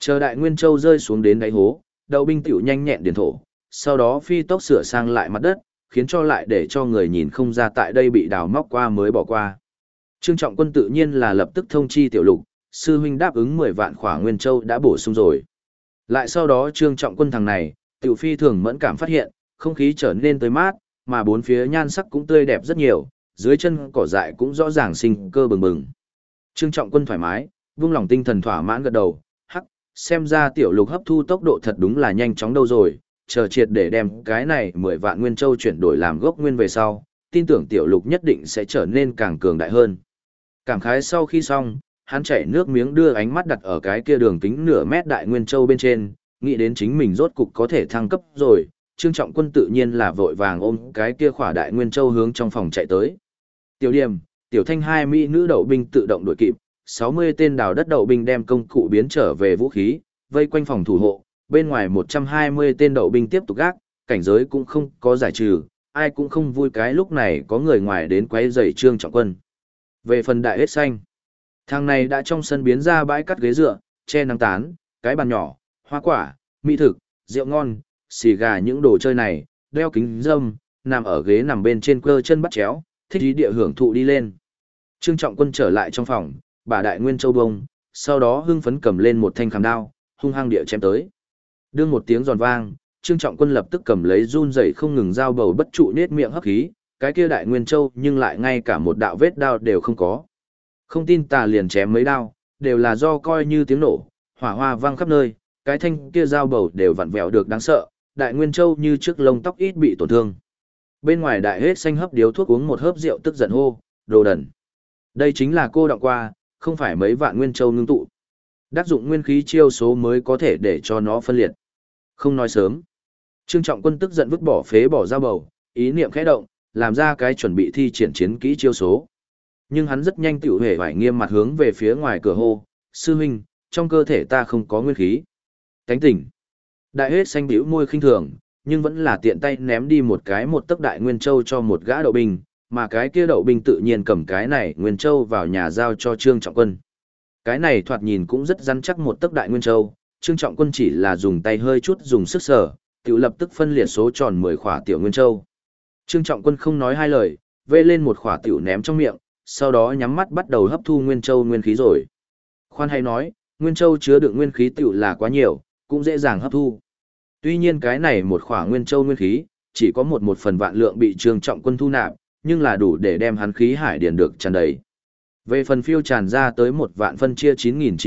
Chờ đại nguyên châu rơi xuống đến đáy hố, đậu binh tiểu nhanh nhẹn điền thổ, sau đó phi tốc sửa sang lại mặt đất, khiến cho lại để cho người nhìn không ra tại đây bị đào móc qua mới bỏ qua. Trương Trọng Quân tự nhiên là lập tức thông chi Tiểu Lục, sư huynh đáp ứng 10 vạn khỏa nguyên châu đã bổ sung rồi. Lại sau đó Trương Trọng Quân thằng này, Tiểu Phi thường mẫn cảm phát hiện, không khí trở nên tươi mát, mà bốn phía nhan sắc cũng tươi đẹp rất nhiều, dưới chân cỏ dại cũng rõ ràng sinh cơ bừng bừng. Trương Trọng Quân thoải mái, vung lòng tinh thần thỏa mãn gật đầu, hắc, xem ra Tiểu Lục hấp thu tốc độ thật đúng là nhanh chóng đâu rồi, chờ triệt để đem cái này 10 vạn nguyên châu chuyển đổi làm gốc nguyên về sau, tin tưởng Tiểu Lục nhất định sẽ trở nên càng cường đại hơn. Cảm khái sau khi xong, hắn chảy nước miếng đưa ánh mắt đặt ở cái kia đường kính nửa mét đại nguyên châu bên trên, nghĩ đến chính mình rốt cục có thể thăng cấp rồi, Trương Trọng Quân tự nhiên là vội vàng ôm cái kia khỏa đại nguyên châu hướng trong phòng chạy tới. Tiểu Điểm, Tiểu Thanh hai mỹ nữ đậu binh tự động đuổi kịp, 60 tên đào đất đậu binh đem công cụ biến trở về vũ khí, vây quanh phòng thủ hộ, bên ngoài 120 tên đậu binh tiếp tục gác, cảnh giới cũng không có giải trừ, ai cũng không vui cái lúc này có người ngoài đến quấy rầy Trương Trọng Quân. Về phần đại hết xanh, thằng này đã trong sân biến ra bãi cắt ghế dựa, che nắng tán, cái bàn nhỏ, hoa quả, mỹ thực, rượu ngon, xì gà những đồ chơi này, đeo kính dâm, nằm ở ghế nằm bên trên cơ chân bắt chéo, thích ý địa hưởng thụ đi lên. Trương Trọng Quân trở lại trong phòng, bà đại nguyên châu bông, sau đó hưng phấn cầm lên một thanh khảm đao, hung hăng địa chém tới. Đương một tiếng giòn vang, Trương Trọng Quân lập tức cầm lấy run rẩy không ngừng dao bầu bất trụ nết miệng hấp khí, cái kia đại nguyên châu nhưng lại ngay cả một đạo vết đao đều không có. Không tin ta liền chém mấy đao, đều là do coi như tiếng nổ, hỏa hoa vang khắp nơi, cái thanh kia dao bầu đều vặn vẹo được đáng sợ, đại nguyên châu như trước lông tóc ít bị tổn thương. Bên ngoài đại hết xanh hấp điếu thuốc uống một hớp rượu tức giận hô, đồ đần. Đây chính là cô đọng qua, không phải mấy vạn nguyên châu ngưng tụ. Đắc dụng nguyên khí chiêu số mới có thể để cho nó phân liệt. Không nói sớm. Trương Trọng Quân tức giận vứt bỏ phế bỏ dao bầu, ý niệm khẽ động, làm ra cái chuẩn bị thi triển chiến kỹ chiêu số. Nhưng hắn rất nhanh tiểu hề phải nghiêm mặt hướng về phía ngoài cửa hô, sư huynh, trong cơ thể ta không có nguyên khí. Cánh tỉnh. Đại hết xanh bĩu môi khinh thường, nhưng vẫn là tiện tay ném đi một tấc đại nguyên châu cho một gã đậu binh, mà cái kia đậu binh tự nhiên cầm cái này nguyên châu vào nhà giao cho Trương Trọng Quân. Cái này thoạt nhìn cũng rất rắn chắc một tấc đại nguyên châu, Trương Trọng Quân chỉ là dùng tay hơi chút dùng sức sở, tiểu lập tức phân liệt số tròn 10 khỏa tiểu nguyên châu. Trương Trọng Quân không nói hai lời, vê lên một khỏa tiểu ném trong miệng, sau đó nhắm mắt bắt đầu hấp thu nguyên châu nguyên khí rồi. Khoan hay nói, nguyên châu chứa đựng nguyên khí tiểu là quá nhiều, cũng dễ dàng hấp thu. Tuy nhiên cái này một khỏa nguyên châu nguyên khí, chỉ có một phần vạn lượng bị Trương Trọng Quân thu nạp, nhưng là đủ để đem hắn khí hải điền được tràn đầy. Về phần phiêu tràn ra tới 1 vạn phân chia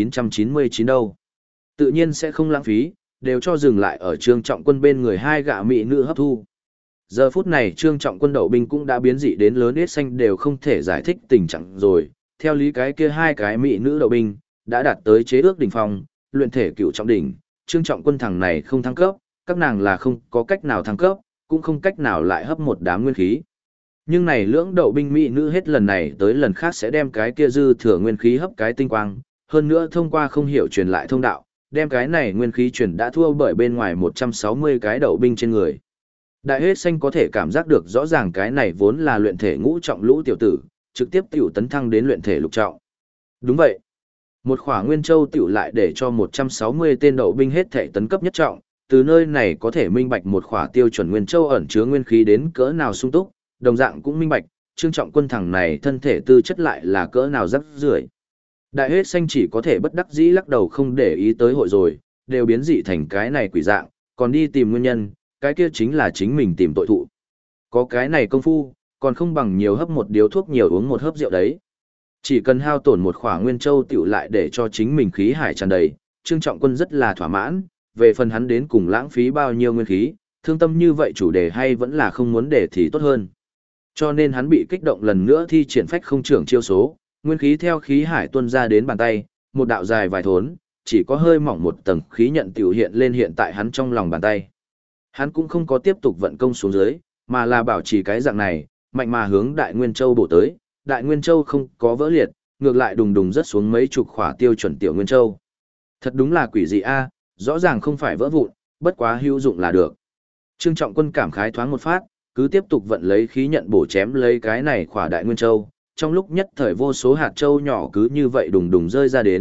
9.999 đâu. Tự nhiên sẽ không lãng phí, đều cho dừng lại ở Trương Trọng Quân bên người hai gã mỹ nữ hấp thu. Giờ phút này Trương Trọng Quân đậu binh cũng đã biến dị đến lớn ít xanh đều không thể giải thích tình trạng rồi. Theo lý cái kia hai cái mỹ nữ đậu binh, đã đạt tới chế ước đỉnh phong, luyện thể cửu trọng đỉnh. Trương Trọng Quân thằng này không thăng cấp, các nàng là không có cách nào thăng cấp, cũng không cách nào lại hấp một đám nguyên khí. Nhưng này lưỡng đậu binh mỹ nữ hết lần này tới lần khác sẽ đem cái kia dư thừa nguyên khí hấp cái tinh quang, hơn nữa thông qua không hiểu truyền lại thông đạo, đem cái này nguyên khí truyền đã thua bởi bên ngoài 160 cái đậu binh trên người. Đại hết xanh có thể cảm giác được rõ ràng cái này vốn là luyện thể ngũ trọng lũ tiểu tử, trực tiếp tiểu tấn thăng đến luyện thể lục trọng. Đúng vậy. Một khỏa nguyên châu tiểu lại để cho 160 tên đậu binh hết thể tấn cấp nhất trọng, từ nơi này có thể minh bạch một khỏa tiêu chuẩn nguyên châu ẩn chứa nguyên khí đến cỡ nào sung túc, đồng dạng cũng minh bạch, Trương Trọng Quân thằng này thân thể tư chất lại là cỡ nào rắc rưởi. Đại hết xanh chỉ có thể bất đắc dĩ lắc đầu không để ý tới hội rồi, đều biến dị thành cái này quỷ dạng, còn đi tìm nguyên nhân, cái kia chính là chính mình tìm tội thụ. Có cái này công phu, còn không bằng nhiều hấp một điếu thuốc nhiều uống một hớp rượu đấy. Chỉ cần hao tổn một khỏa nguyên châu tiểu lại để cho chính mình khí hải tràn đầy, Trương Trọng Quân rất là thỏa mãn, về phần hắn đến cùng lãng phí bao nhiêu nguyên khí, thương tâm như vậy chủ đề hay vẫn là không muốn để thì tốt hơn. Cho nên hắn bị kích động lần nữa thi triển phách không trưởng chiêu số, nguyên khí theo khí hải tuôn ra đến bàn tay, một đạo dài vài thốn, chỉ có hơi mỏng một tầng khí nhận tiểu hiện lên hiện tại hắn trong lòng bàn tay. Hắn cũng không có tiếp tục vận công xuống dưới, mà là bảo trì cái dạng này, mạnh mà hướng Đại Nguyên Châu bổ tới, Đại Nguyên Châu không có vỡ liệt, ngược lại đùng đùng rất xuống mấy chục khỏa tiêu chuẩn tiểu Nguyên Châu. Thật đúng là quỷ dị a, rõ ràng không phải vỡ vụn, bất quá hữu dụng là được. Trương Trọng Quân cảm khái thoáng một phát, cứ tiếp tục vận lấy khí nhận bổ chém lấy cái này khỏa Đại Nguyên Châu, trong lúc nhất thời vô số hạt châu nhỏ cứ như vậy đùng đùng rơi ra đến,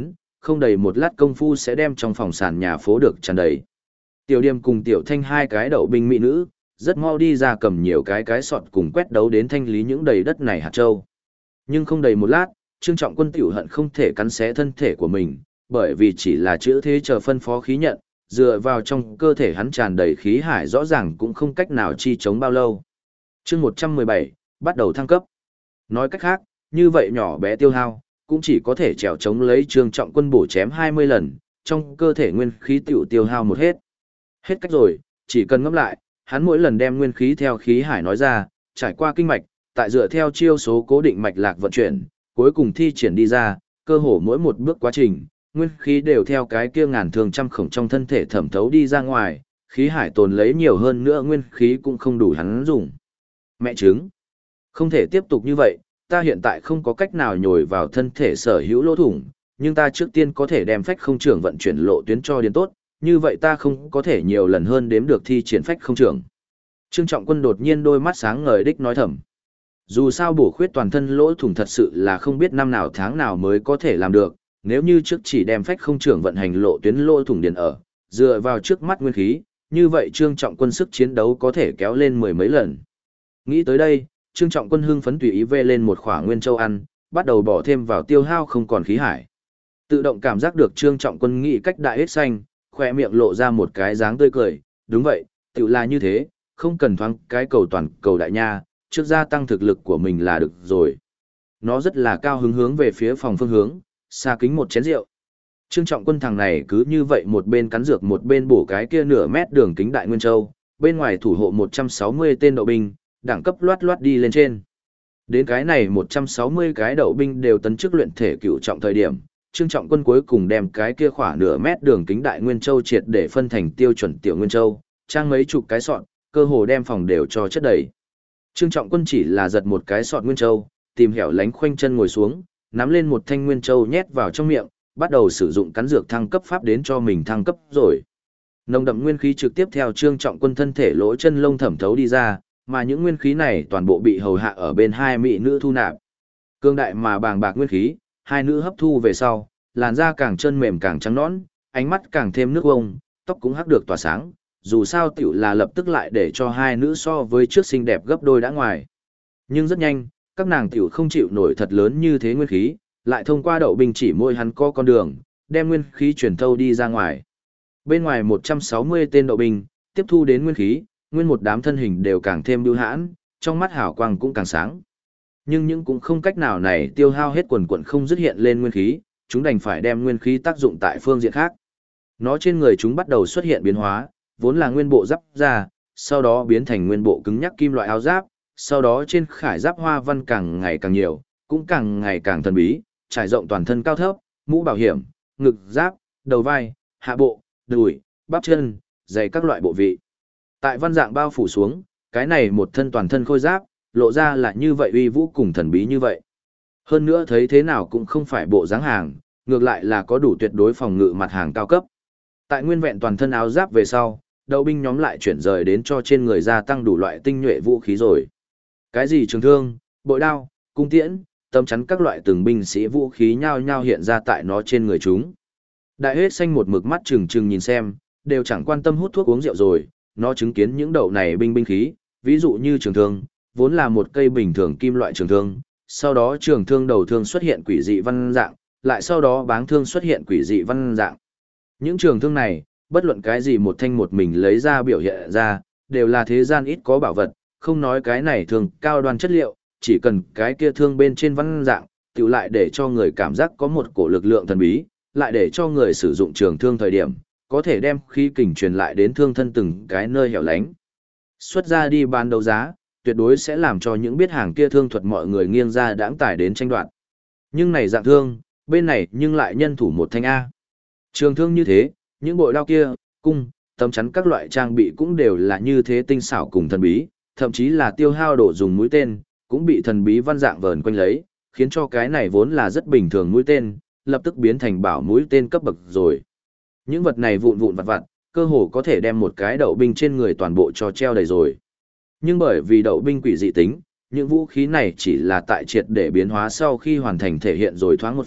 không đầy một lát công phu sẽ đem trong phòng sàn nhà phố được tràn đầy. Tiểu Điềm cùng Tiểu Thanh hai cái đậu binh mỹ nữ, rất mau đi ra cầm nhiều cái sọt cùng quét đấu đến thanh lý những đầy đất này hạt châu. Nhưng không đầy một lát, Trương Trọng Quân tiểu hận không thể cắn xé thân thể của mình, bởi vì chỉ là chữ thế chờ phân phó khí nhận, dựa vào trong cơ thể hắn tràn đầy khí hải rõ ràng cũng không cách nào chi chống bao lâu. Chương 117, bắt đầu thăng cấp. Nói cách khác, như vậy nhỏ bé tiêu hao, cũng chỉ có thể trèo chống lấy Trương Trọng Quân bổ chém 20 lần, trong cơ thể nguyên khí tiểu tiêu hao một hết. Hết cách rồi, chỉ cần ngẫm lại, hắn mỗi lần đem nguyên khí theo khí hải nói ra, trải qua kinh mạch, tại dựa theo chiêu số cố định mạch lạc vận chuyển, cuối cùng thi triển đi ra, cơ hồ mỗi một bước quá trình, nguyên khí đều theo cái kia ngàn thường trăm khổng trong thân thể thẩm thấu đi ra ngoài, khí hải tồn lấy nhiều hơn nữa nguyên khí cũng không đủ hắn dùng. Mẹ chứng, không thể tiếp tục như vậy, ta hiện tại không có cách nào nhồi vào thân thể sở hữu lỗ thủng, nhưng ta trước tiên có thể đem phách không trưởng vận chuyển lộ tuyến cho đến tốt, như vậy ta không có thể nhiều lần hơn đếm được thi triển phách không trưởng. Trương Trọng Quân đột nhiên đôi mắt sáng ngời đích nói thầm. Dù sao bổ khuyết toàn thân lỗ thủng thật sự là không biết năm nào tháng nào mới có thể làm được, nếu như trước chỉ đem phách không trưởng vận hành lộ tuyến lỗ thủng điện ở, dựa vào trước mắt nguyên khí, như vậy Trương Trọng Quân sức chiến đấu có thể kéo lên mười mấy lần. Nghĩ tới đây, Trương Trọng Quân hưng phấn tùy ý vê lên một khỏa nguyên châu ăn, bắt đầu bỏ thêm vào tiêu hao không còn khí hải. Tự động cảm giác được Trương Trọng Quân nghĩ cách đại hết xanh, khoe miệng lộ ra một cái dáng tươi cười, đúng vậy, tự là như thế, không cần thoáng cái cầu toàn cầu đại nha, trước gia tăng thực lực của mình là được rồi. Nó rất là cao hứng hướng về phía phòng phương hướng, xa kính một chén rượu. Trương Trọng Quân thằng này cứ như vậy một bên cắn dược một bên bổ cái kia nửa mét đường kính đại nguyên châu, bên ngoài thủ hộ 160 tên đậu binh, đẳng cấp loát loát đi lên trên. Đến cái này 160 cái đậu binh đều tấn chức luyện thể cửu trọng thời điểm, Trương Trọng Quân cuối cùng đem cái kia khỏa nửa mét đường kính đại nguyên châu triệt để phân thành tiêu chuẩn tiểu nguyên châu, trang mấy chục cái sọt, cơ hồ đem phòng đều cho chất đầy. Trương Trọng Quân chỉ là giật một cái sọt nguyên châu, tìm hẻo lánh khoanh chân ngồi xuống, nắm lên một thanh nguyên châu nhét vào trong miệng, bắt đầu sử dụng cắn dược thăng cấp pháp đến cho mình thăng cấp rồi. Nồng đậm nguyên khí trực tiếp theo Trương Trọng Quân thân thể lỗ chân lông thẩm thấu đi ra, mà những nguyên khí này toàn bộ bị hầu hạ ở bên hai mỹ nữ thu nạp. Cương đại mà bàng bạc nguyên khí, hai nữ hấp thu về sau, làn da càng chân mềm càng trắng nõn, ánh mắt càng thêm nước vông, tóc cũng hắc được tỏa sáng, dù sao tiểu là lập tức lại để cho hai nữ so với trước xinh đẹp gấp đôi đã ngoài. Nhưng rất nhanh, các nàng tiểu không chịu nổi thật lớn như thế nguyên khí, lại thông qua đậu binh chỉ môi hắn có con đường, đem nguyên khí chuyển thâu đi ra ngoài. Bên ngoài 160 tên đậu binh, tiếp thu đến nguyên khí, nguyên một đám thân hình đều càng thêm bưu hãn, trong mắt hào quang cũng càng sáng. Nhưng những cũng không cách nào này tiêu hao hết quần quần không dứt hiện lên nguyên khí, chúng đành phải đem nguyên khí tác dụng tại phương diện khác. Nó trên người chúng bắt đầu xuất hiện biến hóa, vốn là nguyên bộ giáp da, sau đó biến thành nguyên bộ cứng nhắc kim loại áo giáp, sau đó trên khải giáp hoa văn càng ngày càng nhiều, cũng càng ngày càng thần bí, trải rộng toàn thân cao thấp, mũ bảo hiểm, ngực giáp, đầu vai, hạ bộ, đùi, bắp chân, giày các loại bộ vị. Tại văn dạng bao phủ xuống, cái này một thân toàn thân khôi giáp, lộ ra là như vậy uy vũ cùng thần bí như vậy. Hơn nữa thấy thế nào cũng không phải bộ dáng hàng, ngược lại là có đủ tuyệt đối phòng ngự mặt hàng cao cấp. Tại nguyên vẹn toàn thân áo giáp về sau, đậu binh nhóm lại chuyển rời đến cho trên người gia tăng đủ loại tinh nhuệ vũ khí rồi. Cái gì trường thương, bội đao, cung tiễn, tấm chắn các loại từng binh sĩ vũ khí nhao nhao hiện ra tại nó trên người chúng. Đại hết xanh một mực mắt trừng trừng nhìn xem, đều chẳng quan tâm hút thuốc uống rượu rồi, nó chứng kiến những đậu này binh khí, ví dụ như trường thương, vốn là một cây bình thường kim loại trường thương, sau đó trường thương đầu thương xuất hiện quỷ dị văn dạng, lại sau đó báng thương xuất hiện quỷ dị văn dạng. Những trường thương này, bất luận cái gì một thanh một mình lấy ra biểu hiện ra, đều là thế gian ít có bảo vật, không nói cái này thường cao đoan chất liệu, chỉ cần cái kia thương bên trên văn dạng, tự lại để cho người cảm giác có một cổ lực lượng thần bí, lại để cho người sử dụng trường thương thời điểm, có thể đem khí kình truyền lại đến thương thân từng cái nơi hẻo lánh. Xuất ra đi bán đấu giá, tuyệt đối sẽ làm cho những biết hàng kia thương thuật mọi người nghiêng ra đãng tải đến tranh đoạt. Nhưng này dạng thương, bên này nhưng lại nhân thủ một thanh A. Trường thương như thế, những bội đao kia, cung, tấm chắn các loại trang bị cũng đều là như thế tinh xảo cùng thần bí, thậm chí là tiêu hao đổ dùng mũi tên, cũng bị thần bí văn dạng vờn quanh lấy, khiến cho cái này vốn là rất bình thường mũi tên, lập tức biến thành bảo mũi tên cấp bậc rồi. Những vật này vụn vụn vặt vặt, cơ hồ có thể đem một cái đậu binh trên người toàn bộ cho treo đầy rồi. Nhưng bởi vì đậu binh quỷ dị tính, những vũ khí này chỉ là tại triệt để biến hóa sau khi hoàn thành thể hiện rồi thoáng một phát,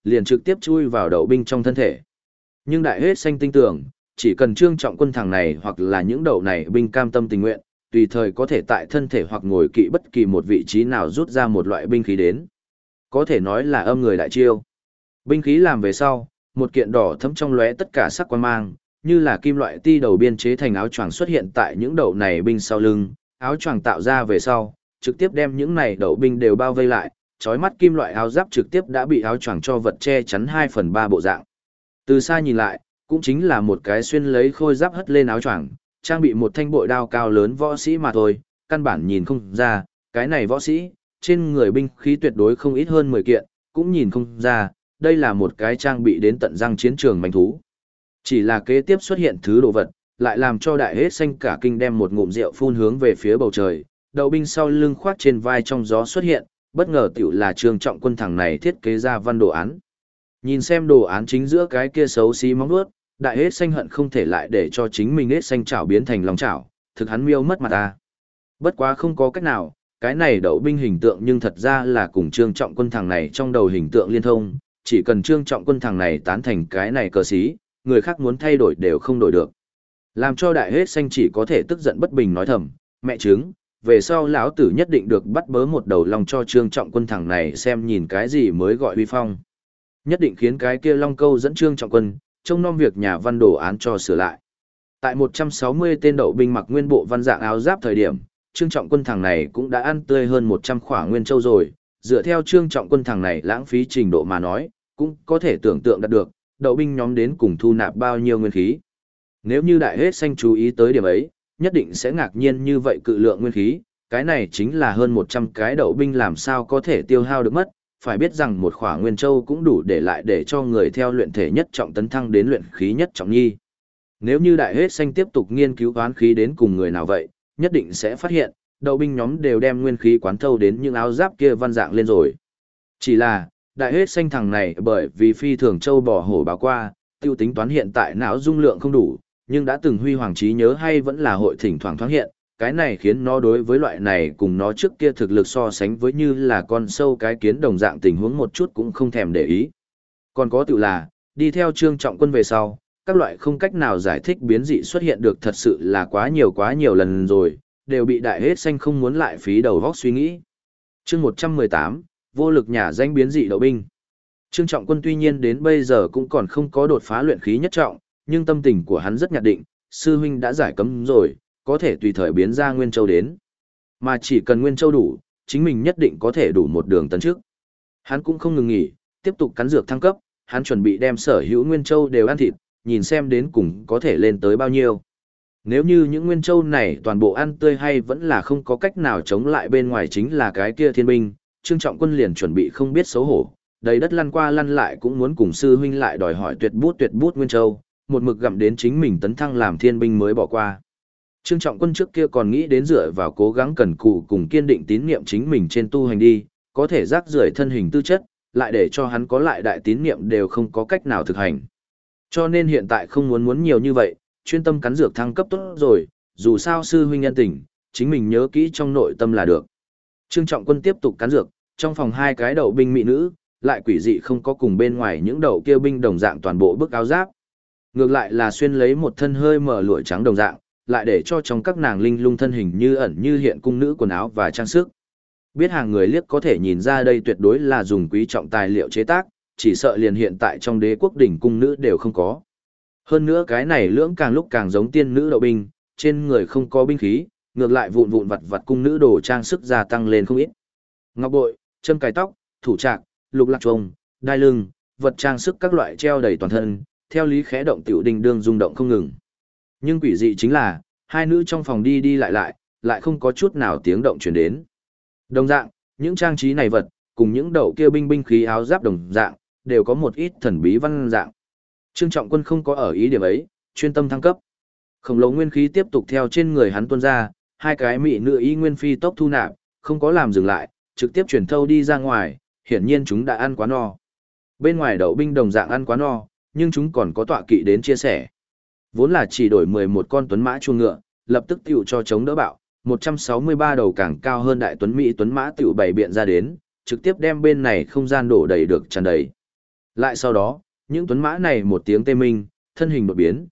liền trực tiếp chui vào đậu binh trong thân thể. Nhưng đại hết xanh tin tưởng, chỉ cần Trương Trọng Quân thằng này hoặc là những đậu này binh cam tâm tình nguyện, tùy thời có thể tại thân thể hoặc ngồi kỵ bất kỳ một vị trí nào rút ra một loại binh khí đến. Có thể nói là âm người đại chiêu. Binh khí làm về sau, một kiện đỏ thẫm trong lóe tất cả sắc quang mang, như là kim loại ti đầu biên chế thành áo choàng xuất hiện tại những đậu này binh sau lưng, áo choàng tạo ra về sau, trực tiếp đem những này đậu binh đều bao vây lại, chói mắt kim loại áo giáp trực tiếp đã bị áo choàng cho vật che chắn 2/3 bộ dạng. Từ xa nhìn lại, cũng chính là một cái xuyên lấy khôi giáp hất lên áo choàng, trang bị một thanh bội đao cao lớn võ sĩ mà thôi, căn bản nhìn không ra, cái này võ sĩ, trên người binh khí tuyệt đối không ít hơn 10 kiện, cũng nhìn không ra, đây là một cái trang bị đến tận răng chiến trường manh thú. Chỉ là kế tiếp xuất hiện thứ đồ vật, lại làm cho đại hết xanh cả kinh đem một ngụm rượu phun hướng về phía bầu trời, đậu binh sau lưng khoác trên vai trong gió xuất hiện, bất ngờ tiểu là Trương Trọng Quân thằng này thiết kế ra văn đồ án. Nhìn xem đồ án chính giữa cái kia xấu xí móng vuốt, đại hết xanh hận không thể lại để cho chính mình hết xanh chảo biến thành lòng chảo, thực hắn miêu mất mặt ta. Bất quá không có cách nào, cái này đậu binh hình tượng nhưng thật ra là cùng Trương Trọng Quân thằng này trong đầu hình tượng liên thông, chỉ cần Trương Trọng Quân thằng này tán thành cái này cờ xí, người khác muốn thay đổi đều không đổi được. Làm cho đại hết xanh chỉ có thể tức giận bất bình nói thầm, mẹ trứng, về sau lão tử nhất định được bắt bớ một đầu long cho Trương Trọng Quân thằng này xem nhìn cái gì mới gọi uy phong. Nhất định khiến cái kia long câu dẫn Trương Trọng Quân, trông nom việc nhà văn đồ án cho sửa lại. Tại 160 tên đậu binh mặc nguyên bộ văn dạng áo giáp thời điểm, Trương Trọng Quân thằng này cũng đã ăn tươi hơn 100 khỏa nguyên châu rồi, dựa theo Trương Trọng Quân thằng này lãng phí trình độ mà nói, cũng có thể tưởng tượng đạt được, đậu binh nhóm đến cùng thu nạp bao nhiêu nguyên khí. Nếu như đại hết xanh chú ý tới điểm ấy, nhất định sẽ ngạc nhiên như vậy cự lượng nguyên khí, cái này chính là hơn 100 cái đậu binh làm sao có thể tiêu hao được mất, phải biết rằng một khỏa nguyên châu cũng đủ để lại để cho người theo luyện thể nhất trọng tấn thăng đến luyện khí nhất trọng nhi. Nếu như đại hết xanh tiếp tục nghiên cứu toán khí đến cùng người nào vậy, nhất định sẽ phát hiện, đậu binh nhóm đều đem nguyên khí quán thâu đến những áo giáp kia văn dạng lên rồi. Chỉ là, đại hết xanh thằng này bởi vì phi thường châu bò hổ báo qua, tiêu tính toán hiện tại não dung lượng không đủ, nhưng đã từng huy hoàng trí nhớ hay vẫn là hội thỉnh thoảng thoáng hiện, cái này khiến nó đối với loại này cùng nó trước kia thực lực so sánh với như là con sâu cái kiến đồng dạng tình huống một chút cũng không thèm để ý. Còn có tự là, đi theo Trương Trọng Quân về sau, các loại không cách nào giải thích biến dị xuất hiện được thật sự là quá nhiều lần rồi, đều bị đại hết xanh không muốn lại phí đầu vóc suy nghĩ. Chương 118, vô lực nhả danh biến dị đậu binh. Trương Trọng Quân tuy nhiên đến bây giờ cũng còn không có đột phá luyện khí nhất trọng, nhưng tâm tình của hắn rất nhạt định, sư huynh đã giải cấm rồi, có thể tùy thời biến ra Nguyên Châu đến. Mà chỉ cần Nguyên Châu đủ, chính mình nhất định có thể đủ một đường tấn trước. Hắn cũng không ngừng nghỉ, tiếp tục cắn dược thăng cấp, hắn chuẩn bị đem sở hữu Nguyên Châu đều ăn thịt, nhìn xem đến cùng có thể lên tới bao nhiêu. Nếu như những Nguyên Châu này toàn bộ ăn tươi hay vẫn là không có cách nào chống lại bên ngoài chính là cái kia thiên binh, Trương Trọng Quân liền chuẩn bị không biết xấu hổ, đầy đất lăn qua lăn lại cũng muốn cùng sư huynh lại đòi hỏi tuyệt bút Nguyên Châu, một mực gặm đến chính mình tấn thăng làm thiên binh mới bỏ qua. Trương Trọng Quân trước kia còn nghĩ đến dựa vào cố gắng cần cù cùng kiên định tín niệm chính mình trên tu hành đi, có thể rác rưởi thân hình tư chất, lại để cho hắn có lại đại tín niệm đều không có cách nào thực hành. Cho nên hiện tại không muốn nhiều như vậy, chuyên tâm cắn dược thăng cấp tốt rồi, dù sao sư huynh nhân tình, chính mình nhớ kỹ trong nội tâm là được. Trương Trọng Quân tiếp tục cắn dược, trong phòng hai cái đậu binh mỹ nữ, lại quỷ dị không có cùng bên ngoài những đậu kia binh đồng dạng toàn bộ bức áo giáp. Ngược lại là xuyên lấy một thân hơi mở lụa trắng đồng dạng, lại để cho trong các nàng linh lung thân hình như ẩn như hiện cung nữ quần áo và trang sức. Biết hàng người liếc có thể nhìn ra đây tuyệt đối là dùng quý trọng tài liệu chế tác, chỉ sợ liền hiện tại trong đế quốc đỉnh cung nữ đều không có. Hơn nữa cái này lưỡng càng lúc càng giống tiên nữ đậu binh, trên người không có binh khí, ngược lại vụn vặt cung nữ đồ trang sức gia tăng lên không ít. Ngọc bội, châm cài tóc, thủ trạc, lục lạc chuông, đai lưng, vật trang sức các loại treo đầy toàn thân, theo lý khẽ động tiểu đình đương rung động không ngừng. Nhưng quỷ dị chính là, hai nữ trong phòng đi đi lại không có chút nào tiếng động truyền đến. Đồng dạng, những trang trí này vật, cùng những đậu kia binh khí áo giáp đồng dạng, đều có một ít thần bí văn dạng. Trương Trọng Quân không có ở ý điểm ấy, chuyên tâm thăng cấp. Khổng lồ nguyên khí tiếp tục theo trên người hắn tuôn ra, hai cái mỹ nữ y nguyên phi tốc thu nạp, không có làm dừng lại, trực tiếp truyền thâu đi ra ngoài, hiển nhiên chúng đã ăn quá no. Bên ngoài đậu binh đồng dạng ăn quá no, nhưng chúng còn có tọa kỵ đến chia sẻ. Vốn là chỉ đổi 11 con tuấn mã chuông ngựa, lập tức tiểu cho chống đỡ bạo, 163 đầu càng cao hơn đại tuấn mỹ tuấn mã tiểu bày biện ra đến, trực tiếp đem bên này không gian đổ đầy được tràn đầy. Lại sau đó, những tuấn mã này một tiếng tê minh, thân hình đột biến,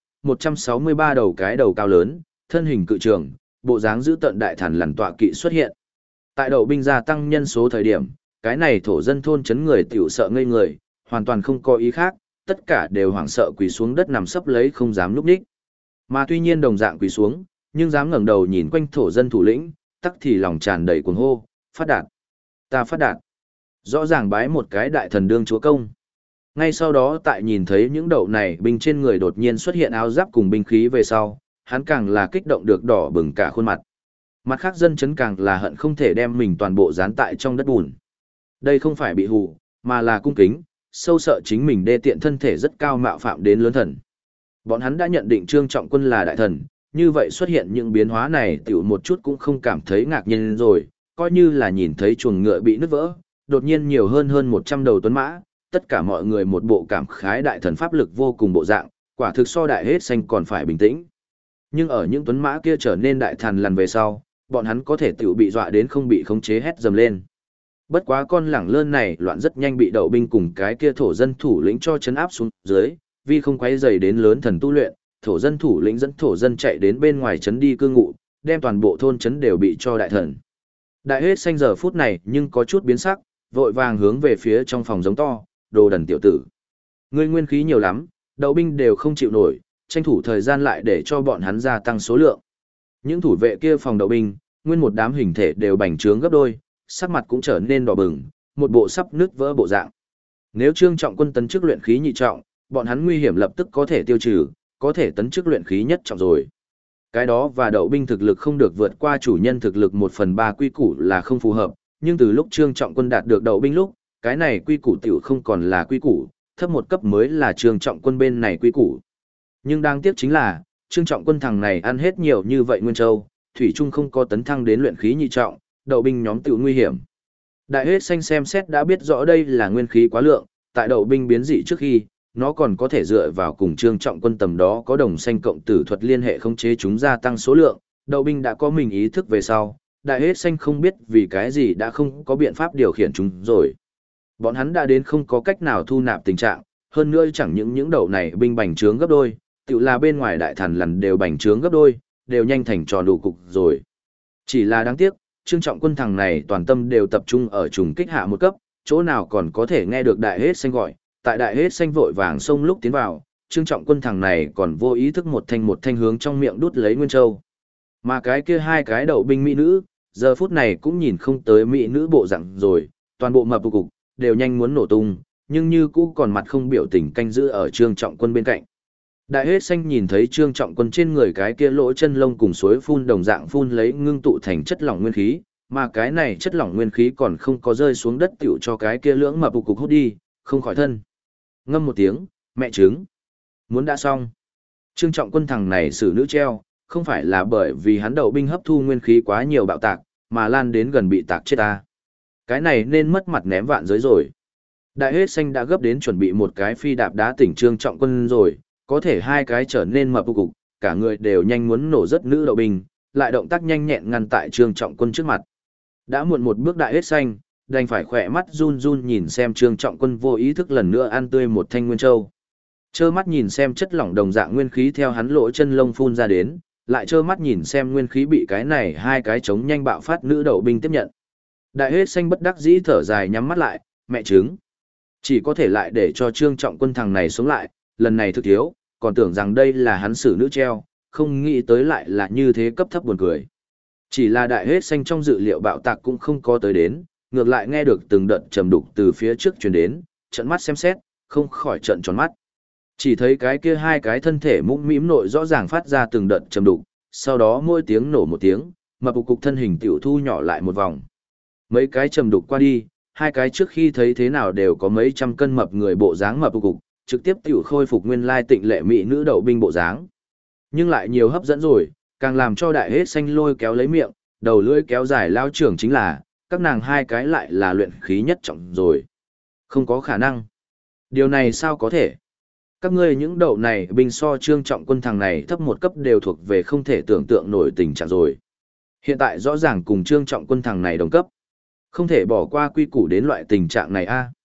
163 đầu cái đầu cao lớn, thân hình cự trường, bộ dáng giữ tận đại thần lằn tọa kỵ xuất hiện. Tại đậu binh gia tăng nhân số thời điểm, cái này thổ dân thôn chấn người tiểu sợ ngây người, hoàn toàn không có ý khác, tất cả đều hoảng sợ quỳ xuống đất nằm sấp lấy không dám núp đích. Mà tuy nhiên đồng dạng quỳ xuống, nhưng dám ngẩng đầu nhìn quanh thổ dân thủ lĩnh, tắc thì lòng tràn đầy cuồng hô, phát đạt. Ta phát đạt. Rõ ràng bái một cái đại thần đương chúa công. Ngay sau đó tại nhìn thấy những đậu này binh trên người đột nhiên xuất hiện áo giáp cùng binh khí về sau, hắn càng là kích động được đỏ bừng cả khuôn mặt. Mặt khác dân chấn càng là hận không thể đem mình toàn bộ dán tại trong đất bùn. Đây không phải bị hù, mà là cung kính, sâu sợ chính mình đê tiện thân thể rất cao mạo phạm đến lớn thần. Bọn hắn đã nhận định Trương Trọng Quân là đại thần, như vậy xuất hiện những biến hóa này tiểu một chút cũng không cảm thấy ngạc nhiên rồi, coi như là nhìn thấy chuồng ngựa bị nứt vỡ, đột nhiên nhiều hơn 100 đầu tuấn mã, tất cả mọi người một bộ cảm khái đại thần pháp lực vô cùng bộ dạng, quả thực so đại hết xanh còn phải bình tĩnh. Nhưng ở những tuấn mã kia trở nên đại thần lần về sau, bọn hắn có thể tiểu bị dọa đến không bị khống chế hét dầm lên. Bất quá con lẳng lơn này loạn rất nhanh bị đậu binh cùng cái kia thổ dân thủ lĩnh cho chấn áp xuống dưới, vì không quấy rầy đến lớn thần tu luyện, thổ dân thủ lĩnh dẫn thổ dân chạy đến bên ngoài trấn đi cư ngụ, đem toàn bộ thôn trấn đều bị cho đại thần. Đại hết xanh giờ phút này nhưng có chút biến sắc, vội vàng hướng về phía trong phòng giống to, đồ đần tiểu tử. Ngươi nguyên khí nhiều lắm, đậu binh đều không chịu nổi, tranh thủ thời gian lại để cho bọn hắn gia tăng số lượng. Những thủ vệ kia phòng đậu binh, nguyên một đám hình thể đều bành trướng gấp đôi, sắc mặt cũng trở nên đỏ bừng, một bộ sắp nứt vỡ bộ dạng. Nếu Trương Trọng Quân tấn chức luyện khí nhị trọng, bọn hắn nguy hiểm lập tức có thể tiêu trừ, có thể tấn chức luyện khí nhất trọng rồi. Cái đó và đậu binh thực lực không được vượt qua chủ nhân thực lực 1/3 quy củ là không phù hợp, nhưng từ lúc Trương Trọng Quân đạt được đậu binh lúc, cái này quy củ tiểu không còn là quy củ, thấp một cấp mới là Trương Trọng Quân bên này quy củ. Nhưng đáng tiếc chính là, Trương Trọng Quân thằng này ăn hết nhiều như vậy Nguyên Châu, thủy chung không có tấn thăng đến luyện khí nhị trọng, đậu binh nhóm tiểu nguy hiểm. Đại hết xanh xem xét đã biết rõ đây là nguyên khí quá lượng, tại đậu binh biến dị trước khi, nó còn có thể dựa vào cùng Trương Trọng Quân tầm đó có đồng xanh cộng tử thuật liên hệ khống chế chúng gia tăng số lượng, đậu binh đã có mình ý thức về sau, đại hết xanh không biết vì cái gì đã không có biện pháp điều khiển chúng rồi. Bọn hắn đã đến không có cách nào thu nạp tình trạng, hơn nữa chẳng những đậu này binh bành trướng gấp đôi, tự là bên ngoài đại thần lần đều bành trướng gấp đôi, đều nhanh thành tròn đủ cục rồi. Chỉ là đáng tiếc, Trương Trọng Quân thằng này toàn tâm đều tập trung ở trùng kích hạ một cấp, chỗ nào còn có thể nghe được đại hết xanh gọi, tại đại hết xanh vội vàng xông lúc tiến vào, Trương Trọng Quân thằng này còn vô ý thức một thanh hướng trong miệng đút lấy Nguyên Châu. Mà cái kia hai cái đậu binh mỹ nữ, giờ phút này cũng nhìn không tới mỹ nữ bộ dạng rồi, toàn bộ mập cục, đều nhanh muốn nổ tung, nhưng như cũ còn mặt không biểu tình canh giữ ở Trương Trọng Quân bên cạnh. Đại hết xanh nhìn thấy Trương Trọng Quân trên người cái kia lỗ chân lông cùng suối phun đồng dạng phun lấy ngưng tụ thành chất lỏng nguyên khí, mà cái này chất lỏng nguyên khí còn không có rơi xuống đất tiểu cho cái kia lưỡng mập cục hút đi, không khỏi thân. Ngâm một tiếng, mẹ trứng. Muốn đã xong. Trương Trọng Quân thằng này xử nữ treo, không phải là bởi vì hắn đậu binh hấp thu nguyên khí quá nhiều bạo tạc, mà lan đến gần bị tạc chết ta. Cái này nên mất mặt ném vạn giới rồi. Đại hết xanh đã gấp đến chuẩn bị một cái phi đạp đá tỉnh Trương Trọng Quân rồi, có thể hai cái trở nên mập cục, cả người đều nhanh muốn nổ rất nữ đậu binh, lại động tác nhanh nhẹn ngăn tại Trương Trọng Quân trước mặt. Đã muộn một bước đại hết xanh, đành phải khỏe mắt run run nhìn xem Trương Trọng Quân vô ý thức lần nữa ăn tươi một thanh nguyên châu. Trơ mắt nhìn xem chất lỏng đồng dạng nguyên khí theo hắn lỗ chân lông phun ra đến, lại trơ mắt nhìn xem nguyên khí bị cái này hai cái chống nhanh bạo phát nữ đậu binh tiếp nhận. Đại hết xanh bất đắc dĩ thở dài nhắm mắt lại, mẹ trứng. Chỉ có thể lại để cho Trương Trọng Quân thằng này sống lại, lần này thực thiếu, còn tưởng rằng đây là hắn xử nữ treo, không nghĩ tới lại là như thế cấp thấp buồn cười. Chỉ là đại hết xanh trong dự liệu bạo tạc cũng không có tới đến, ngược lại nghe được từng đợt trầm đục từ phía trước truyền đến, trận mắt xem xét, không khỏi trận tròn mắt. Chỉ thấy cái kia hai cái thân thể mũm mĩm nội rõ ràng phát ra từng đợt trầm đục, sau đó mỗi tiếng nổ một tiếng, mập cục thân hình tiểu thu nhỏ lại một vòng. Mấy cái trầm đục qua đi, hai cái trước khi thấy thế nào đều có mấy trăm cân mập người bộ dáng mập cục, trực tiếp tiểu khôi phục nguyên lai tịnh lệ mỹ nữ đậu binh bộ dáng. Nhưng lại nhiều hấp dẫn rồi, càng làm cho đại hết xanh lôi kéo lấy miệng, đầu lưỡi kéo dài lao trưởng chính là, các nàng hai cái lại là luyện khí nhất trọng rồi. Không có khả năng. Điều này sao có thể? Các ngươi những đậu này binh so Trương Trọng Quân thằng này thấp một cấp đều thuộc về không thể tưởng tượng nổi tình trạng rồi. Hiện tại rõ ràng cùng Trương Trọng Quân thằng này đồng cấp. Không thể bỏ qua quy củ đến loại tình trạng này a.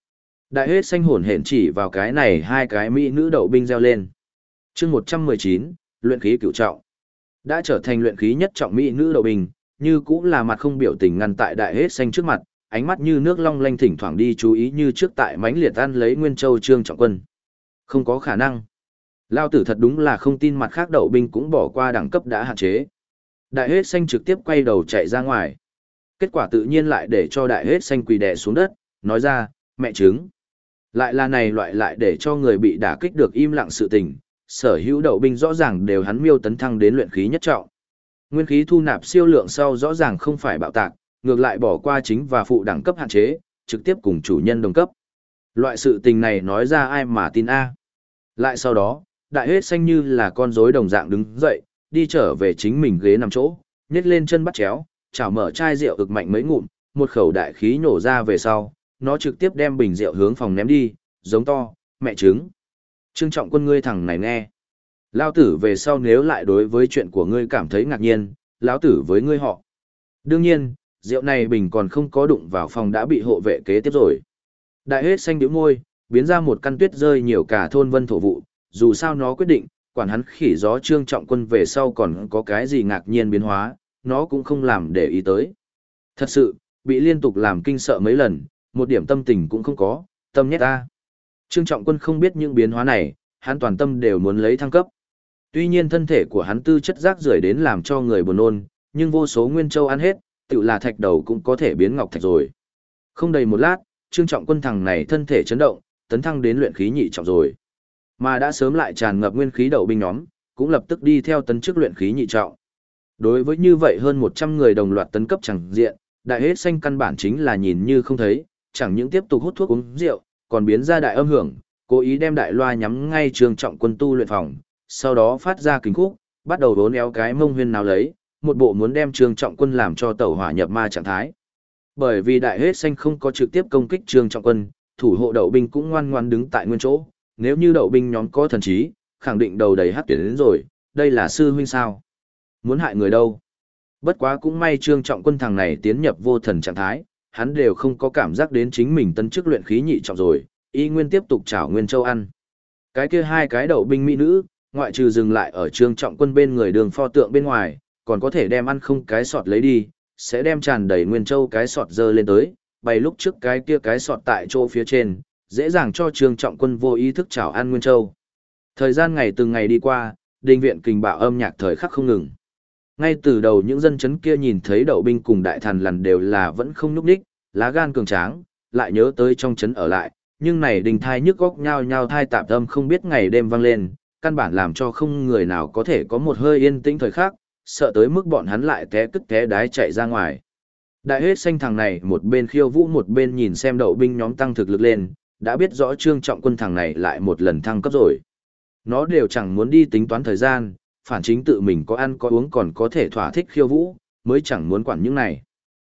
Đại hết xanh hồn hển chỉ vào cái này hai cái mỹ nữ đậu binh reo lên. Chương 119, luyện khí cửu trọng. Đã trở thành luyện khí nhất trọng mỹ nữ đậu binh, như cũng là mặt không biểu tình ngăn tại đại hết xanh trước mặt, ánh mắt như nước long lanh thỉnh thoảng đi chú ý như trước tại mãnh liệt ăn lấy Nguyên Châu Trương Trọng Quân. Không có khả năng. Lao tử thật đúng là không tin mặt khác đậu binh cũng bỏ qua đẳng cấp đã hạn chế. Đại hết xanh trực tiếp quay đầu chạy ra ngoài. Kết quả tự nhiên lại để cho đại hết xanh quỳ đè xuống đất, nói ra, mẹ trứng. Lại là này loại lại để cho người bị đả kích được im lặng sự tình, sở hữu đậu binh rõ ràng đều hắn miêu tấn thăng đến luyện khí nhất trọng. Nguyên khí thu nạp siêu lượng sau rõ ràng không phải bạo tạc, ngược lại bỏ qua chính và phụ đẳng cấp hạn chế, trực tiếp cùng chủ nhân đồng cấp. Loại sự tình này nói ra ai mà tin a? Lại sau đó, đại hết xanh như là con rối đồng dạng đứng dậy, đi trở về chính mình ghế nằm chỗ, nhét lên chân bắt chéo, chảo mở chai rượu ực mạnh mấy ngụm, một khẩu đại khí nổ ra về sau, nó trực tiếp đem bình rượu hướng phòng ném đi, giống to, mẹ trứng. Trương Trọng Quân ngươi thằng này nghe. Lao tử về sau nếu lại đối với chuyện của ngươi cảm thấy ngạc nhiên, lão tử với ngươi họ. Đương nhiên, rượu này bình còn không có đụng vào phòng đã bị hộ vệ kế tiếp rồi. Đại hết xanh điếu môi, biến ra một căn tuyết rơi nhiều cả thôn vân thổ vụ, dù sao nó quyết định, quản hắn khỉ gió Trương Trọng Quân về sau còn có cái gì ngạc nhiên biến hóa, nó cũng không làm để ý tới. Thật sự, bị liên tục làm kinh sợ mấy lần, một điểm tâm tình cũng không có, tâm nhét ta. Trương Trọng Quân không biết những biến hóa này, hắn toàn tâm đều muốn lấy thăng cấp. Tuy nhiên thân thể của hắn tư chất rác rưởi đến làm cho người buồn nôn, nhưng vô số nguyên châu ăn hết, tự là thạch đầu cũng có thể biến ngọc thạch rồi. Không đầy một lát, Trương Trọng Quân thằng này thân thể chấn động, tấn thăng đến luyện khí nhị trọng rồi. Mà đã sớm lại tràn ngập nguyên khí đậu binh nhóm, cũng lập tức đi theo tấn chức luyện khí nhị trọng. Đối với như vậy hơn 100 người đồng loạt tấn cấp chẳng diện, đại hết xanh căn bản chính là nhìn như không thấy, chẳng những tiếp tục hút thuốc uống rượu, còn biến ra đại âm hưởng, cố ý đem đại loa nhắm ngay Trương Trọng Quân tu luyện phòng, sau đó phát ra kính khúc, bắt đầu đốn éo cái mông huyên nào lấy, một bộ muốn đem Trương Trọng Quân làm cho tẩu hỏa nhập ma trạng thái. Bởi vì đại hết xanh không có trực tiếp công kích Trương Trọng Quân, thủ hộ đậu binh cũng ngoan ngoan đứng tại nguyên chỗ, nếu như đậu binh nhóm có thần trí, khẳng định đầu đầy hắc tuyển đến rồi, đây là sư huynh sao? Muốn hại người đâu? Bất quá cũng may Trương Trọng Quân thằng này tiến nhập vô thần trạng thái, hắn đều không có cảm giác đến chính mình tấn chức luyện khí nhị trọng rồi, y nguyên tiếp tục chảo Nguyên Châu ăn. Cái kia hai cái đậu binh mỹ nữ, ngoại trừ dừng lại ở Trương Trọng Quân bên người đường pho tượng bên ngoài, còn có thể đem ăn không cái sọt lấy đi, sẽ đem tràn đầy Nguyên Châu cái sọt dơ lên tới, bày lúc trước cái kia cái sọt tại chỗ phía trên, dễ dàng cho Trương Trọng Quân vô ý thức chảo ăn Nguyên Châu. Thời gian ngày từng ngày đi qua, đình viện kình bạo âm nhạc thời khắc không ngừng. Ngay từ đầu những dân chấn kia nhìn thấy đậu binh cùng đại thần lần đều là vẫn không nhúc nhích, lá gan cường tráng, lại nhớ tới trong chấn ở lại, nhưng này đình thai nhức góc nhao nhao thai tạp âm không biết ngày đêm vang lên, căn bản làm cho không người nào có thể có một hơi yên tĩnh thời khắc, sợ tới mức bọn hắn lại té cứt té đái chạy ra ngoài. Đại hết xanh thằng này một bên khiêu vũ một bên nhìn xem đậu binh nhóm tăng thực lực lên, đã biết rõ Trương Trọng Quân thằng này lại một lần thăng cấp rồi. Nó đều chẳng muốn đi tính toán thời gian, phản chính tự mình có ăn có uống còn có thể thỏa thích khiêu vũ, mới chẳng muốn quản những này.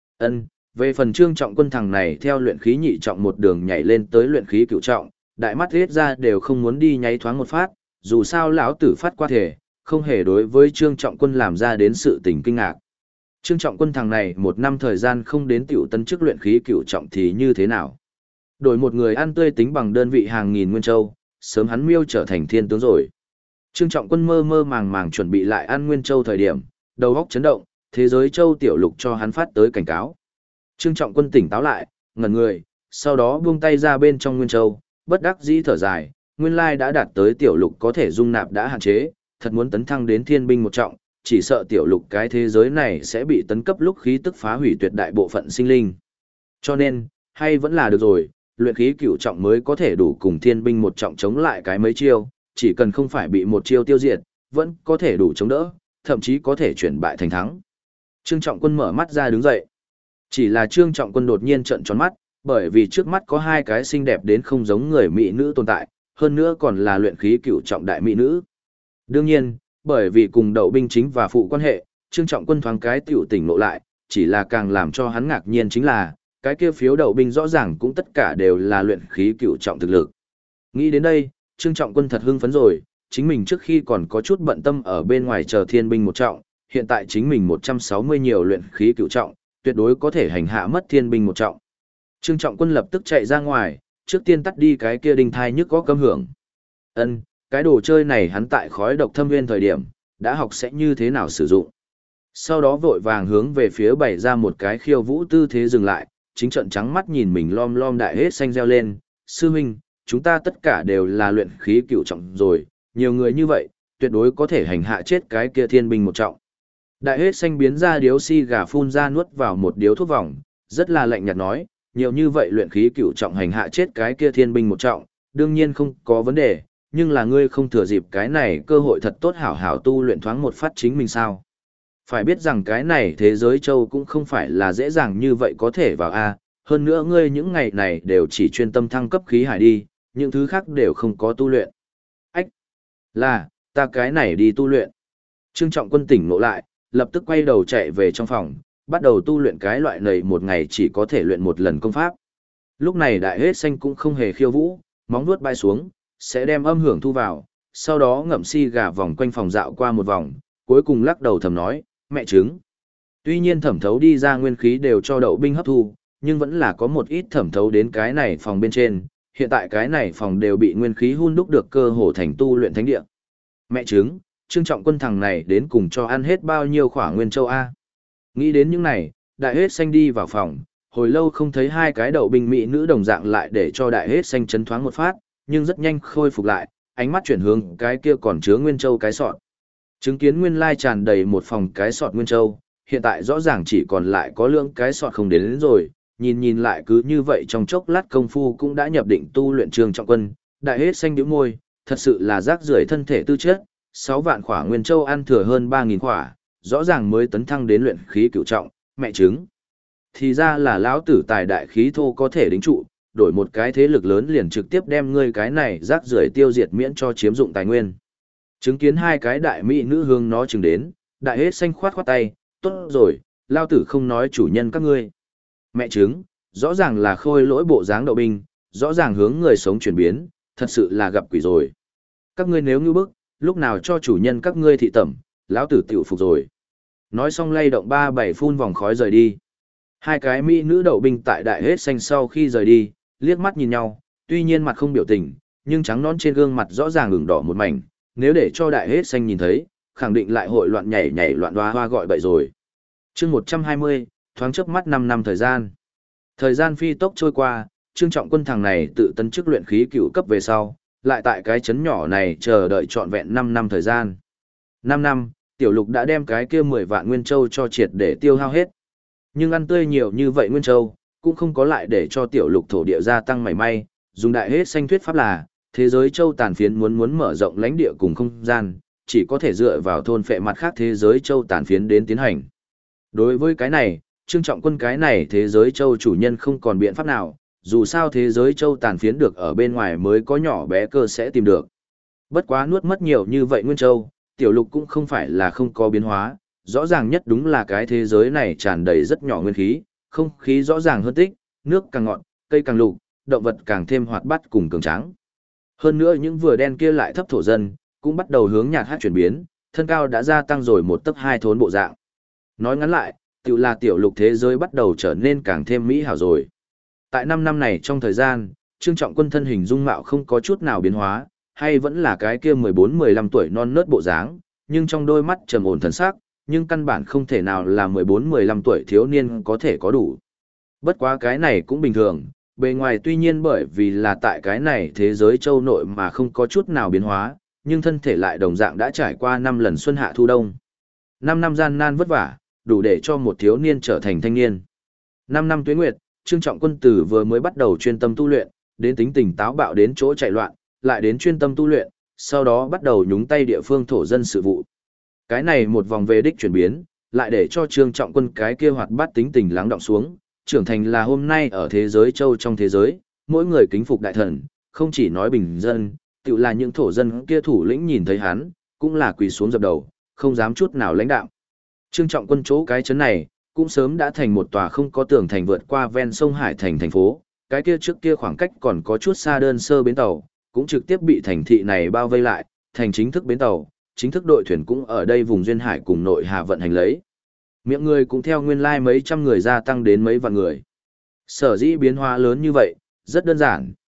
Về phần Trương Trọng Quân thằng này theo luyện khí nhị trọng một đường nhảy lên tới luyện khí cửu trọng, đại mắt riết ra đều không muốn đi nháy thoáng một phát, dù sao lão tử phát qua thể, không hề đối với Trương Trọng Quân làm ra đến sự tình kinh ngạc. Trương Trọng Quân thằng này một năm thời gian không đến tiểu tấn chức luyện khí cửu trọng thì như thế nào? Đổi một người ăn tươi tính bằng đơn vị hàng nghìn nguyên châu, sớm hắn miêu trở thành thiên tướng rồi. Trương Trọng Quân mơ mơ màng màng chuẩn bị lại ăn nguyên châu thời điểm, đầu óc chấn động, thế giới châu tiểu lục cho hắn phát tới cảnh cáo. Trương Trọng Quân tỉnh táo lại, ngẩn người, sau đó buông tay ra bên trong nguyên châu, bất đắc dĩ thở dài, nguyên lai đã đạt tới tiểu lục có thể dung nạp đã hạn chế, thật muốn tấn thăng đến thiên binh một trọng, chỉ sợ tiểu lục cái thế giới này sẽ bị tấn cấp lúc khí tức phá hủy tuyệt đại bộ phận sinh linh. Cho nên, hay vẫn là được rồi, luyện khí cửu trọng mới có thể đủ cùng thiên binh một trọng chống lại cái mấy chiêu, chỉ cần không phải bị một chiêu tiêu diệt, vẫn có thể đủ chống đỡ, thậm chí có thể chuyển bại thành thắng. Trương Trọng Quân mở mắt ra đứng dậy. Chỉ là Trương Trọng Quân đột nhiên trợn tròn mắt, bởi vì trước mắt có hai cái xinh đẹp đến không giống người mỹ nữ tồn tại, hơn nữa còn là luyện khí cửu trọng đại mỹ nữ. Đương nhiên, bởi vì cùng đậu binh chính và phụ quan hệ, Trương Trọng Quân thoáng cái tiểu tỉnh ngộ lại, chỉ là càng làm cho hắn ngạc nhiên chính là, cái kia phiếu đậu binh rõ ràng cũng tất cả đều là luyện khí cửu trọng thực lực. Nghĩ đến đây, Trương Trọng Quân thật hưng phấn rồi, chính mình trước khi còn có chút bận tâm ở bên ngoài chờ thiên binh một trọng, hiện tại chính mình 160 nhiều luyện khí cửu trọng, tuyệt đối có thể hành hạ mất thiên binh một trọng. Trương Trọng Quân lập tức chạy ra ngoài, trước tiên tắt đi cái kia đinh thai nhức có câm hưởng. Cái đồ chơi này hắn tại khói độc thâm nguyên thời điểm, đã học sẽ như thế nào sử dụng. Sau đó vội vàng hướng về phía bày ra một cái khiêu vũ tư thế dừng lại, chính trận trắng mắt nhìn mình lom lom đại hết xanh reo lên, sư huynh, chúng ta tất cả đều là luyện khí cựu trọng rồi, nhiều người như vậy, tuyệt đối có thể hành hạ chết cái kia thiên binh một trọng. Đại hết xanh biến ra điếu xi gà phun ra nuốt vào một điếu thuốc vòng, rất là lạnh nhạt nói, nhiều như vậy luyện khí cựu trọng hành hạ chết cái kia thiên binh một trọng, đương nhiên không có vấn đề, nhưng là ngươi không thừa dịp cái này cơ hội thật tốt hảo hảo tu luyện thoáng một phát chính mình sao. Phải biết rằng cái này thế giới châu cũng không phải là dễ dàng như vậy có thể vào A, hơn nữa ngươi những ngày này đều chỉ chuyên tâm thăng cấp khí hải đi, những thứ khác đều không có tu luyện. Ách! Là, ta cái này đi tu luyện. Trương Trọng Quân tỉnh ngộ lại, lập tức quay đầu chạy về trong phòng, bắt đầu tu luyện cái loại này một ngày chỉ có thể luyện một lần công pháp. Lúc này đại hết xanh cũng không hề khiêu vũ, móng vuốt bay xuống, sẽ đem âm hưởng thu vào, sau đó ngậm si gà vòng quanh phòng dạo qua một vòng, cuối cùng lắc đầu thầm nói, mẹ trứng. Tuy nhiên thẩm thấu đi ra nguyên khí đều cho đậu binh hấp thu, nhưng vẫn là có một ít thẩm thấu đến cái này phòng bên trên, hiện tại cái này phòng đều bị nguyên khí hun đúc được cơ hồ thành tu luyện thánh địa. Mẹ trứng, Trương Trọng Quân thằng này đến cùng cho ăn hết bao nhiêu khỏa nguyên châu A. Nghĩ đến những này, đại hết xanh đi vào phòng, hồi lâu không thấy hai cái đậu binh mỹ nữ đồng dạng lại để cho đại hết xanh chấn thoáng một phát, nhưng rất nhanh khôi phục lại, ánh mắt chuyển hướng cái kia còn chứa nguyên châu cái sọt. Chứng kiến nguyên lai tràn đầy một phòng cái sọt nguyên châu, hiện tại rõ ràng chỉ còn lại có lượng cái sọt không đến rồi, nhìn lại cứ như vậy trong chốc lát công phu cũng đã nhập định tu luyện Trương Trọng Quân, đại hết xanh nhíu môi, thật sự là rác rưởi thân thể tư chất, 6 vạn khỏa nguyên châu ăn thừa hơn 3.000 khỏa, rõ ràng mới tấn thăng đến luyện khí cửu trọng, mẹ chứng. Thì ra là lão tử tài đại khí thô có thể đính trụ, đổi một cái thế lực lớn liền trực tiếp đem ngươi cái này rác rưởi tiêu diệt miễn cho chiếm dụng tài nguyên. Chứng kiến hai cái đại mỹ nữ hương nó chừng đến, đại hết xanh khoát khoát tay, tốt rồi, lao tử không nói chủ nhân các ngươi. Mẹ chứng, rõ ràng là khôi lỗi bộ dáng đậu binh, rõ ràng hướng người sống chuyển biến, thật sự là gặp quỷ rồi. Các ngươi nếu như bức, lúc nào cho chủ nhân các ngươi thị tẩm, lão tử tiểu phục rồi. Nói xong lay động 3-7 phun vòng khói rời đi. Hai cái mỹ nữ đậu binh tại đại hết xanh sau khi rời đi, liếc mắt nhìn nhau, tuy nhiên mặt không biểu tình, nhưng trắng nón trên gương mặt rõ ràng ửng đỏ một mảnh, nếu để cho đại hết xanh nhìn thấy, khẳng định lại hội loạn nhảy loạn hoa hoa gọi bậy rồi. Chương 120, thoáng chớp mắt 5 năm thời gian. Thời gian phi tốc trôi qua, Trương Trọng Quân thằng này tự tấn chức luyện khí cựu cấp về sau, lại tại cái chấn nhỏ này chờ đợi trọn vẹn 5 năm thời gian. 5 năm, Tiểu Lục đã đem cái kia 10 vạn nguyên châu cho triệt để tiêu hao hết. Nhưng ăn tươi nhiều như vậy nguyên châu, cũng không có lại để cho Tiểu Lục thổ địa gia tăng mảy may, dùng đại hết xanh thuyết pháp là, thế giới châu tàn phiến muốn mở rộng lãnh địa cùng không gian, chỉ có thể dựa vào thôn phệ mặt khác thế giới châu tàn phiến đến tiến hành. Đối với cái này, Trương Trọng Quân cái này thế giới châu chủ nhân không còn biện pháp nào, dù sao thế giới châu tàn phiến được ở bên ngoài mới có nhỏ bé cơ sẽ tìm được. Bất quá nuốt mất nhiều như vậy nguyên châu, Tiểu Lục cũng không phải là không có biến hóa, rõ ràng nhất đúng là cái thế giới này tràn đầy rất nhỏ nguyên khí, không khí rõ ràng hơn tích, nước càng ngọt, cây càng lục, động vật càng thêm hoạt bát cùng cường tráng. Hơn nữa những vừa đen kia lại thấp thổ dân, cũng bắt đầu hướng nhạt hát chuyển biến, thân cao đã gia tăng rồi 1 tấc 2 thốn bộ dạng. Nói ngắn lại, tự là Tiểu Lục thế giới bắt đầu trở nên càng thêm mỹ hảo rồi. Tại 5 năm này trong thời gian, Trương Trọng Quân thân hình dung mạo không có chút nào biến hóa, hay vẫn là cái kia 14-15 tuổi non nớt bộ dáng, nhưng trong đôi mắt trầm ổn thần sắc, nhưng căn bản không thể nào là 14-15 tuổi thiếu niên có thể có đủ. Bất quá cái này cũng bình thường, bề ngoài tuy nhiên bởi vì là tại cái này thế giới châu nội mà không có chút nào biến hóa, nhưng thân thể lại đồng dạng đã trải qua 5 lần xuân hạ thu đông. 5 năm gian nan vất vả, đủ để cho một thiếu niên trở thành thanh niên. 5 năm tuế nguyệt, Trương Trọng Quân từ vừa mới bắt đầu chuyên tâm tu luyện, đến tính tình táo bạo đến chỗ chạy loạn, lại đến chuyên tâm tu luyện, sau đó bắt đầu nhúng tay địa phương thổ dân sự vụ. Cái này một vòng về đích chuyển biến, lại để cho Trương Trọng Quân cái kia hoạt bát tính tình lắng đọng xuống, trưởng thành là hôm nay ở thế giới châu trong thế giới, mỗi người kính phục đại thần, không chỉ nói bình dân, tự là những thổ dân kia thủ lĩnh nhìn thấy hắn, cũng là quỳ xuống dập đầu, không dám chút nào lãnh đạo. Trương Trọng Quân chỗ cái chấn này, cũng sớm đã thành một tòa không có tường thành vượt qua ven sông Hải thành thành phố, cái kia trước kia khoảng cách còn có chút xa đơn sơ bến tàu, cũng trực tiếp bị thành thị này bao vây lại, thành chính thức bến tàu, chính thức đội thuyền cũng ở đây vùng duyên hải cùng nội hà vận hành lấy. Miệng người cũng theo nguyên lai mấy trăm người gia tăng đến mấy vạn người. Sở dĩ biến hóa lớn như vậy, rất đơn giản,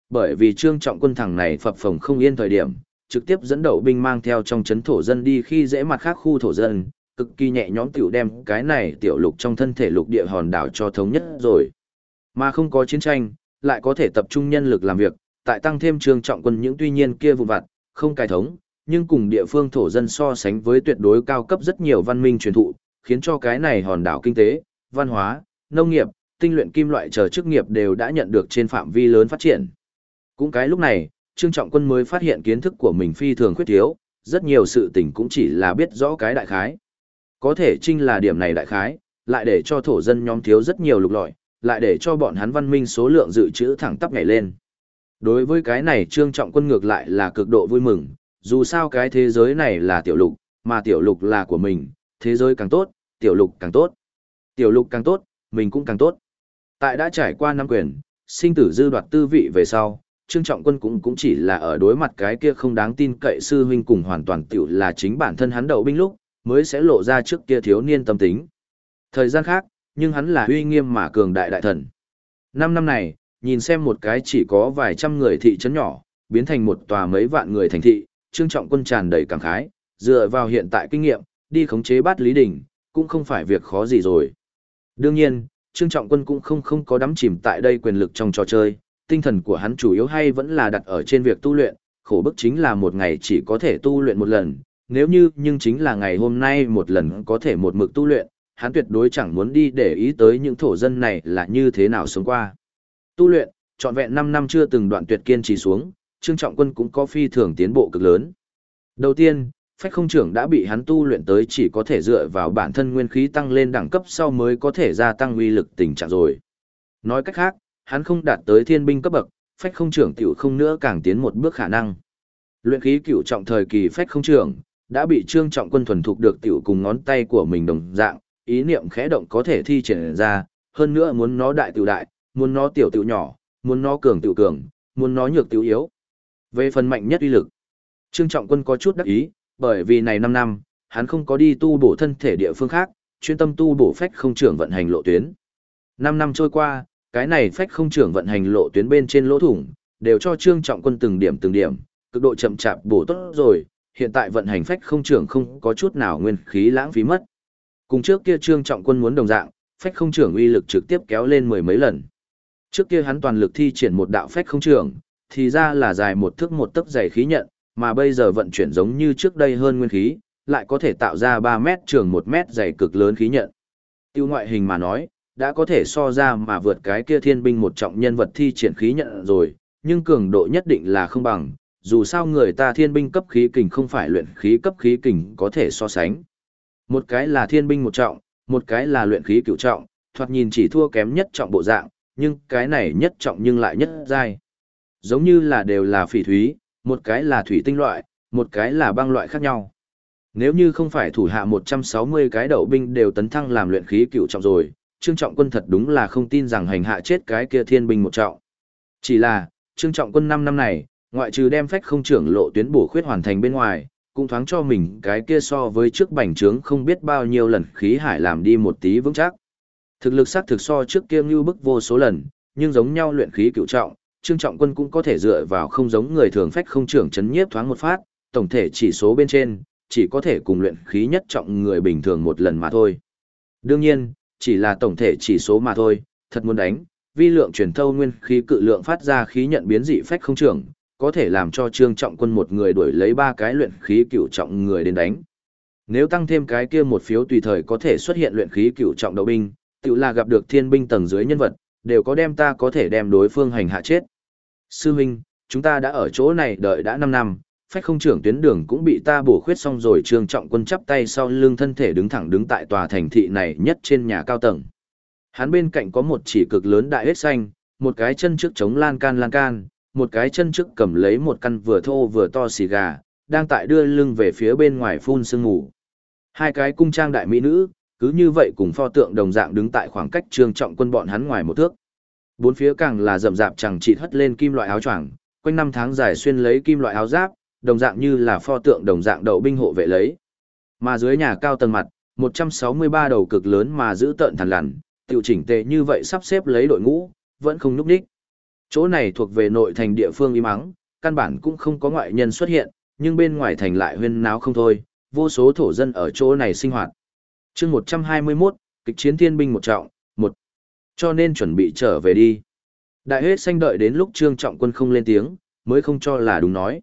bởi vì Trương Trọng Quân thằng này phập phồng không yên thời điểm, trực tiếp dẫn đậu binh mang theo trong chấn thổ dân đi khi dễ mặt khác khu thổ dân, cực kỳ nhẹ nhõm tiểu đem cái này tiểu lục trong thân thể lục địa hòn đảo cho thống nhất rồi. Mà không có chiến tranh, lại có thể tập trung nhân lực làm việc, tại tăng thêm Trương Trọng Quân những tuy nhiên kia vụn vặt, không cải thống, nhưng cùng địa phương thổ dân so sánh với tuyệt đối cao cấp rất nhiều văn minh truyền thụ, khiến cho cái này hòn đảo kinh tế, văn hóa, nông nghiệp, tinh luyện kim loại chờ chức nghiệp đều đã nhận được trên phạm vi lớn phát triển. Cũng cái lúc này, Trương Trọng Quân mới phát hiện kiến thức của mình phi thường khuyết thiếu, rất nhiều sự tình cũng chỉ là biết rõ cái đại khái. Có thể chinh là điểm này đại khái, lại để cho thổ dân nhóm thiếu rất nhiều lục lọi, lại để cho bọn hắn văn minh số lượng dự trữ thẳng tắp nhảy lên. Đối với cái này Trương Trọng Quân ngược lại là cực độ vui mừng, dù sao cái thế giới này là tiểu lục, mà tiểu lục là của mình, thế giới càng tốt, tiểu lục càng tốt. Tiểu lục càng tốt, mình cũng càng tốt. Tại đã trải qua năm quyền, sinh tử dư đoạt tư vị về sau, Trương Trọng Quân cũng chỉ là ở đối mặt cái kia không đáng tin cậy sư huynh cùng hoàn toàn tiểu là chính bản thân hắn đậu binh lúc, mới sẽ lộ ra trước kia thiếu niên tâm tính. Thời gian khác, nhưng hắn là uy nghiêm mà cường đại đại thần. 5 năm này, nhìn xem một cái chỉ có vài trăm người thị trấn nhỏ, biến thành một tòa mấy vạn người thành thị, Trương Trọng Quân tràn đầy cảm khái, dựa vào hiện tại kinh nghiệm, đi khống chế Bát Lý Đỉnh, cũng không phải việc khó gì rồi. Đương nhiên, Trương Trọng Quân cũng không có đắm chìm tại đây quyền lực trong trò chơi, tinh thần của hắn chủ yếu hay vẫn là đặt ở trên việc tu luyện, khổ bức chính là một ngày chỉ có thể tu luyện một lần, nếu như nhưng chính là ngày hôm nay một lần có thể một mực tu luyện, hắn tuyệt đối chẳng muốn đi để ý tới những thổ dân này là như thế nào sống qua. Tu luyện, trọn vẹn 5 năm chưa từng đoạn tuyệt kiên trì xuống, Trương Trọng Quân cũng có phi thường tiến bộ cực lớn. Đầu tiên, phách không trưởng đã bị hắn tu luyện tới chỉ có thể dựa vào bản thân nguyên khí tăng lên đẳng cấp sau mới có thể gia tăng uy lực tình trạng rồi. Nói cách khác, hắn không đạt tới thiên binh cấp bậc, phách không trưởng tiểu không nữa càng tiến một bước khả năng. Luyện khí cửu trọng thời kỳ phách không trưởng đã bị Trương Trọng Quân thuần thục được tiểu cùng ngón tay của mình đồng dạng, ý niệm khẽ động có thể thi triển ra, hơn nữa muốn nó đại tiểu đại, muốn nó tiểu tiểu nhỏ, muốn nó cường tiểu cường, muốn nó nhược tiểu yếu. Về phần mạnh nhất uy lực, Trương Trọng Quân có chút đắc ý, bởi vì này 5 năm, hắn không có đi tu bổ thân thể địa phương khác, chuyên tâm tu bổ phách không trưởng vận hành lộ tuyến. 5 năm trôi qua, cái này phách không trưởng vận hành lộ tuyến bên trên lỗ thủng, đều cho Trương Trọng Quân từng điểm, cực độ chậm chạp bổ tốt rồi, hiện tại vận hành phách không trưởng không có chút nào nguyên khí lãng phí mất. Cùng trước kia Trương Trọng Quân muốn đồng dạng, phách không trưởng uy lực trực tiếp kéo lên 10 mấy lần. Trước kia hắn toàn lực thi triển một đạo phách không trưởng, thì ra là dài một thước một tấc dày khí nhận, mà bây giờ vận chuyển giống như trước đây hơn nguyên khí, lại có thể tạo ra 3 mét trường 1 mét dày cực lớn khí nhận. Tiêu ngoại hình mà nói, đã có thể so ra mà vượt cái kia thiên binh một trọng nhân vật thi triển khí nhận rồi, nhưng cường độ nhất định là không bằng, dù sao người ta thiên binh cấp khí kình không phải luyện khí cấp khí kình có thể so sánh. Một cái là thiên binh một trọng, một cái là luyện khí cửu trọng, thoạt nhìn chỉ thua kém nhất trọng bộ dạng, nhưng cái này nhất trọng nhưng lại nhất giai. Giống như là đều là phỉ thúy, một cái là thủy tinh loại, một cái là băng loại khác nhau. Nếu như không phải thủ hạ 160 cái đậu binh đều tấn thăng làm luyện khí cửu trọng rồi, Trương Trọng Quân thật đúng là không tin rằng hành hạ chết cái kia thiên binh một trọng. Chỉ là, Trương Trọng Quân 5 năm này, ngoại trừ đem phách không trưởng lộ tuyến bổ khuyết hoàn thành bên ngoài, cũng thoáng cho mình cái kia so với trước bành trướng không biết bao nhiêu lần khí hải làm đi một tí vững chắc. Thực lực sắc thực so trước kia như bức vô số lần, nhưng giống nhau luyện khí cửu trọng, Trương Trọng Quân cũng có thể dựa vào không giống người thường phách không trưởng chấn nhiếp thoáng một phát, tổng thể chỉ số bên trên, chỉ có thể cùng luyện khí nhất trọng người bình thường một lần mà thôi. Đương nhiên, chỉ là tổng thể chỉ số mà thôi, thật muốn đánh, vi lượng truyền thâu nguyên khí cự lượng phát ra khí nhận biến dị phách không trưởng, có thể làm cho Trương Trọng Quân một người đuổi lấy 3 cái luyện khí cửu trọng người đến đánh. Nếu tăng thêm cái kia một phiếu tùy thời có thể xuất hiện luyện khí cửu trọng đậu binh, tự là gặp được thiên binh tầng dưới nhân vật, đều có đem ta có thể đem đối phương hành hạ chết. Sư huynh, chúng ta đã ở chỗ này đợi đã 5 năm, phách không trưởng tuyến đường cũng bị ta bổ khuyết xong rồi. Trương Trọng Quân chắp tay sau lưng thân thể đứng thẳng đứng tại tòa thành thị này nhất trên nhà cao tầng. Hắn bên cạnh có một chỉ cực lớn đại hết xanh, một cái chân trước chống lan can, một cái chân trước cầm lấy một căn vừa thô vừa to xì gà, đang tại đưa lưng về phía bên ngoài phun sương ngủ. Hai cái cung trang đại mỹ nữ, cứ như vậy cùng pho tượng đồng dạng đứng tại khoảng cách Trương Trọng Quân bọn hắn ngoài một thước. Bốn phía càng là rậm rạp chẳng chịt hất lên kim loại áo choàng, quanh năm tháng dài xuyên lấy kim loại áo giáp, đồng dạng như là pho tượng đồng dạng đậu binh hộ vệ lấy. Mà dưới nhà cao tầng mặt, 163 đầu cực lớn mà giữ tợn thằn lằn, tiểu chỉnh tề như vậy sắp xếp lấy đội ngũ, vẫn không nhúc nhích. Chỗ này thuộc về nội thành địa phương im ắng, căn bản cũng không có ngoại nhân xuất hiện, nhưng bên ngoài thành lại huyên náo không thôi, vô số thổ dân ở chỗ này sinh hoạt. Chương 121, kịch chiến thiên binh một trọng, một. Cho nên chuẩn bị trở về đi. Đại hết xanh đợi đến lúc Trương Trọng Quân không lên tiếng, mới không cho là đúng nói.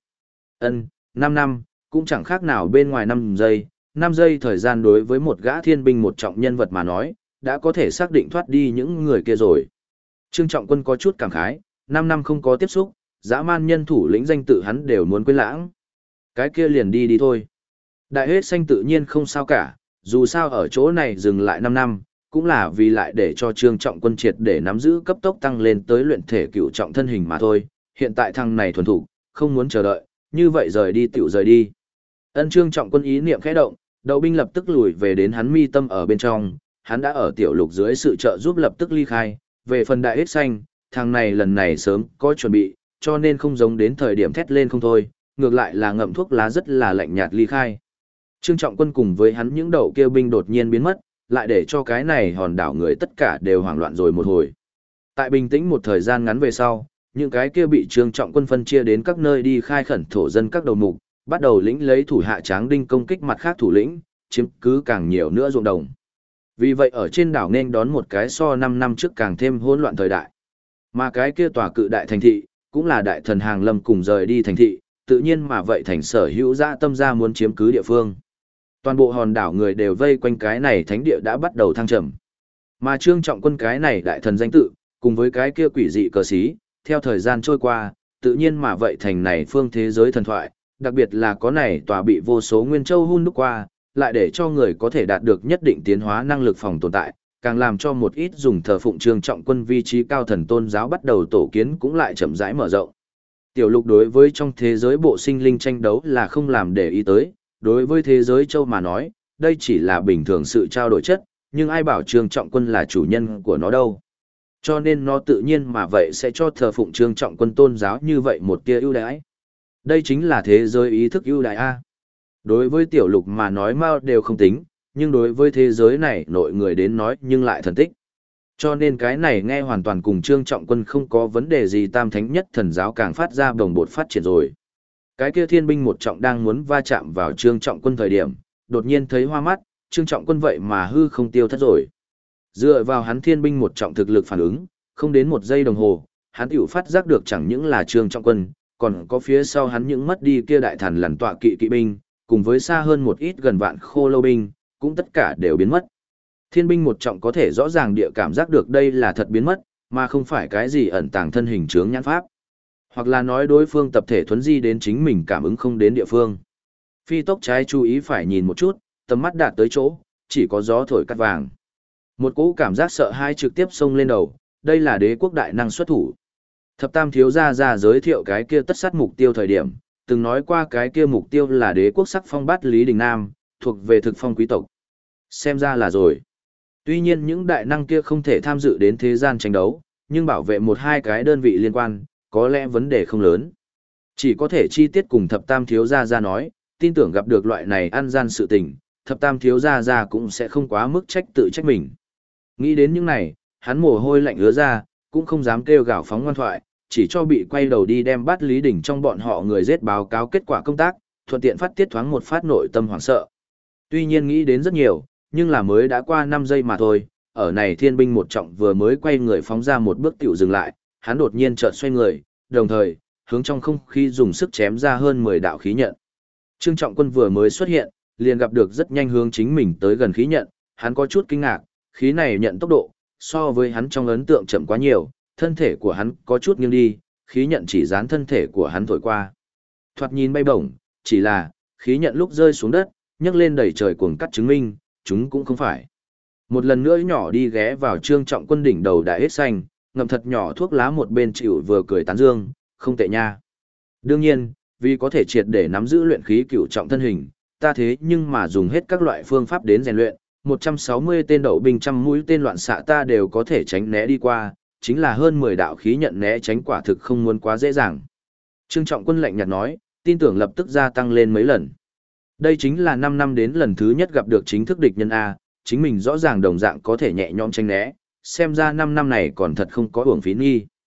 5 năm, cũng chẳng khác nào bên ngoài 5 giây, 5 giây thời gian đối với một gã thiên binh một trọng nhân vật mà nói, đã có thể xác định thoát đi những người kia rồi. Trương Trọng Quân có chút cảm khái, 5 năm không có tiếp xúc, dã man nhân thủ lĩnh danh tự hắn đều muốn quên lãng. Cái kia liền đi đi thôi. Đại hết xanh tự nhiên không sao cả, dù sao ở chỗ này dừng lại 5 năm, cũng là vì lại để cho Trương Trọng Quân triệt để nắm giữ cấp tốc tăng lên tới luyện thể cựu trọng thân hình mà thôi. Hiện tại thằng này thuần thủ, không muốn chờ đợi, như vậy rời đi tiểu rời đi. Trương Trọng Quân ý niệm khẽ động, đậu binh lập tức lùi về đến hắn mi tâm ở bên trong, hắn đã ở tiểu lục dưới sự trợ giúp lập tức ly khai. Về phần đại hết xanh, thằng này lần này sớm có chuẩn bị, cho nên không giống đến thời điểm thét lên không thôi, ngược lại là ngậm thuốc lá rất là lạnh nhạt ly khai. Trương Trọng Quân cùng với hắn những đậu kia binh đột nhiên biến mất, lại để cho cái này hòn đảo người tất cả đều hoảng loạn rồi một hồi. Tại bình tĩnh một thời gian ngắn về sau, những cái kia bị Trương Trọng Quân phân chia đến các nơi đi khai khẩn thổ dân các đầu mục, bắt đầu lĩnh lấy thủ hạ Tráng Đinh công kích mặt khác thủ lĩnh, chiếm cứ càng nhiều nữa ruộng đồng. Vì vậy ở trên đảo nên đón một cái so 5 năm trước càng thêm hỗn loạn thời đại. Mà cái kia tòa cự đại thành thị, cũng là đại thần hàng lâm cùng rời đi thành thị, tự nhiên mà vậy thành sở hữu dã tâm ra muốn chiếm cứ địa phương. Toàn bộ hòn đảo người đều vây quanh cái này thánh địa đã bắt đầu thăng trầm. Mà Trương Trọng Quân cái này đại thần danh tự, cùng với cái kia quỷ dị cờ xí, theo thời gian trôi qua, tự nhiên mà vậy thành này phương thế giới thần thoại, đặc biệt là có này tòa bị vô số nguyên châu hun đúc qua, lại để cho người có thể đạt được nhất định tiến hóa năng lực phòng tồn tại, càng làm cho một ít dùng thờ phụng Trương Trọng Quân vi trí cao thần tôn giáo bắt đầu tổ kiến cũng lại chậm rãi mở rộng. Tiểu lục đối với trong thế giới bộ sinh linh tranh đấu là không làm để ý tới, đối với thế giới châu mà nói, đây chỉ là bình thường sự trao đổi chất, nhưng ai bảo Trương Trọng Quân là chủ nhân của nó đâu. Cho nên nó tự nhiên mà vậy sẽ cho thờ phụng Trương Trọng Quân tôn giáo như vậy một tia ưu đãi. Đây chính là thế giới ý thức ưu đãi A. Đối với tiểu lục mà nói mau đều không tính, nhưng đối với thế giới này nội người đến nói nhưng lại thần tích. Cho nên cái này nghe hoàn toàn cùng Trương Trọng Quân không có vấn đề gì, tam thánh nhất thần giáo càng phát ra đồng bột phát triển rồi. Cái kia thiên binh một trọng đang muốn va chạm vào Trương Trọng Quân thời điểm, đột nhiên thấy hoa mắt, Trương Trọng Quân vậy mà hư không tiêu thất rồi. Dựa vào hắn thiên binh một trọng thực lực phản ứng, không đến 1 giây đồng hồ, hắn tiểu phát giác được chẳng những là Trương Trọng Quân, còn có phía sau hắn những mất đi kia đại thần lằn tọa kỵ kỵ binh, cùng với xa hơn một ít gần vạn khô lâu binh, cũng tất cả đều biến mất. Thiên binh một trọng có thể rõ ràng địa cảm giác được đây là thật biến mất, mà không phải cái gì ẩn tàng thân hình chướng nhãn pháp. Hoặc là nói đối phương tập thể thuấn di đến chính mình cảm ứng không đến địa phương. Phi tốc trái chú ý phải nhìn một chút, tầm mắt đạt tới chỗ, chỉ có gió thổi cắt vàng. Một cỗ cảm giác sợ hãi trực tiếp xông lên đầu, đây là đế quốc đại năng xuất thủ. Thập tam thiếu gia ra giới thiệu cái kia tất sát mục tiêu thời điểm, từng nói qua cái kia mục tiêu là đế quốc sắc phong bát Lý Đình Nam, thuộc về thực phong quý tộc. Xem ra là rồi. Tuy nhiên những đại năng kia không thể tham dự đến thế gian tranh đấu, nhưng bảo vệ một hai cái đơn vị liên quan, có lẽ vấn đề không lớn. Chỉ có thể chi tiết cùng thập tam thiếu gia ra nói, tin tưởng gặp được loại này ăn gian sự tình, thập tam thiếu gia ra cũng sẽ không quá mức trách tự trách mình. Nghĩ đến những này, hắn mồ hôi lạnh ứa ra, cũng không dám kêu gào phóng ngoan thoại, chỉ cho bị quay đầu đi đem bắt Lý Đình trong bọn họ người giết báo cáo kết quả công tác, thuận tiện phát tiết thoáng một phát nội tâm hoảng sợ. Tuy nhiên nghĩ đến rất nhiều, nhưng là mới đã qua 5 giây mà thôi, ở này thiên binh một trọng vừa mới quay người phóng ra một bước tiểu dừng lại, hắn đột nhiên chợt xoay người, đồng thời, hướng trong không khí dùng sức chém ra hơn 10 đạo khí nhận. Trương Trọng Quân vừa mới xuất hiện, liền gặp được rất nhanh hướng chính mình tới gần khí nhận, hắn có chút kinh ngạc, khí này nhận tốc độ, so với hắn trong ấn tượng chậm quá nhiều, thân thể của hắn có chút nghiêng đi, khí nhận chỉ dán thân thể của hắn thổi qua. Thoạt nhìn bay bổng, chỉ là, khí nhận lúc rơi xuống đất, nhấc lên đầy trời cuồng cắt chứng minh, chúng cũng không phải. Một lần nữa nhỏ đi ghé vào Trương Trọng Quân đỉnh đầu đã hết xanh, ngậm thật nhỏ thuốc lá một bên chịu vừa cười tán dương, không tệ nha. Đương nhiên, vì có thể triệt để nắm giữ luyện khí cửu trọng thân hình, ta thế nhưng mà dùng hết các loại phương pháp đến rèn luyện, 160 tên đậu binh trăm mũi tên loạn xạ ta đều có thể tránh né đi qua, chính là hơn 10 đạo khí nhận né tránh quả thực không muốn quá dễ dàng. Trương Trọng Quân lạnh nhạt nói, tin tưởng lập tức gia tăng lên mấy lần. Đây chính là 5 năm đến lần thứ nhất gặp được chính thức địch nhân A, chính mình rõ ràng đồng dạng có thể nhẹ nhõm tránh né, xem ra 5 năm này còn thật không có uổng phí nghi.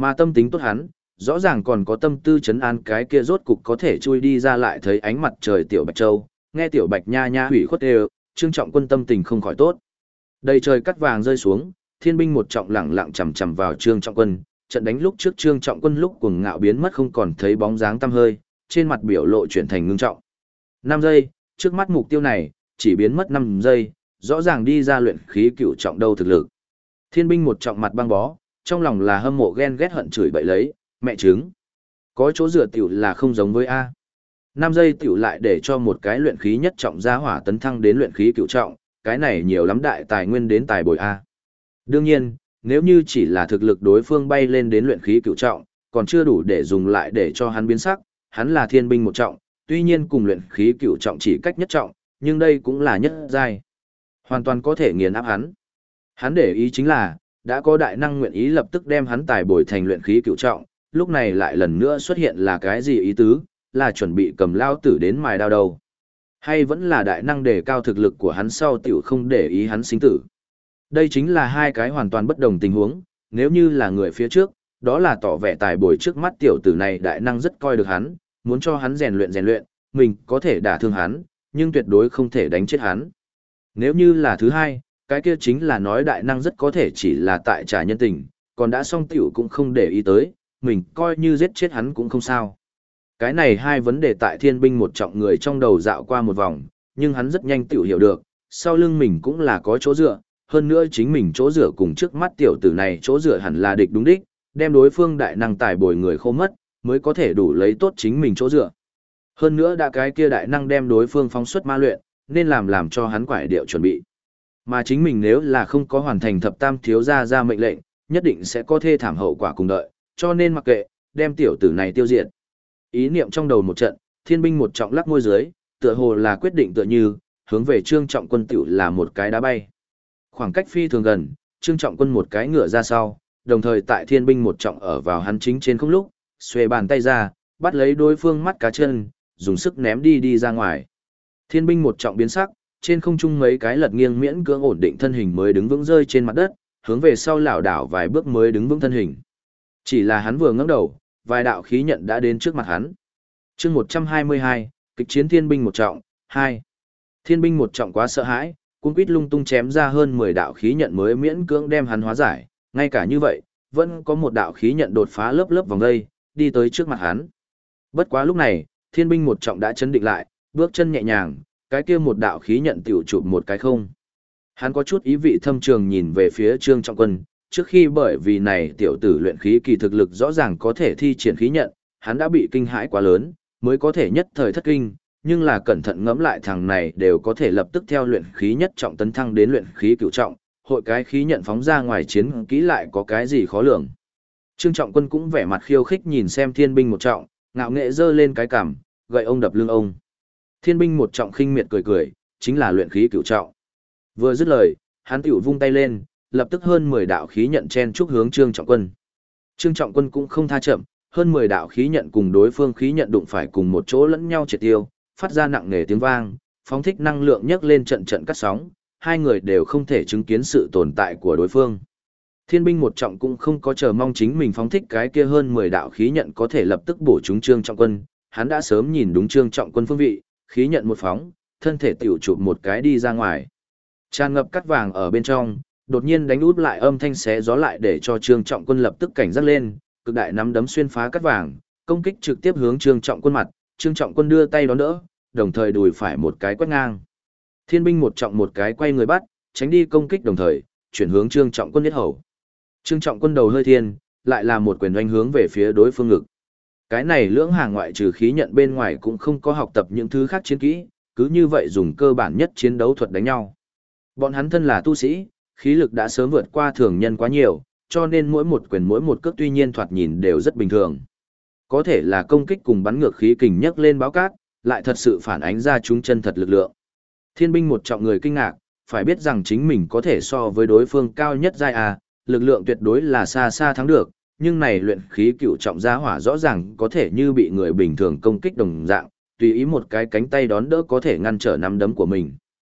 Mà tâm tính tốt hắn, rõ ràng còn có tâm tư trấn an cái kia rốt cục có thể chui đi ra lại thấy ánh mặt trời tiểu Bạch Châu, nghe tiểu Bạch nha nha hủy khuất đều, Trương Trọng Quân tâm tình không khỏi tốt. Đầy trời cắt vàng rơi xuống, thiên binh một trọng lẳng lặng chầm chầm vào Trương Trọng Quân, trận đánh lúc trước Trương Trọng Quân lúc cuồng ngạo biến mất không còn thấy bóng dáng tăm hơi, trên mặt biểu lộ chuyển thành ngưng trọng. 5 giây, trước mắt mục tiêu này, chỉ biến mất 5 giây, rõ ràng đi ra luyện khí cửu trọng đâu thực lực. Thiên binh một trọng mặt băng bó, trong lòng là hâm mộ ghen ghét hận chửi bậy lấy, mẹ trứng. Có chỗ dựa tiểu là không giống với A. 5 giây tiểu lại để cho một cái luyện khí nhất trọng gia hỏa tấn thăng đến luyện khí cửu trọng, cái này nhiều lắm đại tài nguyên đến tài bồi A. Đương nhiên, nếu như chỉ là thực lực đối phương bay lên đến luyện khí cửu trọng, còn chưa đủ để dùng lại để cho hắn biến sắc, hắn là thiên binh một trọng, tuy nhiên cùng luyện khí cửu trọng chỉ cách nhất trọng, nhưng đây cũng là nhất giai. Hoàn toàn có thể nghiền áp hắn. Hắn để ý chính là, đã có đại năng nguyện ý lập tức đem hắn tài bồi thành luyện khí cửu trọng, lúc này lại lần nữa xuất hiện là cái gì ý tứ, là chuẩn bị cầm lao tử đến mài đao đầu. Hay vẫn là đại năng đề cao thực lực của hắn sau tiểu không để ý hắn sinh tử. Đây chính là hai cái hoàn toàn bất đồng tình huống, nếu như là người phía trước, đó là tỏ vẻ tài bồi trước mắt tiểu tử này đại năng rất coi được hắn, muốn cho hắn rèn luyện, mình có thể đả thương hắn, nhưng tuyệt đối không thể đánh chết hắn. Nếu như là thứ hai, cái kia chính là nói đại năng rất có thể chỉ là tại trả nhân tình, còn đã xong tiểu cũng không để ý tới, mình coi như giết chết hắn cũng không sao. Cái này hai vấn đề tại thiên binh một trọng người trong đầu dạo qua một vòng, nhưng hắn rất nhanh tiểu hiểu được, sau lưng mình cũng là có chỗ dựa, hơn nữa chính mình chỗ dựa cùng trước mắt tiểu tử này chỗ dựa hẳn là địch đúng đích, đem đối phương đại năng tài bồi người khô mất, mới có thể đủ lấy tốt chính mình chỗ dựa. Hơn nữa đã cái kia đại năng đem đối phương phóng xuất ma luyện, nên làm cho hắn quải điệu chuẩn bị. Mà chính mình nếu là không có hoàn thành thập tam thiếu gia ra mệnh lệnh, nhất định sẽ có thê thảm hậu quả cùng đợi, cho nên mặc kệ, đem tiểu tử này tiêu diệt. Ý niệm trong đầu một trận, thiên binh một trọng lắc môi dưới, tựa hồ là quyết định tựa như, hướng về Trương Trọng Quân tiểu là một cái đá bay. Khoảng cách phi thường gần, Trương Trọng Quân một cái ngựa ra sau, đồng thời tại thiên binh một trọng ở vào hắn chính trên không lúc, xuề bàn tay ra, bắt lấy đối phương mắt cá chân, dùng sức ném đi ra ngoài. Thiên binh một trọng biến sắc, trên không trung mấy cái lật nghiêng miễn cưỡng ổn định thân hình mới đứng vững rơi trên mặt đất, hướng về sau lảo đảo vài bước mới đứng vững thân hình. Chỉ là hắn vừa ngẩng đầu, vài đạo khí nhận đã đến trước mặt hắn. Chương 122, kịch chiến thiên binh một trọng, 2. Thiên binh một trọng quá sợ hãi, cuống quýt lung tung chém ra hơn 10 đạo khí nhận mới miễn cưỡng đem hắn hóa giải, ngay cả như vậy, vẫn có một đạo khí nhận đột phá lớp vòng dây, đi tới trước mặt hắn. Bất quá lúc này, thiên binh một trọng đã chấn định lại, bước chân nhẹ nhàng, cái kia một đạo khí nhận tiểu chụp một cái không. Hắn có chút ý vị thâm trường nhìn về phía Trương Trọng Quân, trước khi bởi vì này tiểu tử luyện khí kỳ thực lực rõ ràng có thể thi triển khí nhận, hắn đã bị kinh hãi quá lớn, mới có thể nhất thời thất kinh, nhưng là cẩn thận ngẫm lại thằng này đều có thể lập tức theo luyện khí nhất trọng tấn thăng đến luyện khí cửu trọng, hội cái khí nhận phóng ra ngoài chiến kỹ lại có cái gì khó lường. Trương Trọng Quân cũng vẻ mặt khiêu khích nhìn xem thiên binh một trọng, ngạo nghệ giơ lên cái cằm, gậy ông đập lưng ông. Thiên binh một trọng khinh miệt cười, chính là luyện khí cửu trọng. Vừa dứt lời, hắn tiểu vung tay lên, lập tức hơn 10 đạo khí nhận chen chúc hướng Trương Trọng Quân. Trương Trọng Quân cũng không tha chậm, hơn 10 đạo khí nhận cùng đối phương khí nhận đụng phải cùng một chỗ lẫn nhau triệt tiêu, phát ra nặng nề tiếng vang, phóng thích năng lượng nhấc lên trận cắt sóng, hai người đều không thể chứng kiến sự tồn tại của đối phương. Thiên binh một trọng cũng không có chờ mong chính mình phóng thích cái kia hơn 10 đạo khí nhận có thể lập tức bổ trúng Trương Trọng Quân, hắn đã sớm nhìn đúng Trương Trọng Quân phương vị, khí nhận một phóng, thân thể tiểu chụp một cái đi ra ngoài. Tràn ngập cắt vàng ở bên trong, đột nhiên đánh út lại âm thanh xé gió lại để cho Trương Trọng Quân lập tức cảnh giác lên, cực đại nắm đấm xuyên phá cắt vàng, công kích trực tiếp hướng Trương Trọng Quân mặt, Trương Trọng Quân đưa tay đón đỡ, đồng thời đùi phải một cái quét ngang. Thiên binh một trọng một cái quay người bắt, tránh đi công kích đồng thời, chuyển hướng Trương Trọng Quân huyết hầu. Trương Trọng Quân đầu hơi thiên, lại là một quyền oanh hướng về phía đối phương ngực. Cái này lưỡng hàng ngoại trừ khí nhận bên ngoài cũng không có học tập những thứ khác chiến kỹ, cứ như vậy dùng cơ bản nhất chiến đấu thuật đánh nhau. Bọn hắn thân là tu sĩ, khí lực đã sớm vượt qua thường nhân quá nhiều, cho nên mỗi một quyền mỗi một cước tuy nhiên thoạt nhìn đều rất bình thường. Có thể là công kích cùng bắn ngược khí kình nhấc lên báo cát, lại thật sự phản ánh ra chúng chân thật lực lượng. Thiên binh một trọng người kinh ngạc, phải biết rằng chính mình có thể so với đối phương cao nhất giai A, lực lượng tuyệt đối là xa xa thắng được, nhưng này luyện khí cựu trọng gia hỏa rõ ràng có thể như bị người bình thường công kích đồng dạng, tùy ý một cái cánh tay đón đỡ có thể ngăn trở nắm đấm của mình.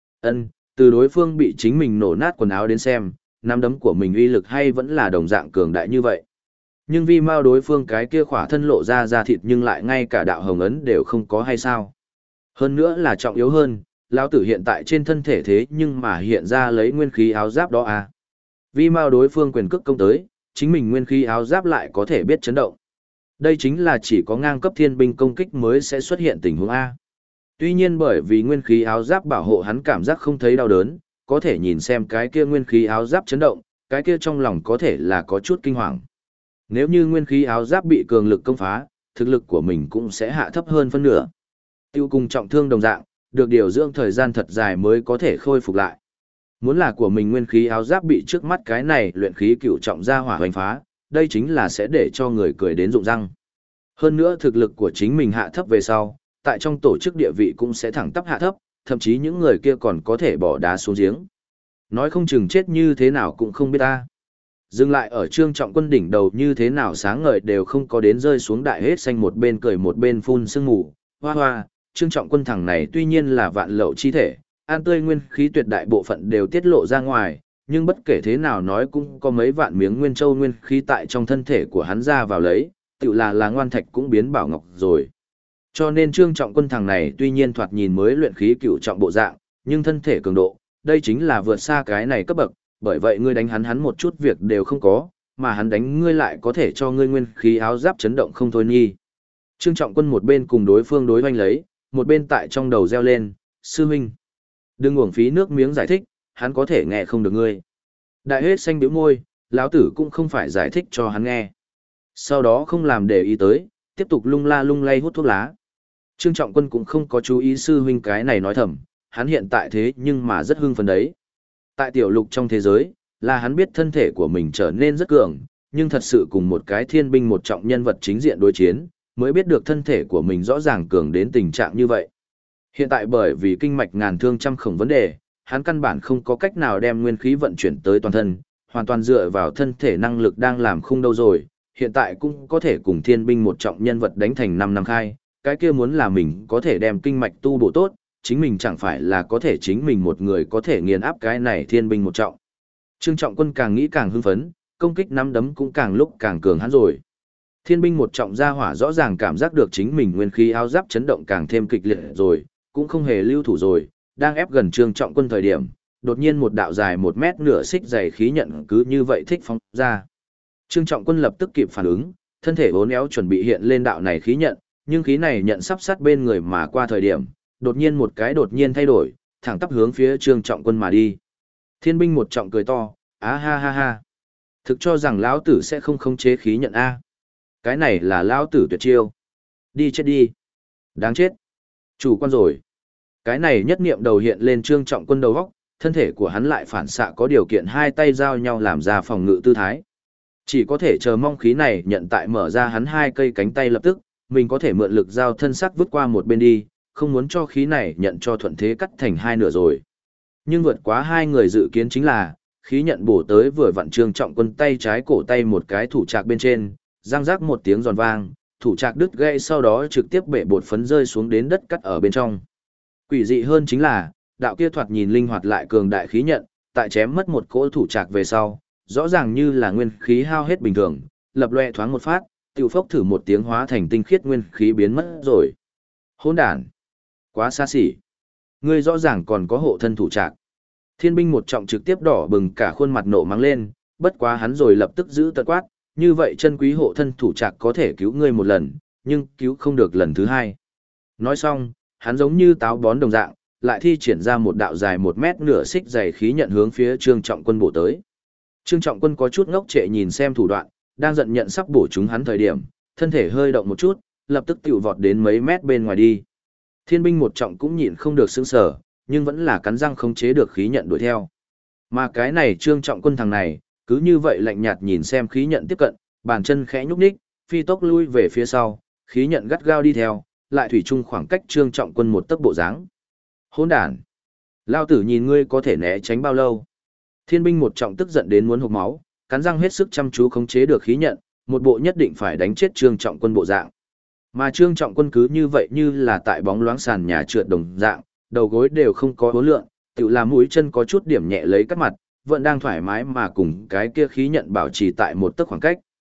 Từ đối phương bị chính mình nổ nát quần áo đến xem, nắm đấm của mình uy lực hay vẫn là đồng dạng cường đại như vậy. Nhưng vì mau đối phương cái kia khỏa thân lộ ra da thịt nhưng lại ngay cả đạo hồng ấn đều không có hay sao. Hơn nữa là trọng yếu hơn, lão tử hiện tại trên thân thể thế nhưng mà hiện ra lấy nguyên khí áo giáp đó à. Vì mau đối phương quyền cước công tới, chính mình nguyên khí áo giáp lại có thể biết chấn động. Đây chính là chỉ có ngang cấp thiên binh công kích mới sẽ xuất hiện tình huống A. Tuy nhiên bởi vì nguyên khí áo giáp bảo hộ hắn cảm giác không thấy đau đớn, có thể nhìn xem cái kia nguyên khí áo giáp chấn động, cái kia trong lòng có thể là có chút kinh hoàng. Nếu như nguyên khí áo giáp bị cường lực công phá, thực lực của mình cũng sẽ hạ thấp hơn phân nửa. Tiêu cùng trọng thương đồng dạng, được điều dưỡng thời gian thật dài mới có thể khôi phục lại. Muốn là của mình nguyên khí áo giáp bị trước mắt cái này luyện khí cựu trọng ra hỏa hoành phá, đây chính là sẽ để cho người cười đến rụng răng. Hơn nữa thực lực của chính mình hạ thấp về sau, tại trong tổ chức địa vị cũng sẽ thẳng tắp hạ thấp, thậm chí những người kia còn có thể bỏ đá xuống giếng. Nói không chừng chết như thế nào cũng không biết ta. Dừng lại ở Trương Trọng Quân đỉnh đầu như thế nào sáng ngời đều không có đến rơi xuống đại hết xanh, một bên cười một bên phun sương mù. Hoa hoa, Trương Trọng Quân thằng này tuy nhiên là vạn lậu chi thể, an tươi nguyên khí tuyệt đại bộ phận đều tiết lộ ra ngoài, nhưng bất kể thế nào nói cũng có mấy vạn miếng nguyên châu nguyên khí tại trong thân thể của hắn ra vào lấy, tự là ngoan thạch cũng biến bảo ngọc rồi. Cho nên Trương Trọng Quân thằng này tuy nhiên thoạt nhìn mới luyện khí cửu trọng bộ dạng, nhưng thân thể cường độ, đây chính là vượt xa cái này cấp bậc, bởi vậy ngươi đánh hắn một chút việc đều không có, mà hắn đánh ngươi lại có thể cho ngươi nguyên khí áo giáp chấn động không thôi nhi. Trương Trọng Quân một bên cùng đối phương đối hoành lấy, một bên tại trong đầu reo lên, sư huynh, đừng uổng phí nước miếng giải thích, hắn có thể nghe không được ngươi. Đại hết xanh bĩu môi, lão tử cũng không phải giải thích cho hắn nghe. Sau đó không làm để ý tới, tiếp tục lung la lung lay hút thuốc lá. Trương Trọng Quân cũng không có chú ý sư huynh cái này nói thầm, hắn hiện tại thế nhưng mà rất hưng phấn đấy. Tại tiểu lục trong thế giới, là hắn biết thân thể của mình trở nên rất cường, nhưng thật sự cùng một cái thiên binh một trọng nhân vật chính diện đối chiến, mới biết được thân thể của mình rõ ràng cường đến tình trạng như vậy. Hiện tại bởi vì kinh mạch ngàn thương trăm khổng vấn đề, hắn căn bản không có cách nào đem nguyên khí vận chuyển tới toàn thân, hoàn toàn dựa vào thân thể năng lực đang làm khung đâu rồi, hiện tại cũng có thể cùng thiên binh một trọng nhân vật đánh thành 5 năm khai, cái kia muốn là mình có thể đem kinh mạch tu bổ tốt, chính mình chẳng phải là có thể chính mình một người có thể nghiền áp cái này thiên binh một trọng. Trương Trọng Quân càng nghĩ càng hưng phấn, công kích nắm đấm cũng càng lúc càng cường hắn rồi. Thiên binh một trọng gia hỏa rõ ràng cảm giác được chính mình nguyên khí áo giáp chấn động càng thêm kịch liệt rồi, cũng không hề lưu thủ rồi, đang ép gần Trương Trọng Quân thời điểm, đột nhiên một đạo dài 1 mét nửa xích dày khí nhận cứ như vậy thích phóng ra. Trương Trọng Quân lập tức kịp phản ứng, thân thể uốn éo chuẩn bị hiện lên đạo này khí nhận, nhưng khí này nhận sắp sát bên người mà qua thời điểm, đột nhiên một cái đột nhiên thay đổi, thẳng tắp hướng phía Trương Trọng Quân mà đi. Thiên binh một trọng cười to, á ha ha ha. Thực cho rằng lão tử sẽ không khống chế khí nhận a. Cái này là lão tử tuyệt chiêu. Đi chết đi. Đáng chết. Chủ quan rồi. Cái này nhất niệm đầu hiện lên Trương Trọng Quân đầu góc, thân thể của hắn lại phản xạ có điều kiện hai tay giao nhau làm ra phòng ngự tư thái. Chỉ có thể chờ mong khí này nhận tại mở ra hắn hai cây cánh tay lập tức, mình có thể mượn lực giao thân sắc vứt qua một bên đi, không muốn cho khí này nhận cho thuận thế cắt thành hai nửa rồi. Nhưng vượt quá hai người dự kiến chính là, khí nhận bổ tới vừa vặn Trương Trọng Quân tay trái cổ tay một cái thủ trạc bên trên, răng rắc một tiếng giòn vang, thủ trạc đứt gãy sau đó trực tiếp bể bột phấn rơi xuống đến đất cắt ở bên trong. Quỷ dị hơn chính là, đạo kia thoạt nhìn linh hoạt lại cường đại khí nhận, tại chém mất một cỗ thủ trạc về sau, rõ ràng như là nguyên khí hao hết bình thường, lập loè thoáng một phát, tiểu phốc thử một tiếng hóa thành tinh khiết nguyên khí biến mất rồi. Hỗn đản, quá xa xỉ. Ngươi rõ ràng còn có hộ thân thủ trạc. Thiên binh một trọng trực tiếp đỏ bừng cả khuôn mặt nộ mắng lên, bất quá hắn rồi lập tức giữ tật quát, như vậy chân quý hộ thân thủ trạc có thể cứu ngươi một lần, nhưng cứu không được lần thứ hai. Nói xong, hắn giống như táo bón đồng dạng, lại thi triển ra một đạo dài 1 mét nửa xích dày khí nhận hướng phía Trương Trọng Quân bổ tới. Trương Trọng Quân có chút ngốc trệ nhìn xem thủ đoạn, đang giận nhận sắp bổ chúng hắn thời điểm, thân thể hơi động một chút, lập tức tiểu vọt đến mấy mét bên ngoài đi. Thiên binh một trọng cũng nhịn không được sững sờ, nhưng vẫn là cắn răng khống chế được khí nhận đuổi theo. Mà cái này Trương Trọng Quân thằng này, cứ như vậy lạnh nhạt nhìn xem khí nhận tiếp cận, bàn chân khẽ nhúc nhích, phi tốc lui về phía sau, khí nhận gắt gao đi theo, lại thủy chung khoảng cách Trương Trọng Quân một tấc bộ dáng. Hỗn đản, lao tử nhìn ngươi có thể né tránh bao lâu? Thiên binh một trọng tức giận đến muốn hộc máu, cắn răng hết sức chăm chú khống chế được khí nhận, một bộ nhất định phải đánh chết Trương Trọng Quân bộ dạng. Mà Trương Trọng Quân cứ như vậy như là tại bóng loáng sàn nhà trượt đồng dạng, đầu gối đều không có hối lượng, tự làm mũi chân có chút điểm nhẹ lấy cắt mặt, vẫn đang thoải mái mà cùng cái kia khí nhận bảo trì tại một tấc khoảng cách.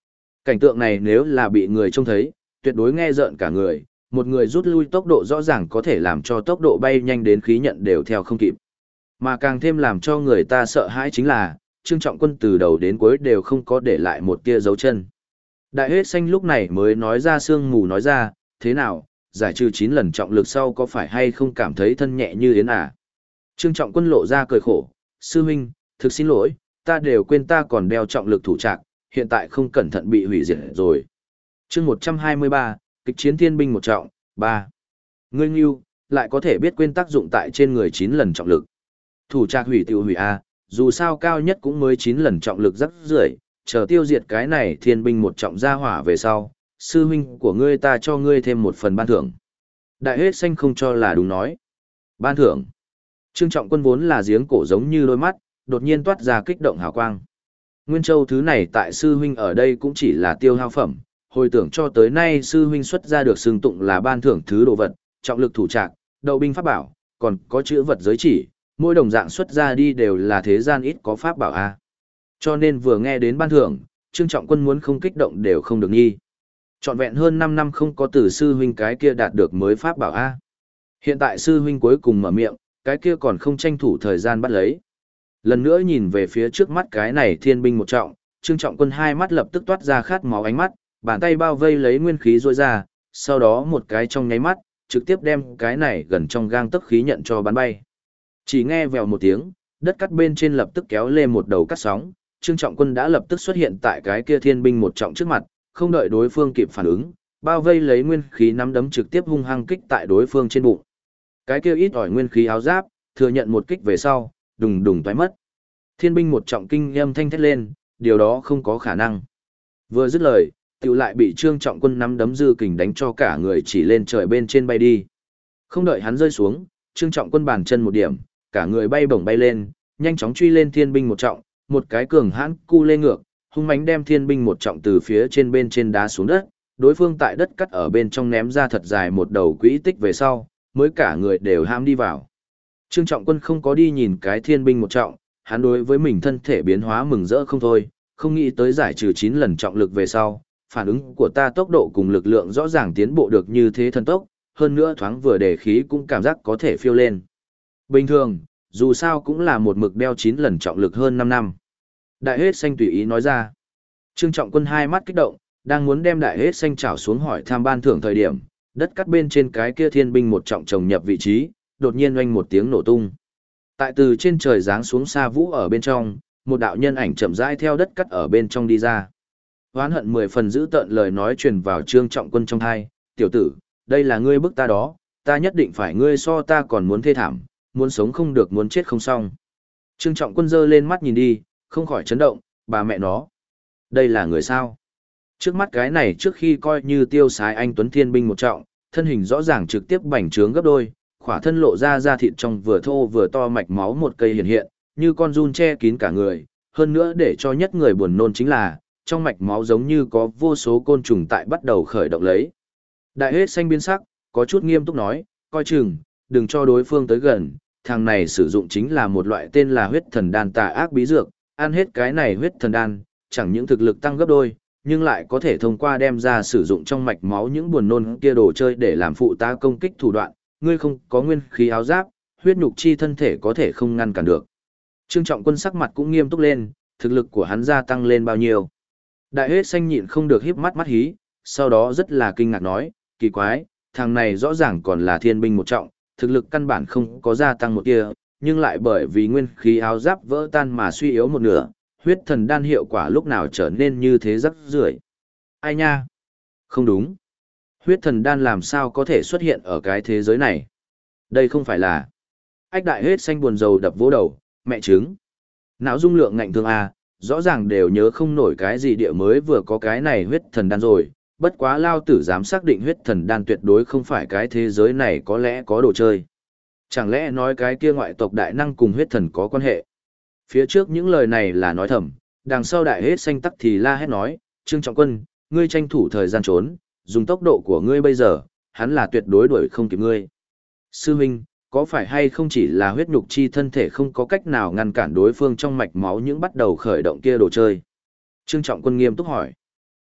Cảnh tượng này nếu là bị người trông thấy, tuyệt đối nghe rợn cả người, một người rút lui tốc độ rõ ràng có thể làm cho tốc độ bay nhanh đến khí nhận đều theo không kịp. Mà càng thêm làm cho người ta sợ hãi chính là, Trương Trọng Quân từ đầu đến cuối đều không có để lại một tia dấu chân. Đại hết xanh lúc này mới nói ra sương mù nói ra, thế nào, giải trừ 9 lần trọng lực sau có phải hay không cảm thấy thân nhẹ như yến à? Trương Trọng Quân lộ ra cười khổ, sư huynh, thực xin lỗi, ta đều quên ta còn đeo trọng lực thủ trạc, hiện tại không cẩn thận bị hủy diệt rồi. Chương 123, kịch chiến thiên binh một trọng, 3. Ngươi Ngưu, lại có thể biết quên tác dụng tại trên người 9 lần trọng lực. Thủ trạc hủy tiêu hủy a, dù sao cao nhất cũng mới 9 lần trọng lực rắc rưởi, chờ tiêu diệt cái này thiên binh một trọng gia hỏa về sau, sư huynh của ngươi ta cho ngươi thêm một phần ban thưởng. Đại hết xanh không cho là đúng nói. Ban thưởng. Trương Trọng Quân vốn là giếng cổ giống như đôi mắt, đột nhiên toát ra kích động hào quang. Nguyên Châu thứ này tại sư huynh ở đây cũng chỉ là tiêu hao phẩm, hồi tưởng cho tới nay sư huynh xuất ra được xưng tụng là ban thưởng thứ đồ vật, trọng lực thủ trạc, đậu binh pháp bảo, còn có chữ vật giới chỉ, mỗi đồng dạng xuất ra đi đều là thế gian ít có pháp bảo a. Cho nên vừa nghe đến ban thưởng, Trương Trọng Quân muốn không kích động đều không được nghi. Trọn vẹn hơn 5 năm không có từ sư huynh cái kia đạt được mới pháp bảo a. Hiện tại sư huynh cuối cùng mở miệng, cái kia còn không tranh thủ thời gian bắt lấy. Lần nữa nhìn về phía trước mắt cái này thiên binh một trọng, Trương Trọng Quân hai mắt lập tức toát ra khát máu ánh mắt, bàn tay bao vây lấy nguyên khí rôi ra, sau đó một cái trong nháy mắt, trực tiếp đem cái này gần trong gang tấc khí nhận cho bắn bay. Chỉ nghe vèo một tiếng, đất cắt bên trên lập tức kéo lên một đầu cắt sóng, Trương Trọng Quân đã lập tức xuất hiện tại cái kia thiên binh một trọng trước mặt, không đợi đối phương kịp phản ứng, bao vây lấy nguyên khí nắm đấm trực tiếp hung hăng kích tại đối phương trên bụng. Cái kia ít ỏi nguyên khí áo giáp, thừa nhận một kích về sau, đùng đùng toái mất. Thiên binh một trọng kinh âm thanh thét lên, điều đó không có khả năng. Vừa dứt lời, tiểu lại bị Trương Trọng Quân nắm đấm dư kình đánh cho cả người chỉ lên trời bên trên bay đi. Không đợi hắn rơi xuống, Trương Trọng Quân bàn chân một điểm, cả người bay bổng bay lên, nhanh chóng truy lên thiên binh một trọng, một cái cường hãn cu lên ngược, hung mãnh đem thiên binh một trọng từ phía trên bên trên đá xuống đất, đối phương tại đất cắt ở bên trong ném ra thật dài một đầu quỹ tích về sau, mới cả người đều ham đi vào. Trương Trọng Quân không có đi nhìn cái thiên binh một trọng, hắn đối với mình thân thể biến hóa mừng rỡ không thôi, không nghĩ tới giải trừ 9 lần trọng lực về sau, phản ứng của ta tốc độ cùng lực lượng rõ ràng tiến bộ được như thế thần tốc, hơn nữa thoáng vừa để khí cũng cảm giác có thể phiêu lên. Bình thường, dù sao cũng là một mực đeo 9 lần trọng lực hơn 5 năm. Đại hết xanh tùy ý nói ra. Trương Trọng Quân hai mắt kích động, đang muốn đem đại hết xanh trảo xuống hỏi tham ban thưởng thời điểm, đất cắt bên trên cái kia thiên binh một trọng chồng nhập vị trí, đột nhiên oanh một tiếng nổ tung. Tại từ trên trời giáng xuống xa vũ ở bên trong, một đạo nhân ảnh chậm rãi theo đất cắt ở bên trong đi ra. Hoán hận 10 phần giữ tợn lời nói truyền vào Trương Trọng Quân trong tai, "Tiểu tử, đây là ngươi bức ta đó, ta nhất định phải ngươi so ta còn muốn thê thảm, muốn sống không được muốn chết không xong." Trương Trọng Quân giơ lên mắt nhìn đi, không khỏi chấn động, bà mẹ nó. Đây là người sao? Trước mắt cái này trước khi coi như tiêu sái anh Tuấn Thiên binh một trọng, thân hình rõ ràng trực tiếp bành trướng gấp đôi, khỏa thân lộ ra da thịt trong vừa thô vừa to mạch máu một cây hiện hiện, như con giun che kín cả người, hơn nữa để cho nhất người buồn nôn chính là, trong mạch máu giống như có vô số côn trùng tại bắt đầu khởi động lấy. Đại hết xanh biến sắc, có chút nghiêm túc nói, coi chừng, đừng cho đối phương tới gần, thằng này sử dụng chính là một loại tên là huyết thần đan tà ác bí dược, ăn hết cái này huyết thần đan, chẳng những thực lực tăng gấp đôi, nhưng lại có thể thông qua đem ra sử dụng trong mạch máu những buồn nôn kia đồ chơi để làm phụ tá công kích thủ đoạn, ngươi không có nguyên khí áo giáp, huyết nhục chi thân thể có thể không ngăn cản được. Trương Trọng Quân sắc mặt cũng nghiêm túc lên, thực lực của hắn gia tăng lên bao nhiêu. Đại hết xanh nhịn không được híp mắt mắt hí, sau đó rất là kinh ngạc nói, kỳ quái, thằng này rõ ràng còn là thiên binh một trọng, thực lực căn bản không có gia tăng một tia, nhưng lại bởi vì nguyên khí áo giáp vỡ tan mà suy yếu một nửa, huyết thần đan hiệu quả lúc nào trở nên như thế rắc rưởi. Ai nha? Không đúng. Huyết thần đan làm sao có thể xuất hiện ở cái thế giới này? Đây không phải là... Ách đại hết xanh buồn rầu đập vỗ đầu, mẹ trứng. Não dung lượng ngạnh thương à, rõ ràng đều nhớ không nổi cái gì địa mới vừa có cái này huyết thần đan rồi, bất quá lao tử dám xác định huyết thần đan tuyệt đối không phải cái thế giới này có lẽ có đồ chơi. Chẳng lẽ nói cái kia ngoại tộc đại năng cùng huyết thần có quan hệ? Phía trước những lời này là nói thầm, đằng sau đại hết xanh tắc thì la hét nói, Trương Trọng Quân, ngươi tranh thủ thời gian trốn, dùng tốc độ của ngươi bây giờ, hắn là tuyệt đối đuổi không kịp ngươi. Sư huynh, có phải hay không chỉ là huyết nhục chi thân thể không có cách nào ngăn cản đối phương trong mạch máu những bắt đầu khởi động kia đồ chơi? Trương Trọng Quân nghiêm túc hỏi.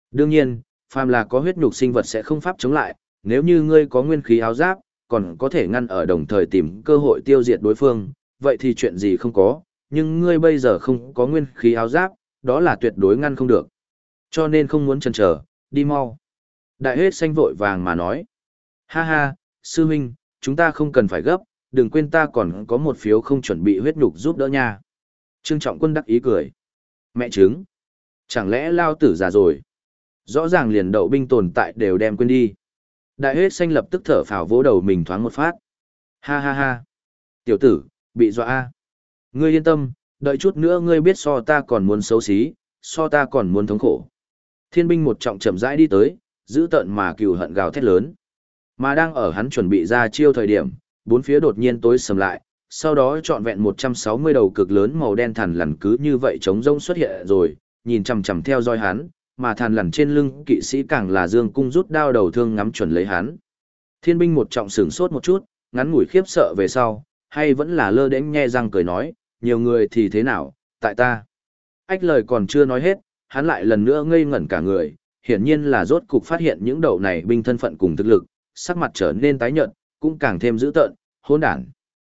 Đương nhiên, phàm là có huyết nhục sinh vật sẽ không pháp chống lại, nếu như ngươi có nguyên khí áo giáp, còn có thể ngăn ở đồng thời tìm cơ hội tiêu diệt đối phương, vậy thì chuyện gì không có, nhưng ngươi bây giờ không có nguyên khí áo giáp, đó là tuyệt đối ngăn không được. Cho nên không muốn chần chờ, đi mau. Đại hết xanh vội vàng mà nói. Ha ha, sư huynh, chúng ta không cần phải gấp, đừng quên ta còn có một phiếu không chuẩn bị huyết nhục giúp đỡ nha. Trương Trọng Quân đắc ý cười. Mẹ trứng. Chẳng lẽ lao tử già rồi? Rõ ràng liền đậu binh tồn tại đều đem quên đi. Đại hết xanh lập tức thở phào vỗ đầu mình thoáng một phát. Ha ha ha. Tiểu tử, bị dọa a. Ngươi yên tâm, đợi chút nữa ngươi biết so ta còn muốn xấu xí, so ta còn muốn thống khổ. Thiên binh một trọng chậm rãi đi tới, giữ tợn mà cừu hận gào thét lớn. Mà đang ở hắn chuẩn bị ra chiêu thời điểm, bốn phía đột nhiên tối sầm lại, sau đó trọn vẹn 160 đầu cực lớn màu đen thằn lằn cứ như vậy trống rông xuất hiện rồi, nhìn chằm chằm theo dõi hắn, mà thằn lằn trên lưng kỵ sĩ càng là dương cung rút đao đầu thương ngắm chuẩn lấy hắn. Thiên binh một trọng sửng sốt một chút, ngắn ngủi khiếp sợ về sau, hay vẫn là lơ đễnh nhe răng cười nói, nhiều người thì thế nào, tại ta. Ách lời còn chưa nói hết, hắn lại lần nữa ngây ngẩn cả người, hiển nhiên là rốt cục phát hiện những đầu này binh thân phận cùng thực lực, sắc mặt trở nên tái nhợt, cũng càng thêm dữ tợn, hỗn đản.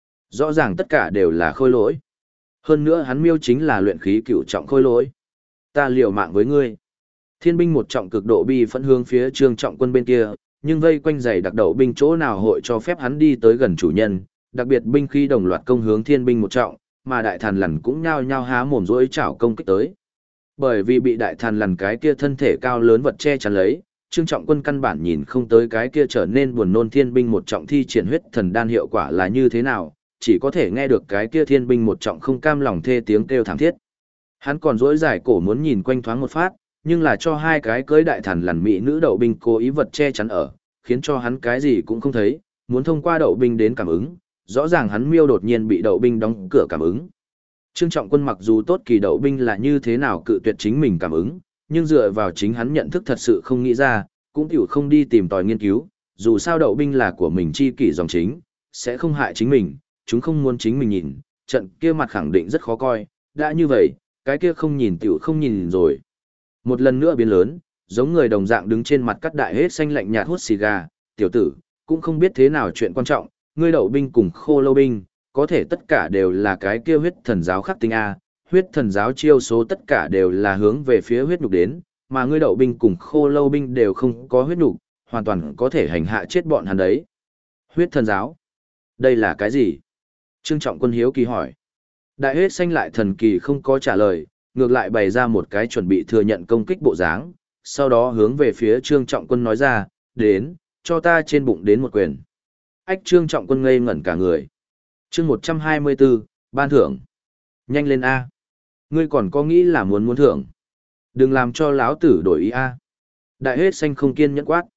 Rõ ràng tất cả đều là khôi lỗi. Hơn nữa hắn miêu chính là luyện khí cửu trọng khôi lỗi. Ta liều mạng với ngươi. Thiên binh một trọng cực độ bi phẫn hướng phía Trương Trọng Quân bên kia, nhưng vây quanh giày đặc đậu binh chỗ nào hội cho phép hắn đi tới gần chủ nhân, đặc biệt binh khi đồng loạt công hướng thiên binh một trọng, mà đại thần lằn cũng nhao nhao há mồm rỗi chảo công kích tới. Bởi vì bị đại thần lằn cái kia thân thể cao lớn vật che chắn lấy, Trương Trọng Quân căn bản nhìn không tới cái kia trở nên buồn nôn thiên binh một trọng thi triển huyết thần đan hiệu quả là như thế nào, chỉ có thể nghe được cái kia thiên binh một trọng không cam lòng thê tiếng kêu thảm thiết. Hắn còn dỗi dài cổ muốn nhìn quanh thoáng một phát, nhưng là cho hai cái cưới đại thần lằn mỹ nữ đậu binh cố ý vật che chắn ở, khiến cho hắn cái gì cũng không thấy, muốn thông qua đậu binh đến cảm ứng, rõ ràng hắn miêu đột nhiên bị đậu binh đóng cửa cảm ứng. Trương Trọng Quân mặc dù tốt kỳ đậu binh là như thế nào cự tuyệt chính mình cảm ứng, nhưng dựa vào chính hắn nhận thức thật sự không nghĩ ra, cũng tiểu không đi tìm tòi nghiên cứu, dù sao đậu binh là của mình chi kỷ dòng chính, sẽ không hại chính mình, chúng không muốn chính mình nhìn, trận kia mặt khẳng định rất khó coi, đã như vậy, cái kia không nhìn tiểu không nhìn rồi. Một lần nữa biến lớn, giống người đồng dạng đứng trên mặt cắt đại hết xanh lạnh nhạt hút xì gà, tiểu tử, cũng không biết thế nào chuyện quan trọng, ngươi đậu binh cùng khô lâu binh, có thể tất cả đều là cái kia huyết thần giáo khắc tinh A, huyết thần giáo chiêu số tất cả đều là hướng về phía huyết nhục đến, mà ngươi đậu binh cùng khô lâu binh đều không có huyết nhục, hoàn toàn có thể hành hạ chết bọn hắn đấy. Huyết thần giáo? Đây là cái gì? Trương Trọng Quân hiếu kỳ hỏi. Đại hết xanh lại thần kỳ không có trả lời, ngược lại bày ra một cái chuẩn bị thừa nhận công kích bộ dáng, sau đó hướng về phía Trương Trọng Quân nói ra, đến, cho ta trên bụng đến một quyền. Ách Trương Trọng Quân ngây ngẩn cả người. Chương 124, ban thưởng. Nhanh lên A. Ngươi còn có nghĩ là muốn thưởng. Đừng làm cho lão tử đổi ý A. Đại hết xanh không kiên nhẫn quát.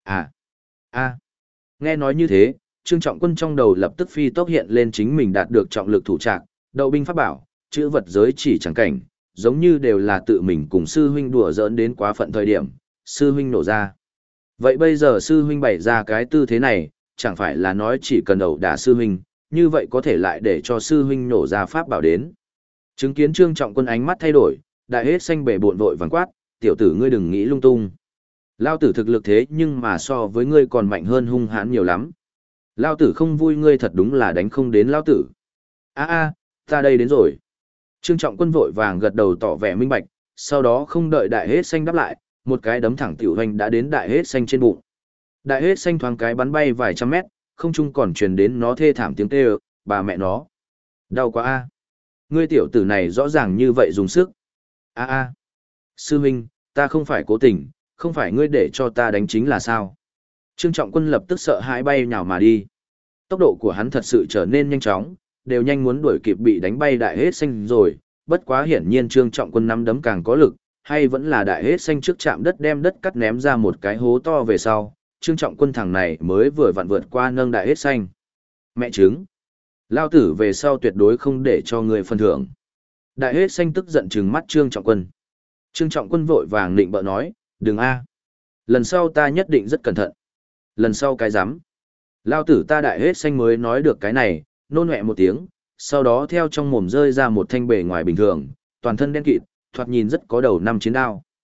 A. Nghe nói như thế, Trương Trọng Quân trong đầu lập tức phi tốc hiện lên chính mình đạt được trọng lực thủ trạc, đậu binh pháp bảo, chữ vật giới chỉ chẳng cảnh, giống như đều là tự mình cùng sư huynh đùa giỡn đến quá phận thời điểm, sư huynh nổ ra. Vậy bây giờ sư huynh bày ra cái tư thế này, chẳng phải là nói chỉ cần ẩu đả sư huynh, như vậy có thể lại để cho sư huynh nổ ra pháp bảo đến. Chứng kiến Trương Trọng Quân ánh mắt thay đổi, đại hết xanh bể bộn vội vàng quát, tiểu tử ngươi đừng nghĩ lung tung. Lao tử thực lực thế nhưng mà so với ngươi còn mạnh hơn hung hãn nhiều lắm. Lao tử không vui ngươi thật đúng là đánh không đến Lao tử. Ta đây đến rồi. Trương Trọng Quân vội vàng gật đầu tỏ vẻ minh bạch, sau đó không đợi đại hết xanh đáp lại, một cái đấm thẳng tiểu hoành đã đến đại hết xanh trên bụng. Đại hết xanh thoáng cái bắn bay vài trăm mét, không trung còn truyền đến nó thê thảm tiếng kêu, bà mẹ nó. Đau quá a. Ngươi tiểu tử này rõ ràng như vậy dùng sức. Sư huynh, ta không phải cố tình, không phải ngươi để cho ta đánh chính là sao? Trương Trọng Quân lập tức sợ hãi bay nhào mà đi. Tốc độ của hắn thật sự trở nên nhanh chóng, đều nhanh muốn đuổi kịp bị đánh bay đại hết xanh rồi, bất quá hiển nhiên Trương Trọng Quân nắm đấm càng có lực, hay vẫn là đại hết xanh trước chạm đất đem đất cắt ném ra một cái hố to về sau, Trương Trọng Quân thằng này mới vừa vặn vượt qua nâng đại hết xanh. Mẹ trứng! Lao tử về sau tuyệt đối không để cho người phân thưởng. Đại hết xanh tức giận trừng mắt Trương Trọng Quân. Trương Trọng Quân vội vàng nịnh bợ nói, đừng a, lần sau ta nhất định rất cẩn thận. Lần sau cái rắm. Lao tử ta đại hết xanh mới nói được cái này, nôn nhẹ một tiếng, sau đó theo trong mồm rơi ra một thanh bề ngoài bình thường, toàn thân đen kịt, thoạt nhìn rất có đầu năm chiến đao.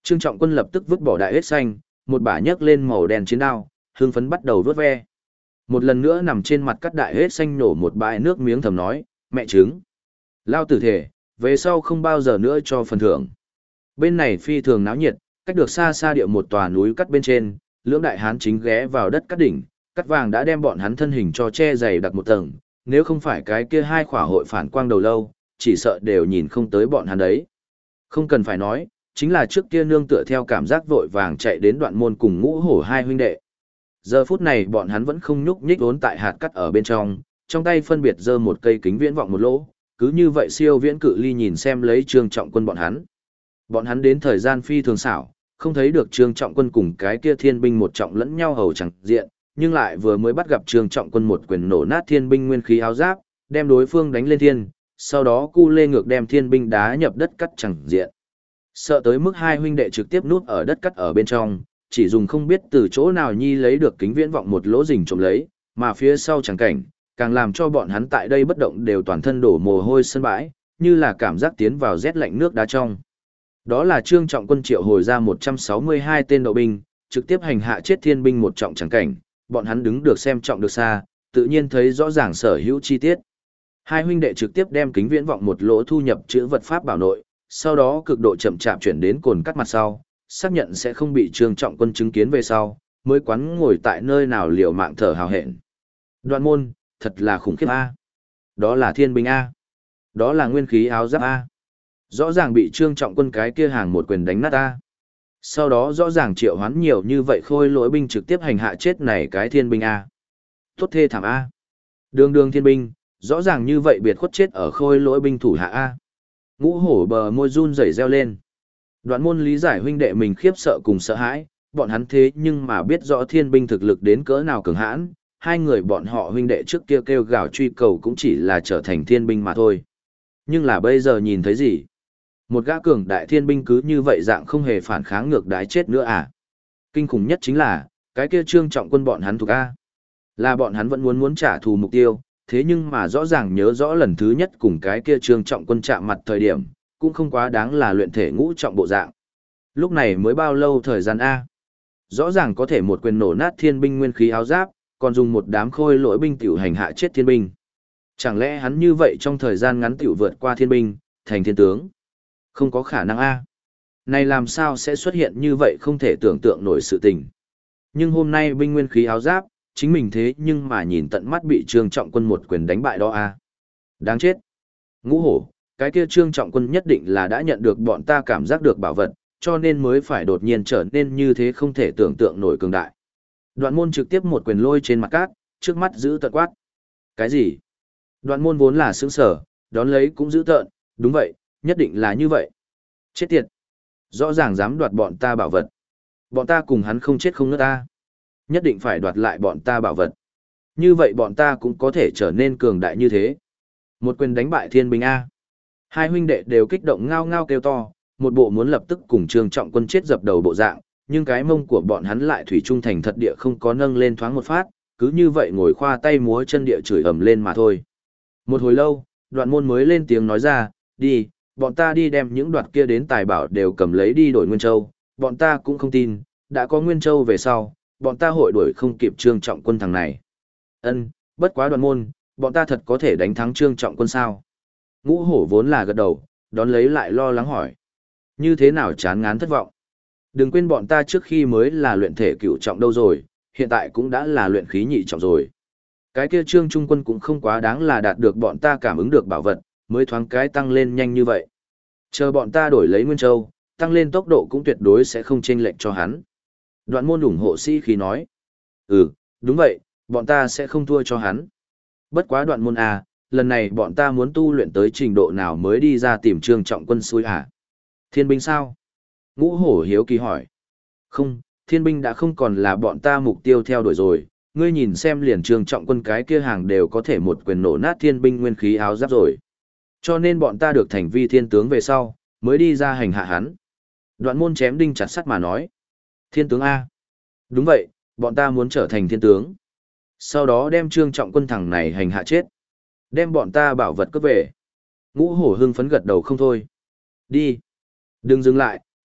Trương Trọng Quân lập tức vứt bỏ đại hết xanh, một bả nhấc lên màu đen chiến đao, hưng phấn bắt đầu vuốt ve. Một lần nữa nằm trên mặt cắt đại hết xanh nổ một bãi nước miếng thầm nói, mẹ trứng. Lao tử thể, về sau không bao giờ nữa cho phần thưởng. Bên này phi thường náo nhiệt, cách được xa xa địa một tòa núi cắt bên trên, lưỡng đại hán chính ghé vào đất cắt đỉnh, cắt vàng đã đem bọn hắn thân hình cho che dày đặc một tầng, nếu không phải cái kia hai khỏa hội phản quang đầu lâu, chỉ sợ đều nhìn không tới bọn hắn đấy. Không cần phải nói, chính là trước kia nương tựa theo cảm giác vội vàng chạy đến Đoạn Môn cùng Ngũ Hổ hai huynh đệ. Giờ phút này bọn hắn vẫn không nhúc nhích vốn tại hạt cắt ở bên trong tay phân biệt giơ một cây kính viễn vọng một lỗ, cứ như vậy siêu viễn cự ly nhìn xem lấy Trương Trọng Quân bọn hắn. Bọn hắn đến thời gian phi thường xảo, không thấy được Trương Trọng Quân cùng cái kia thiên binh một trọng lẫn nhau hầu chẳng diện, nhưng lại vừa mới bắt gặp Trương Trọng Quân một quyền nổ nát thiên binh nguyên khí áo giáp, đem đối phương đánh lên thiên, sau đó cu lê ngược đem thiên binh đá nhập đất cắt chẳng diện. Sợ tới mức hai huynh đệ trực tiếp núp ở đất cắt ở bên trong, chỉ dùng không biết từ chỗ nào nhi lấy được kính viễn vọng một lỗ rình trộm lấy, mà phía sau chẳng cảnh, càng làm cho bọn hắn tại đây bất động đều toàn thân đổ mồ hôi sân bãi, như là cảm giác tiến vào rét lạnh nước đá trong. Đó là Trương Trọng Quân triệu hồi ra 162 tên đậu binh, trực tiếp hành hạ chết thiên binh một trọng chẳng cảnh, bọn hắn đứng được xem trọng được xa, tự nhiên thấy rõ ràng sở hữu chi tiết. Hai huynh đệ trực tiếp đem kính viễn vọng một lỗ thu nhập chữ vật pháp bảo nội, sau đó cực độ chậm chạp chuyển đến cồn cắt mặt sau, xác nhận sẽ không bị Trương Trọng Quân chứng kiến về sau, mới quán ngồi tại nơi nào liều mạng thở hào hẹn. Đoạn Môn, thật là khủng khiếp a. Đó là thiên binh a. Đó là nguyên khí áo giáp a. Rõ ràng bị Trương Trọng Quân cái kia hàng một quyền đánh nát a. Sau đó rõ ràng triệu hoán nhiều như vậy khôi lỗi binh trực tiếp hành hạ chết này cái thiên binh a. Tốt thê thảm a. Đường thiên binh, rõ ràng như vậy biệt khuất chết ở khôi lỗi binh thủ hạ a. Ngũ Hổ bờ môi run rẩy reo lên. Đoạn Môn lý giải huynh đệ mình khiếp sợ cùng sợ hãi, bọn hắn thế nhưng mà biết rõ thiên binh thực lực đến cỡ nào cường hãn, hai người bọn họ huynh đệ trước kia kêu gào truy cầu cũng chỉ là trở thành thiên binh mà thôi. Nhưng là bây giờ nhìn thấy gì? Một gã cường đại thiên binh cứ như vậy dạng không hề phản kháng ngược đái chết nữa à? Kinh khủng nhất chính là, cái kia Trương Trọng Quân bọn hắn thuộc A. Là bọn hắn vẫn muốn trả thù mục tiêu, thế nhưng mà rõ ràng nhớ rõ lần thứ nhất cùng cái kia Trương Trọng Quân chạm mặt thời điểm, cũng không quá đáng là luyện thể ngũ trọng bộ dạng. Lúc này mới bao lâu thời gian A? Rõ ràng có thể một quyền nổ nát thiên binh nguyên khí áo giáp, còn dùng một đám khôi lỗi binh tiểu hành hạ chết thiên binh. Chẳng lẽ hắn như vậy trong thời gian ngắn tiểu vượt qua thiên binh, thành thiên tướng? Không có khả năng A. Này làm sao sẽ xuất hiện như vậy không thể tưởng tượng nổi sự tình. Nhưng hôm nay binh nguyên khí áo giáp, chính mình thế nhưng mà nhìn tận mắt bị Trương Trọng Quân một quyền đánh bại đó A. Đáng chết. Ngũ Hổ, cái kia Trương Trọng Quân nhất định là đã nhận được bọn ta cảm giác được bảo vật, cho nên mới phải đột nhiên trở nên như thế không thể tưởng tượng nổi cường đại. Đoạn Môn trực tiếp một quyền lôi trên mặt cát, trước mắt giữ tợn quát. Cái gì? Đoạn Môn vốn là sướng sở, đón lấy cũng giữ tợn, đúng vậy, nhất định là như vậy. Chết tiệt. Rõ ràng dám đoạt bọn ta bảo vật. Bọn ta cùng hắn không chết không ngất ta. Nhất định phải đoạt lại bọn ta bảo vật. Như vậy bọn ta cũng có thể trở nên cường đại như thế. Một quyền đánh bại thiên binh A. Hai huynh đệ đều kích động ngao ngao kêu to, một bộ muốn lập tức cùng Trương Trọng Quân chết dập đầu bộ dạng, nhưng cái mông của bọn hắn lại thủy trung thành thật địa không có nâng lên thoáng một phát, cứ như vậy ngồi khoa tay múa chân địa chửi ầm lên mà thôi. Một hồi lâu, Đoạn Môn mới lên tiếng nói ra, đi, bọn ta đi đem những đoạt kia đến tài bảo đều cầm lấy đi đổi Nguyên Châu, bọn ta cũng không tin, đã có Nguyên Châu về sau, bọn ta hội đuổi không kịp Trương Trọng Quân thằng này. Ân, bất quá Đoạn Môn, bọn ta thật có thể đánh thắng Trương Trọng Quân sao? Ngũ Hổ vốn là gật đầu, đón lấy lại lo lắng hỏi. Như thế nào chán ngán thất vọng? Đừng quên bọn ta trước khi mới là luyện thể cửu trọng đâu rồi, hiện tại cũng đã là luyện khí nhị trọng rồi. Cái kia Trương Trung Quân cũng không quá đáng là đạt được bọn ta cảm ứng được bảo vật, mới thoáng cái tăng lên nhanh như vậy. Chờ bọn ta đổi lấy Nguyên Châu, tăng lên tốc độ cũng tuyệt đối sẽ không chênh lệch cho hắn. Đoạn Môn ủng hộ sĩ khí nói. Ừ, đúng vậy, bọn ta sẽ không thua cho hắn. Bất quá Đoạn Môn à, lần này bọn ta muốn tu luyện tới trình độ nào mới đi ra tìm Trương Trọng Quân xui à? Thiên binh sao? Ngũ Hổ hiếu kỳ hỏi. Không, thiên binh đã không còn là bọn ta mục tiêu theo đuổi rồi, ngươi nhìn xem liền Trương Trọng Quân cái kia hàng đều có thể một quyền nổ nát thiên binh nguyên khí áo giáp rồi. Cho nên bọn ta được thành vi thiên tướng về sau, mới đi ra hành hạ hắn. Đoạn Môn chém đinh chặt sắt mà nói. Thiên tướng A. Đúng vậy, bọn ta muốn trở thành thiên tướng. Sau đó đem Trương Trọng Quân thằng này hành hạ chết. Đem bọn ta bảo vật cướp về. Ngũ Hổ hưng phấn gật đầu không thôi. Đi. Đừng dừng lại,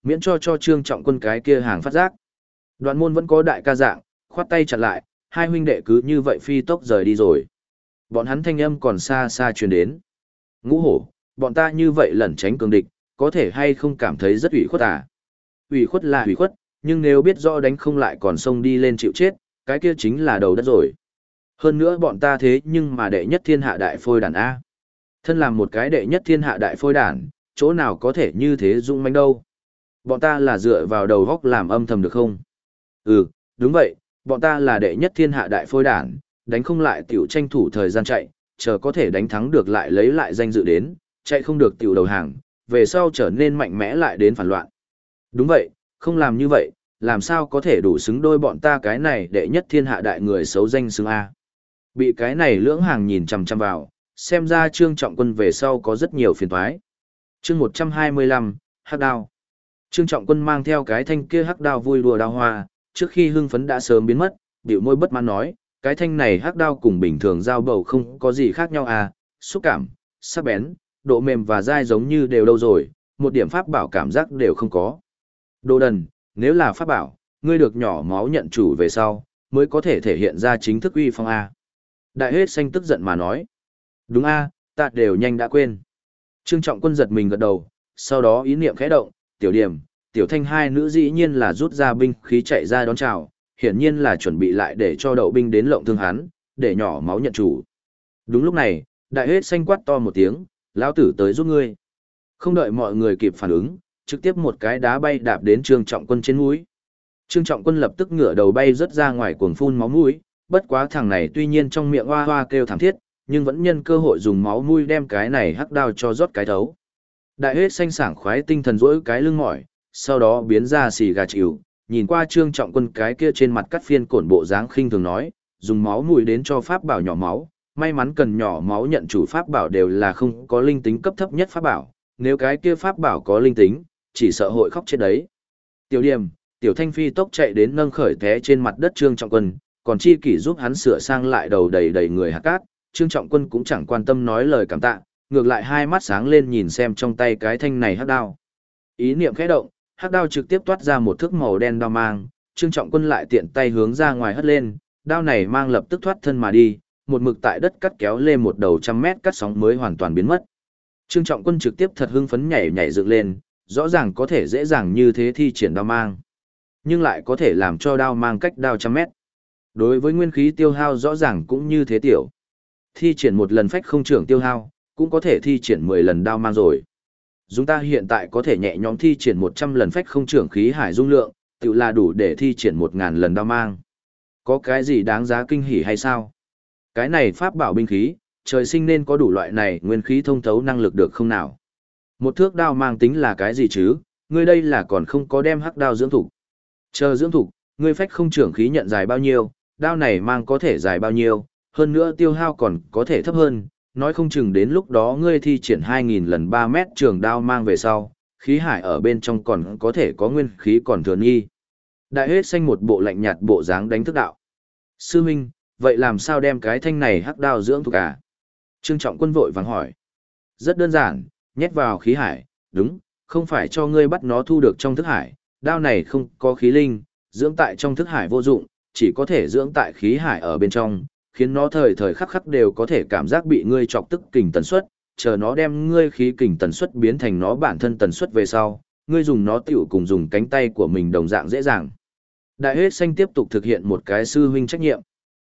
miễn cho Trương Trọng Quân cái kia hàng phát giác. Đoạn môn vẫn có đại ca dạng, khoát tay chặn lại, hai huynh đệ cứ như vậy phi tốc rời đi rồi. Bọn hắn thanh âm còn xa xa truyền đến. Ngũ hổ, bọn ta như vậy lẩn tránh cường địch, có thể hay không cảm thấy rất ủy khuất à? Ủy khuất là ủy khuất, nhưng nếu biết rõ đánh không lại còn xông đi lên chịu chết, cái kia chính là đầu đất rồi. Hơn nữa bọn ta thế nhưng mà đệ nhất thiên hạ đại phôi đản A. Thân làm một cái đệ nhất thiên hạ đại phôi đản, chỗ nào có thể như thế dũng mãnh đâu. Bọn ta là dựa vào đầu góc làm âm thầm được không? Ừ, đúng vậy, bọn ta là đệ nhất thiên hạ đại phôi đản, đánh không lại tiểu tranh thủ thời gian chạy, chờ có thể đánh thắng được lại lấy lại danh dự đến, chạy không được tiểu đầu hàng, về sau trở nên mạnh mẽ lại đến phản loạn. Đúng vậy, không làm như vậy, làm sao có thể đủ xứng đôi bọn ta cái này đệ nhất thiên hạ đại người xấu danh xứng A. Bị cái này lưỡng hàng nhìn chằm chằm vào, xem ra Trương Trọng Quân về sau có rất nhiều phiền toái. Chương 125, Hắc Đao. Trương Trọng Quân mang theo cái thanh kia hắc đao vui đùa đao hoa, trước khi hưng phấn đã sớm biến mất, bĩu môi bất mãn nói, cái thanh này hắc đao cùng bình thường dao bầu không có gì khác nhau à, xúc cảm, sắc bén, độ mềm và dai giống như đều đâu rồi, một điểm pháp bảo cảm giác đều không có. Đồ đần, nếu là pháp bảo, ngươi được nhỏ máu nhận chủ về sau, mới có thể thể hiện ra chính thức uy phong a. Đại hết xanh tức giận mà nói. Đúng a, ta đều nhanh đã quên. Trương Trọng Quân giật mình gật đầu, sau đó ý niệm khẽ động, Tiểu Điểm, Tiểu Thanh hai nữ dĩ nhiên là rút ra binh khí chạy ra đón chào, hiển nhiên là chuẩn bị lại để cho đậu binh đến lộng thương hắn, để nhỏ máu nhận chủ. Đúng lúc này, đại hết xanh quát to một tiếng, lão tử tới giúp ngươi. Không đợi mọi người kịp phản ứng, trực tiếp một cái đá bay đạp đến Trương Trọng Quân trên mũi. Trương Trọng Quân lập tức ngửa đầu bay rớt ra ngoài cuồng phun máu mũi, bất quá thằng này tuy nhiên trong miệng hoa hoa kêu thảm thiết, nhưng vẫn nhân cơ hội dùng máu mũi đem cái này hắc đao cho rót cái thấu. Đại hết xanh sảng khoái tinh thần rỗi cái lưng mỏi, sau đó biến ra xì gà chịu, nhìn qua Trương Trọng Quân cái kia trên mặt cắt phiên cổn bộ dáng khinh thường nói, dùng máu mũi đến cho pháp bảo nhỏ máu, may mắn cần nhỏ máu nhận chủ pháp bảo đều là không có linh tính cấp thấp nhất pháp bảo, nếu cái kia pháp bảo có linh tính, chỉ sợ hội khóc chết đấy. Tiểu Điểm, Tiểu Thanh phi tốc chạy đến nâng khởi té trên mặt đất Trương Trọng Quân, còn chi kỷ giúp hắn sửa sang lại đầu đầy đầy người hạt cát, Trương Trọng Quân cũng chẳng quan tâm nói lời cảm tạ, ngược lại hai mắt sáng lên nhìn xem trong tay cái thanh này hắc đao. Ý niệm khẽ động, hắc đao trực tiếp toát ra một thước màu đen đao mang, Trương Trọng Quân lại tiện tay hướng ra ngoài hất lên, đao này mang lập tức thoát thân mà đi, một mực tại đất cắt kéo lên một đầu trăm mét cắt sóng mới hoàn toàn biến mất. Trương Trọng Quân trực tiếp thật hưng phấn nhảy nhảy dựng lên, rõ ràng có thể dễ dàng như thế thi triển đao mang, nhưng lại có thể làm cho đao mang cách đao trăm mét. Đối với nguyên khí tiêu hao rõ ràng cũng như thế tiểu. Thi triển một lần phách không trưởng tiêu hao, cũng có thể thi triển 10 lần đao mang rồi. Chúng ta hiện tại có thể nhẹ nhõm thi triển 100 lần phách không trưởng khí hải dung lượng, tự là đủ để thi triển 1000 lần đao mang. Có cái gì đáng giá kinh hỉ hay sao? Cái này pháp bảo binh khí, trời sinh nên có đủ loại này nguyên khí thông thấu năng lực được không nào? Một thước đao mang tính là cái gì chứ? Ngươi đây là còn không có đem hắc đao dưỡng thủ. Chờ dưỡng thủ, ngươi phách không trưởng khí nhận dài bao nhiêu, đao này mang có thể dài bao nhiêu, hơn nữa tiêu hao còn có thể thấp hơn, nói không chừng đến lúc đó ngươi thi triển 2000 lần 3 mét trường đao mang về sau, khí hải ở bên trong còn có thể có nguyên khí còn thừa nghi. Đại hết xanh một bộ lạnh nhạt bộ dáng đánh thức đạo. Sư huynh, vậy làm sao đem cái thanh này hắc đao dưỡng thuộc à? Trương Trọng Quân vội vàng hỏi. Rất đơn giản, nhét vào khí hải, đúng, không phải cho ngươi bắt nó thu được trong thức hải, đao này không có khí linh, dưỡng tại trong thức hải vô dụng, chỉ có thể dưỡng tại khí hải ở bên trong, khiến nó thời thời khắc khắc đều có thể cảm giác bị ngươi chọc tức kình tần suất, chờ nó đem ngươi khí kình tần suất biến thành nó bản thân tần suất về sau, ngươi dùng nó tiểu cùng dùng cánh tay của mình đồng dạng dễ dàng. Đại hết xanh tiếp tục thực hiện một cái sư huynh trách nhiệm.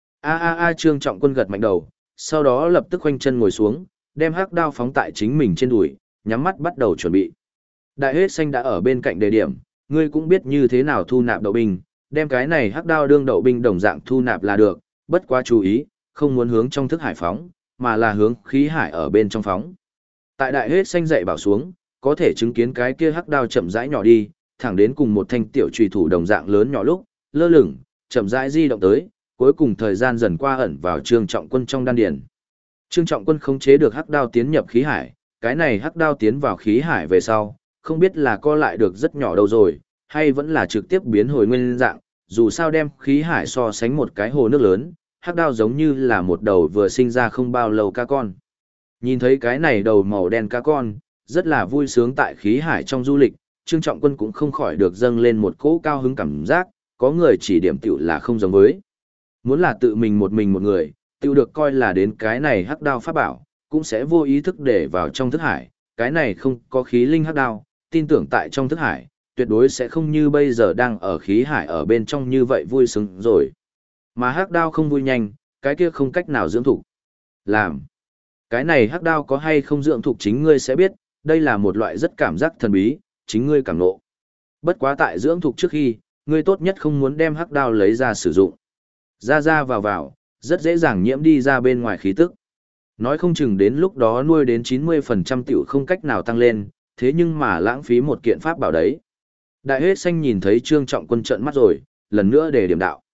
Trương Trọng Quân gật mạnh đầu, sau đó lập tức khoanh chân ngồi xuống, đem hắc đao phóng tại chính mình trên đùi, nhắm mắt bắt đầu chuẩn bị. Đại hết xanh đã ở bên cạnh đề điểm, ngươi cũng biết như thế nào thu nạp đậu binh, đem cái này hắc đao đương đậu binh đồng dạng thu nạp là được, bất quá chú ý, không muốn hướng trong thức hải phóng, mà là hướng khí hải ở bên trong phóng. Tại đại hết xanh dạy bảo xuống, có thể chứng kiến cái kia hắc đao chậm rãi nhỏ đi, thẳng đến cùng một thanh tiểu chùy thủ đồng dạng lớn nhỏ lúc, lơ lửng, chậm rãi di động tới, cuối cùng thời gian dần qua ẩn vào Trương Trọng Quân trong đan điền. Trương Trọng Quân khống chế được hắc đao tiến nhập khí hải, cái này hắc đao tiến vào khí hải về sau, không biết là co lại được rất nhỏ đâu rồi, hay vẫn là trực tiếp biến hồi nguyên dạng, dù sao đem khí hải so sánh một cái hồ nước lớn, hắc đao giống như là một đầu vừa sinh ra không bao lâu cá con. Nhìn thấy cái này đầu màu đen cá con, rất là vui sướng tại khí hải trong du lịch, Trương Trọng Quân cũng không khỏi được dâng lên một cỗ cao hứng cảm giác, có người chỉ điểm tiểu là không giống với. Muốn là tự mình một người, tiểu được coi là đến cái này hắc đao pháp bảo, cũng sẽ vô ý thức để vào trong thức hải, cái này không có khí linh hắc đao, tin tưởng tại trong thức hải, tuyệt đối sẽ không như bây giờ đang ở khí hải ở bên trong như vậy vui sướng rồi. Mà hắc đao không vui nhanh, cái kia không cách nào dưỡng thục. Làm. Cái này hắc đao có hay không dưỡng thục chính ngươi sẽ biết, đây là một loại rất cảm giác thần bí, chính ngươi cảm ngộ. Bất quá tại dưỡng thục trước khi, ngươi tốt nhất không muốn đem hắc đao lấy ra sử dụng. Ra vào, rất dễ dàng nhiễm đi ra bên ngoài khí tức. Nói không chừng đến lúc đó nuôi đến 90% tiểu không cách nào tăng lên, thế nhưng mà lãng phí một kiện pháp bảo đấy. Đại hết xanh nhìn thấy Trương Trọng Quân trợn mắt rồi, lần nữa để điểm đạo.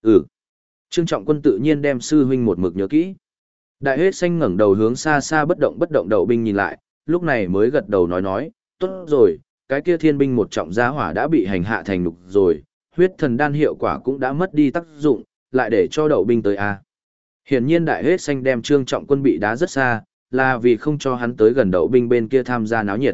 Trương Trọng Quân tự nhiên đem sư huynh một mực nhớ kỹ. Đại hết xanh ngẩng đầu hướng xa xa bất động đậu binh nhìn lại, lúc này mới gật đầu nói, tốt rồi, cái kia thiên binh một trọng gia hỏa đã bị hành hạ thành nục rồi, huyết thần đan hiệu quả cũng đã mất đi tác dụng, lại để cho đậu binh tới a. Hiển nhiên đại hết xanh đem Trương Trọng Quân bị đá rất xa, là vì không cho hắn tới gần đậu binh bên kia tham gia náo nhiệt.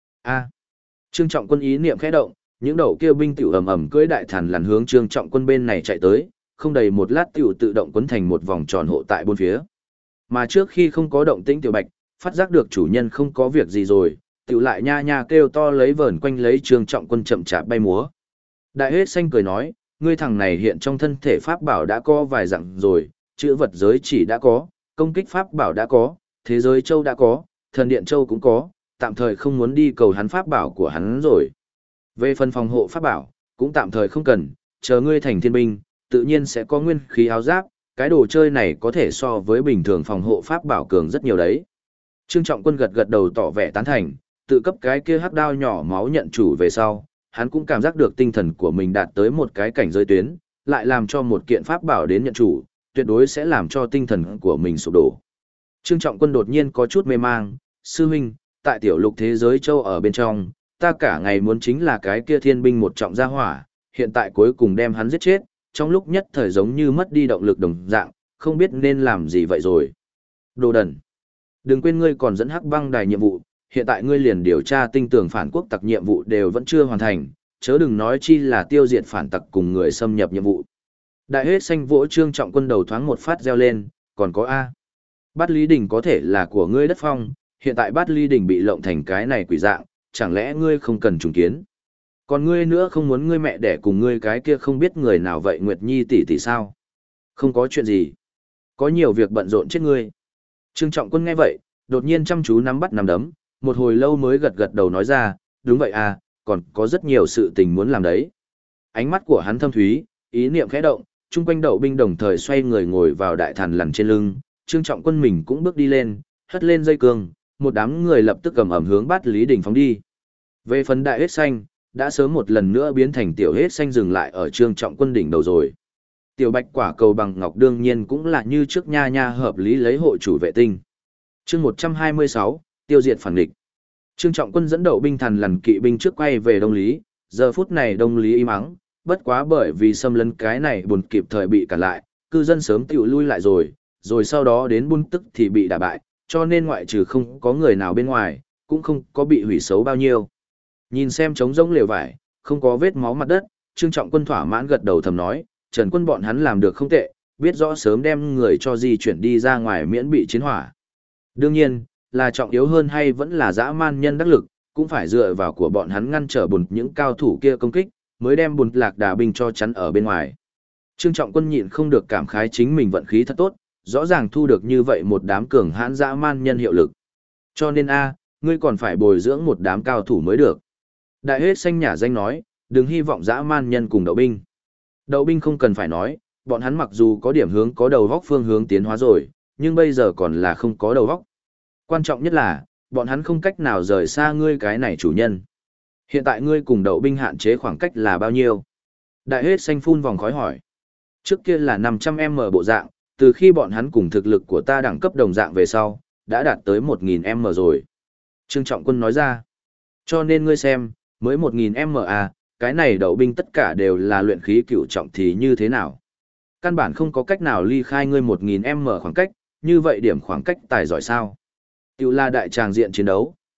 Trương Trọng Quân ý niệm khẽ động, những đậu kia binh tiểu ầm cưỡi đại thần lằn hướng Trương Trọng Quân bên này chạy tới, không đầy một lát tiểu tự động quấn thành một vòng tròn hộ tại bốn phía. Mà trước khi không có động tĩnh tiểu bạch, phát giác được chủ nhân không có việc gì rồi, tiểu lại nha nha kêu to lấy vờn quanh lấy Trương Trọng Quân chậm chạp bay múa. Đại hết xanh cười nói, ngươi thằng này hiện trong thân thể pháp bảo đã có vài dạng rồi, chữ vật giới chỉ đã có, công kích pháp bảo đã có, thế giới châu đã có, thần điện châu cũng có, tạm thời không muốn đi cầu hắn pháp bảo của hắn rồi. Về phần phòng hộ pháp bảo, cũng tạm thời không cần, chờ ngươi thành thiên binh, tự nhiên sẽ có nguyên khí áo giáp, cái đồ chơi này có thể so với bình thường phòng hộ pháp bảo cường rất nhiều đấy. Trương Trọng Quân gật đầu tỏ vẻ tán thành, tự cấp cái kia hắc đao nhỏ máu nhận chủ về sau, hắn cũng cảm giác được tinh thần của mình đạt tới một cái cảnh giới tuyến, lại làm cho một kiện pháp bảo đến nhận chủ, tuyệt đối sẽ làm cho tinh thần của mình sụp đổ. Trương Trọng Quân đột nhiên có chút mê mang, sư huynh, tại tiểu lục thế giới châu ở bên trong, ta cả ngày muốn chính là cái kia thiên binh một trọng gia hỏa, hiện tại cuối cùng đem hắn giết chết, trong lúc nhất thời giống như mất đi động lực đồng dạng, không biết nên làm gì vậy rồi. Đồ đần. Đừng quên ngươi còn dẫn hắc băng đài nhiệm vụ, hiện tại ngươi liền điều tra tinh tường phản quốc tặc nhiệm vụ đều vẫn chưa hoàn thành, chớ đừng nói chi là tiêu diệt phản tặc cùng người xâm nhập nhiệm vụ. Đại hết xanh vỗ Trương Trọng Quân đầu thoáng một phát reo lên, còn có A. Bát Lý Đình có thể là của ngươi đất phong, hiện tại Bát Lý Đình bị lộng thành cái này quỷ dạng, chẳng lẽ ngươi không cần trùng kiến? Còn ngươi nữa không muốn ngươi mẹ đẻ cùng ngươi cái kia không biết người nào vậy Nguyệt Nhi tỷ sao? Không có chuyện gì. Có nhiều việc bận rộn chết ngươi. Trương Trọng Quân nghe vậy, đột nhiên chăm chú nắm bắt nắm đấm, một hồi lâu mới gật đầu nói ra, đúng vậy à, còn có rất nhiều sự tình muốn làm đấy. Ánh mắt của hắn thâm thúy, ý niệm khẽ động, chung quanh đậu binh đồng thời xoay người ngồi vào đại thần lằn trên lưng, Trương Trọng Quân mình cũng bước đi lên, hất lên dây cương, một đám người lập tức cầm ẩm hướng Bát Lý Đình phóng đi. Về phần đại hết xanh, đã sớm một lần nữa biến thành tiểu hết xanh dừng lại ở Trương Trọng Quân đỉnh đầu rồi. Tiểu bạch quả cầu bằng ngọc đương nhiên cũng là như trước nha nha hợp lý lấy hộ chủ vệ tinh. Chương 126, tiêu diệt phản địch. Trương Trọng Quân dẫn đậu binh thần lằn kỵ binh trước quay về Đông Lý, giờ phút này Đông Lý im ắng, bất quá bởi vì xâm lấn cái này buồn kịp thời bị cản lại, cư dân sớm tiểu lui lại rồi sau đó đến buôn tức thì bị đả bại, cho nên ngoại trừ không có người nào bên ngoài, cũng không có bị hủy xấu bao nhiêu. Nhìn xem trống rỗng lều vải, không có vết máu mặt đất, Trương Trọng Quân thỏa mãn gật đầu thầm nói, Trần Quân bọn hắn làm được không tệ, biết rõ sớm đem người cho di chuyển đi ra ngoài miễn bị chiến hỏa. Đương nhiên, là trọng yếu hơn hay vẫn là dã man nhân đắc lực, cũng phải dựa vào của bọn hắn ngăn trở bùn những cao thủ kia công kích, mới đem bùn lạc đà binh cho chắn ở bên ngoài. Trương Trọng Quân nhịn không được cảm khái chính mình vận khí thật tốt, rõ ràng thu được như vậy một đám cường hãn dã man nhân hiệu lực. Cho nên ngươi còn phải bồi dưỡng một đám cao thủ mới được. Đại hết xanh nhả danh nói, đừng hy vọng dã man nhân cùng đậu binh. Đậu binh không cần phải nói, bọn hắn mặc dù có điểm hướng có đầu góc phương hướng tiến hóa rồi, nhưng bây giờ còn là không có đầu góc. Quan trọng nhất là, bọn hắn không cách nào rời xa ngươi cái này chủ nhân. Hiện tại ngươi cùng đậu binh hạn chế khoảng cách là bao nhiêu? Đại hết xanh phun vòng khói hỏi. Trước kia là 500m bộ dạng, từ khi bọn hắn cùng thực lực của ta đẳng cấp đồng dạng về sau, đã đạt tới 1000m rồi. Trương Trọng Quân nói ra. Cho nên ngươi xem, mới 1000m cái này đậu binh tất cả đều là luyện khí cửu trọng thì như thế nào? Căn bản không có cách nào ly khai ngươi 1000m khoảng cách, như vậy điểm khoảng cách tài giỏi sao? Tiểu là đại tràng diện chiến đấu,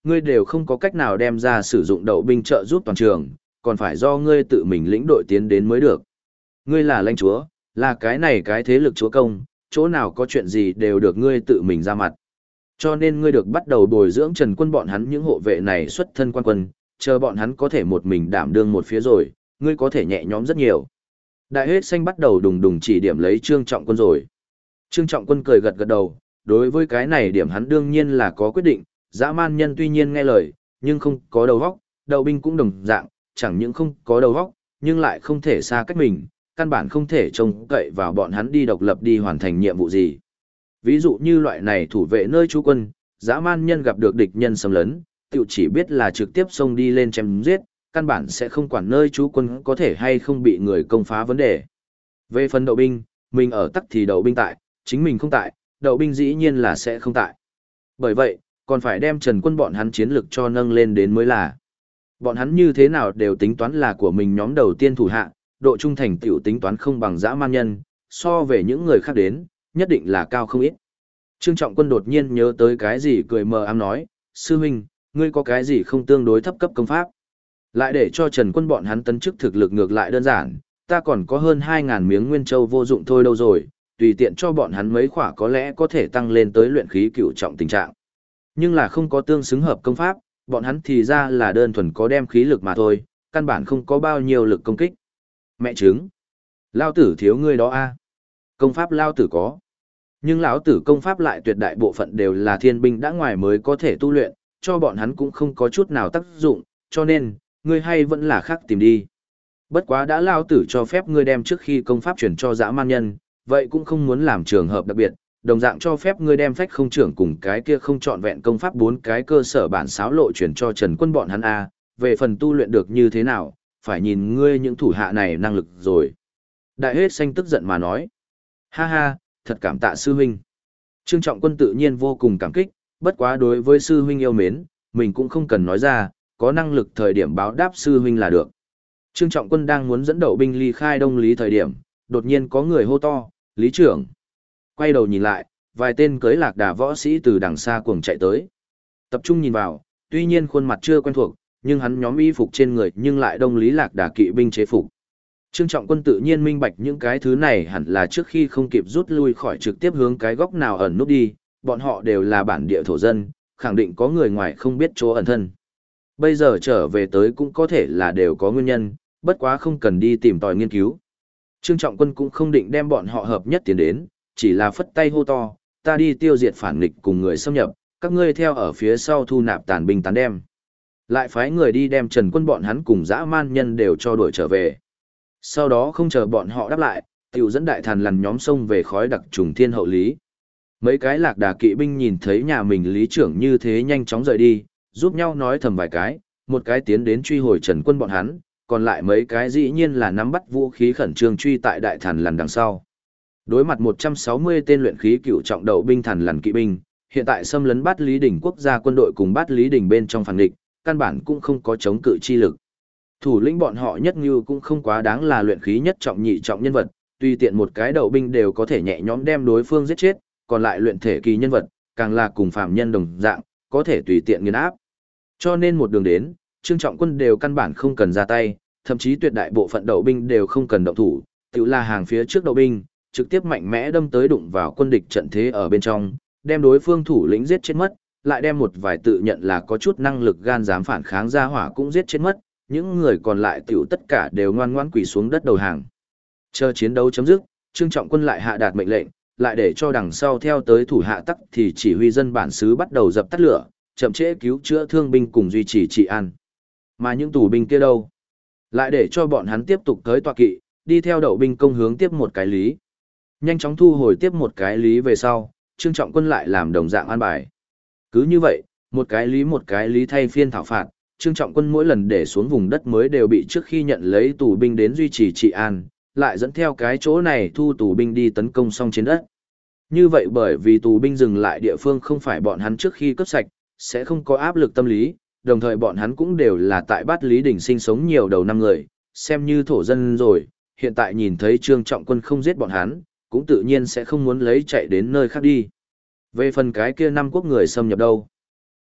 Ngươi đều không có cách nào đem ra sử dụng đậu binh trợ giúp toàn trường, còn phải do ngươi tự mình lĩnh đội tiến đến mới được. Ngươi là lãnh chúa, là cái này cái thế lực chúa công, chỗ nào có chuyện gì đều được ngươi tự mình ra mặt. Cho nên ngươi được bắt đầu bồi dưỡng Trần Quân bọn hắn những hộ vệ này xuất thân quan quân, chờ bọn hắn có thể một mình đảm đương một phía rồi, ngươi có thể nhẹ nhõm rất nhiều. Đại hết xanh bắt đầu đùng đùng chỉ điểm lấy Trương Trọng Quân rồi. Trương Trọng Quân cười gật gật đầu, đối với cái này điểm hắn đương nhiên là có quyết định, dã man nhân tuy nhiên nghe lời, nhưng không có đầu óc, đậu binh cũng đồng dạng, chẳng những không có đầu óc, nhưng lại không thể xa cách mình, căn bản không thể trông cậy vào bọn hắn đi độc lập đi hoàn thành nhiệm vụ gì. Ví dụ như loại này thủ vệ nơi trú quân, dã man nhân gặp được địch nhân xâm lấn, tiểu chỉ biết là trực tiếp xông đi lên chém giết, căn bản sẽ không quản nơi trú quân có thể hay không bị người công phá vấn đề. Về phần đậu binh, mình ở tắc thì đậu binh tại, chính mình không tại, đậu binh dĩ nhiên là sẽ không tại. Bởi vậy, còn phải đem Trần Quân bọn hắn chiến lực cho nâng lên đến mới là. Bọn hắn như thế nào đều tính toán là của mình nhóm đầu tiên thủ hạ, độ trung thành tiểu tính toán không bằng dã man nhân, so về những người khác đến, nhất định là cao không ít. Trương Trọng Quân đột nhiên nhớ tới cái gì cười mờ ám nói, sư huynh, ngươi có cái gì không tương đối thấp cấp công pháp. Lại để cho Trần Quân bọn hắn tấn chức thực lực ngược lại đơn giản, ta còn có hơn 2.000 miếng nguyên châu vô dụng thôi đâu rồi, tùy tiện cho bọn hắn mấy khỏa có lẽ có thể tăng lên tới luyện khí cửu trọng tình trạng. Nhưng là không có tương xứng hợp công pháp, bọn hắn thì ra là đơn thuần có đem khí lực mà thôi, căn bản không có bao nhiêu lực công kích. Mẹ chứng, lao tử thiếu ngươi đó a. Công pháp lao tử có. Nhưng lão tử công pháp lại tuyệt đại bộ phận đều là thiên binh đã ngoài mới có thể tu luyện, cho bọn hắn cũng không có chút nào tác dụng, cho nên, ngươi hay vẫn là khác tìm đi. Bất quá đã lao tử cho phép ngươi đem trước khi công pháp chuyển cho dã man nhân, vậy cũng không muốn làm trường hợp đặc biệt, đồng dạng cho phép ngươi đem phách không trưởng cùng cái kia không trọn vẹn công pháp 4 cái cơ sở bản xáo lộ chuyển cho Trần Quân bọn hắn a, về phần tu luyện được như thế nào, phải nhìn ngươi những thủ hạ này năng lực rồi. Đại hết xanh tức giận mà nói, ha ha, thật cảm tạ sư huynh. Trương Trọng Quân tự nhiên vô cùng cảm kích, bất quá đối với sư huynh yêu mến, mình cũng không cần nói ra, có năng lực thời điểm báo đáp sư huynh là được. Trương Trọng Quân đang muốn dẫn đậu binh ly khai Đông Lý thời điểm, đột nhiên có người hô to, Lý trưởng. Quay đầu nhìn lại, vài tên cưới lạc đà võ sĩ từ đằng xa cuồng chạy tới. Tập trung nhìn vào, tuy nhiên khuôn mặt chưa quen thuộc, nhưng hắn nhóm y phục trên người nhưng lại Đông Lý lạc đà kỵ binh chế phục. Trương Trọng Quân tự nhiên minh bạch những cái thứ này hẳn là trước khi không kịp rút lui khỏi trực tiếp hướng cái góc nào ẩn núp đi, bọn họ đều là bản địa thổ dân, khẳng định có người ngoài không biết chỗ ẩn thân. Bây giờ trở về tới cũng có thể là đều có nguyên nhân, bất quá không cần đi tìm tòi nghiên cứu. Trương Trọng Quân cũng không định đem bọn họ hợp nhất tiến đến, chỉ là phất tay hô to, ta đi tiêu diệt phản nghịch cùng người xâm nhập, các ngươi theo ở phía sau thu nạp tàn binh tán đem. Lại phái người đi đem Trần Quân bọn hắn cùng dã man nhân đều cho đuổi trở về. Sau đó không chờ bọn họ đáp lại, tiểu dẫn đại thần lằn nhóm sông về khói đặc trùng thiên hậu lý. Mấy cái lạc đà kỵ binh nhìn thấy nhà mình lý trưởng như thế nhanh chóng rời đi, giúp nhau nói thầm vài cái, một cái tiến đến truy hồi Trần Quân bọn hắn, còn lại mấy cái dĩ nhiên là nắm bắt vũ khí khẩn trương truy tại đại thần lằn đằng sau. Đối mặt 160 tên luyện khí cựu trọng đậu binh thần lằn kỵ binh, hiện tại xâm lấn Bát Lý Đỉnh quốc gia quân đội cùng Bát Lý Đỉnh bên trong phản địch, căn bản cũng không có chống cự chi lực. Thủ lĩnh bọn họ nhất như cũng không quá đáng là luyện khí nhất trọng nhị trọng nhân vật, tùy tiện một cái đậu binh đều có thể nhẹ nhõm đem đối phương giết chết, còn lại luyện thể kỳ nhân vật, càng là cùng phàm nhân đồng dạng, có thể tùy tiện nghiền áp. Cho nên một đường đến, Trương Trọng Quân đều căn bản không cần ra tay, thậm chí tuyệt đại bộ phận đậu binh đều không cần động thủ, tự là hàng phía trước đậu binh, trực tiếp mạnh mẽ đâm tới đụng vào quân địch trận thế ở bên trong, đem đối phương thủ lĩnh giết chết mất, lại đem một vài tự nhận là có chút năng lực gan dám phản kháng ra hỏa cũng giết chết mất, những người còn lại tiểu tất cả đều ngoan ngoãn quỳ xuống đất đầu hàng. Chờ chiến đấu chấm dứt, Trương Trọng Quân lại hạ đạt mệnh lệnh, lại để cho đằng sau theo tới thủ hạ tắc thì chỉ huy dân bản xứ bắt đầu dập tắt lửa, chậm trễ cứu chữa thương binh cùng duy trì trị an. Mà những tù binh kia đâu? Lại để cho bọn hắn tiếp tục tới tọa kỵ, đi theo đậu binh công hướng tiếp một cái lý. Nhanh chóng thu hồi tiếp một cái lý về sau, Trương Trọng Quân lại làm đồng dạng an bài. Cứ như vậy, một cái lý thay phiên thảo phạt, Trương Trọng Quân mỗi lần để xuống vùng đất mới đều bị trước khi nhận lấy tù binh đến duy trì trị an, lại dẫn theo cái chỗ này thu tù binh đi tấn công xong trên đất. Như vậy bởi vì tù binh dừng lại địa phương không phải bọn hắn trước khi cướp sạch, sẽ không có áp lực tâm lý, đồng thời bọn hắn cũng đều là tại Bát Lý Đỉnh sinh sống nhiều đầu năm người, xem như thổ dân rồi, hiện tại nhìn thấy Trương Trọng Quân không giết bọn hắn, cũng tự nhiên sẽ không muốn lấy chạy đến nơi khác đi. Về phần cái kia năm quốc người xâm nhập đâu?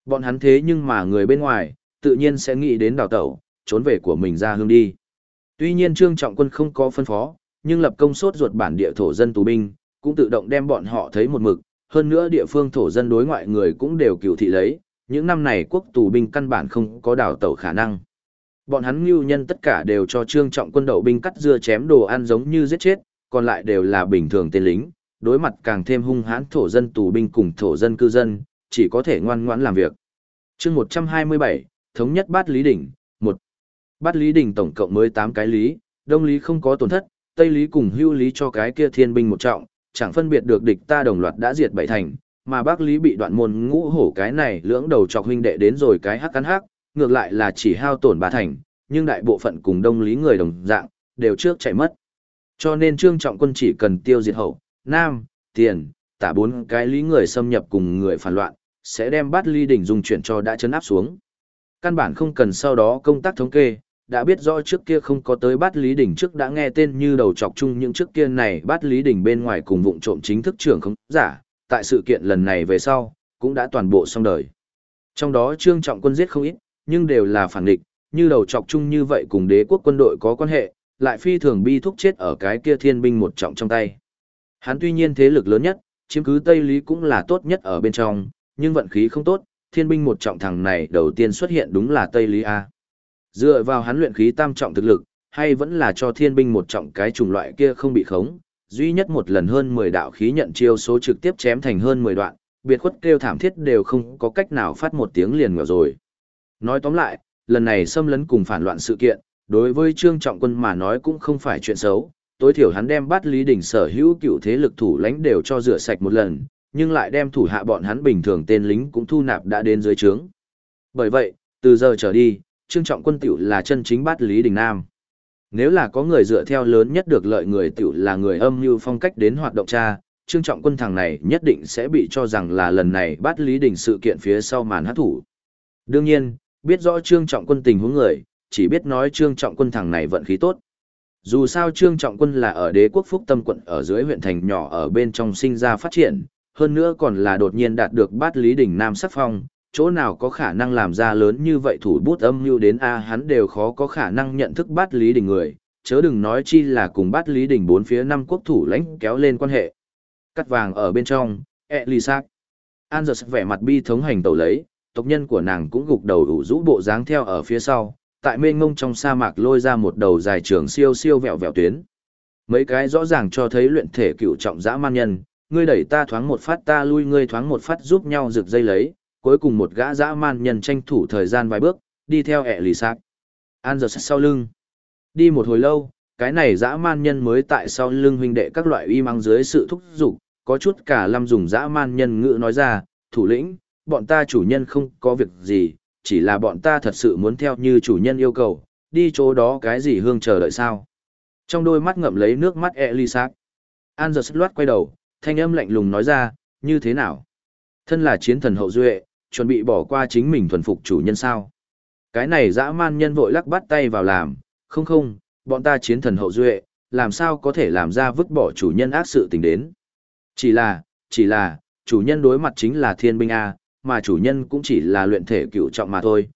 Bọn hắn thế nhưng mà người bên ngoài, tự nhiên sẽ nghĩ đến đào tẩu, trốn về của mình ra hương đi. Tuy nhiên Trương Trọng Quân không có phân phó, nhưng lập công sốt ruột bản địa thổ dân tù binh, cũng tự động đem bọn họ thấy một mực, hơn nữa địa phương thổ dân đối ngoại người cũng đều cửu thị lấy, những năm này quốc tù binh căn bản không có đào tẩu khả năng. Bọn hắn ngưu nhân tất cả đều cho Trương Trọng Quân đậu binh cắt dưa chém đồ ăn giống như giết chết, còn lại đều là bình thường tên lính, đối mặt càng thêm hung hãn thổ dân tù binh cùng thổ dân cư dân, chỉ có thể ngoan ngoãn làm việc. Chương 127, thống nhất Bát Lý đỉnh, 1. Bát Lý đỉnh tổng cộng mới 8 cái lý, Đông lý không có tổn thất, Tây lý cùng Hưu lý cho cái kia thiên binh một trọng, chẳng phân biệt được địch ta đồng loạt đã diệt bảy thành, mà Bắc lý bị đoạn môn ngũ hổ cái này lưỡng đầu chọc huynh đệ đến rồi cái hắc cắn hắc, ngược lại là chỉ hao tổn ba thành, nhưng đại bộ phận cùng Đông lý người đồng dạng, đều trước chạy mất. Cho nên Trương Trọng Quân chỉ cần tiêu diệt hậu, nam, tiền, tả bốn cái lý người xâm nhập cùng người phản loạn, sẽ đem Bát Lý đỉnh dùng chuyển cho đã chấn áp xuống. Căn bản không cần sau đó công tác thống kê, đã biết rõ trước kia không có tới Bát Lý đỉnh trước đã nghe tên như đầu chọc chung những trước kia này Bát Lý đỉnh bên ngoài cùng vụng trộm chính thức trưởng không giả, tại sự kiện lần này về sau, cũng đã toàn bộ xong đời. Trong đó Trương Trọng Quân giết không ít, nhưng đều là phản địch, như đầu chọc chung như vậy cùng đế quốc quân đội có quan hệ, lại phi thường bi thúc chết ở cái kia thiên binh một trọng trong tay. Hắn tuy nhiên thế lực lớn nhất, chiếm cứ Tây Lý cũng là tốt nhất ở bên trong, nhưng vận khí không tốt, thiên binh một trọng thằng này đầu tiên xuất hiện đúng là Tây Lý A. Dựa vào hắn luyện khí tam trọng thực lực, hay vẫn là cho thiên binh một trọng cái chủng loại kia không bị khống, duy nhất một lần hơn 10 đạo khí nhận chiêu số trực tiếp chém thành hơn 10 đoạn, biệt khuất kêu thảm thiết đều không có cách nào phát một tiếng liền ngờ rồi. Nói tóm lại, lần này xâm lấn cùng phản loạn sự kiện, đối với Trương Trọng Quân mà nói cũng không phải chuyện xấu, tối thiểu hắn đem Bát Lý đỉnh sở hữu cựu thế lực thủ lãnh đều cho rửa sạch một lần, nhưng lại đem thủ hạ bọn hắn bình thường tên lính cũng thu nạp đã đến dưới trướng. Bởi vậy, từ giờ trở đi, Trương Trọng Quân tiểu là chân chính Bát Lý đỉnh nam. Nếu là có người dựa theo lớn nhất được lợi người tiểu là người âm mưu phong cách đến hoạt động tra, Trương Trọng Quân thằng này nhất định sẽ bị cho rằng là lần này Bát Lý đỉnh sự kiện phía sau màn hát thủ. Đương nhiên, biết rõ Trương Trọng Quân tình huống người, chỉ biết nói Trương Trọng Quân thằng này vận khí tốt. Dù sao Trương Trọng Quân là ở đế quốc Phúc Tâm quận ở dưới huyện thành nhỏ ở bên trong sinh ra phát triển, hơn nữa còn là đột nhiên đạt được Bát Lý đỉnh nam sắc phong, chỗ nào có khả năng làm ra lớn như vậy thủ bút âm mưu đến A hắn đều khó có khả năng nhận thức Bát Lý đỉnh người, chớ đừng nói chi là cùng Bát Lý đỉnh bốn phía năm quốc thủ lãnh kéo lên quan hệ. Cắt vàng ở bên trong, Elisac. An giật vẻ mặt bi thống hành tẩu lấy, tộc nhân của nàng cũng gục đầu ủ rũ bộ dáng theo ở phía sau, tại mênh ngông trong sa mạc lôi ra một đầu dài trường siêu siêu vẹo vẹo tuyến. Mấy cái rõ ràng cho thấy luyện thể cựu trọng dã man nhân, ngươi đẩy ta thoáng một phát ta lui ngươi thoáng một phát giúp nhau rực dây lấy, cuối cùng một gã dã man nhân tranh thủ thời gian vài bước, đi theo ẹ lì sạc. An giật sau lưng. Đi một hồi lâu, cái này dã man nhân mới tại sau lưng huynh đệ các loại uy mắng dưới sự thúc giục, có chút cả lâm dùng dã man nhân ngữ nói ra, thủ lĩnh, bọn ta chủ nhân không có việc gì, chỉ là bọn ta thật sự muốn theo như chủ nhân yêu cầu, đi chỗ đó cái gì hương chờ đợi sao. Trong đôi mắt ngậm lấy nước mắt Elisac. An giật loát quay đầu, thanh âm lạnh lùng nói ra, như thế nào? Thân là chiến thần hậu duệ, chuẩn bị bỏ qua chính mình thuần phục chủ nhân sao? Cái này dã man nhân vội lắc bắt tay vào làm, không, bọn ta chiến thần hậu duệ, làm sao có thể làm ra vứt bỏ chủ nhân ác sự tình đến? Chỉ là, chủ nhân đối mặt chính là thiên binh A, mà chủ nhân cũng chỉ là luyện thể cựu trọng mà thôi,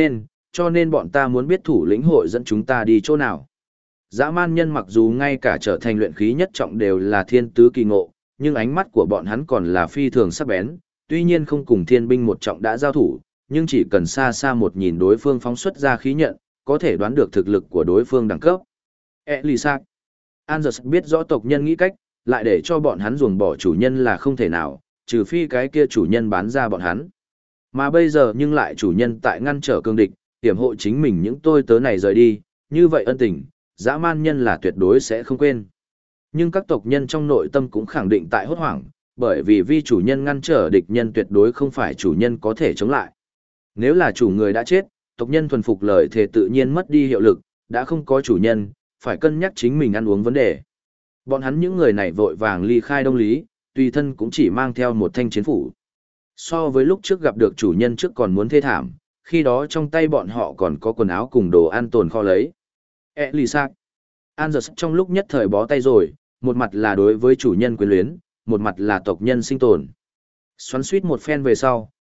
cho nên bọn ta muốn biết thủ lĩnh hội dẫn chúng ta đi chỗ nào. Dã man nhân mặc dù ngay cả trở thành luyện khí nhất trọng đều là thiên tứ kỳ ngộ, nhưng ánh mắt của bọn hắn còn là phi thường sắc bén, tuy nhiên không cùng thiên binh một trọng đã giao thủ, nhưng chỉ cần xa xa một nhìn đối phương phóng xuất ra khí nhận, có thể đoán được thực lực của đối phương đẳng cấp. Elisac. Anders biết rõ tộc nhân nghĩ cách, lại để cho bọn hắn ruồng bỏ chủ nhân là không thể nào, trừ phi cái kia chủ nhân bán ra bọn hắn. Mà bây giờ nhưng lại chủ nhân tại ngăn trở cương địch, hiểm hộ chính mình những tôi tớ này rời đi, như vậy ân tình, dã man nhân là tuyệt đối sẽ không quên. Nhưng các tộc nhân trong nội tâm cũng khẳng định tại hốt hoảng, bởi vì vi chủ nhân ngăn trở địch nhân tuyệt đối không phải chủ nhân có thể chống lại. Nếu là chủ người đã chết, tộc nhân thuần phục lời thề tự nhiên mất đi hiệu lực, đã không có chủ nhân, phải cân nhắc chính mình ăn uống vấn đề. Bọn hắn những người này vội vàng ly khai Đông Lý, tùy thân cũng chỉ mang theo một thanh chiến phủ. So với lúc trước gặp được chủ nhân trước còn muốn thê thảm, khi đó trong tay bọn họ còn có quần áo cùng đồ ăn tồn kho lấy. Elisac. Anders trong lúc nhất thời bó tay rồi, một mặt là đối với chủ nhân quyến luyến, một mặt là tộc nhân sinh tồn. Xoắn suýt một phen về sau,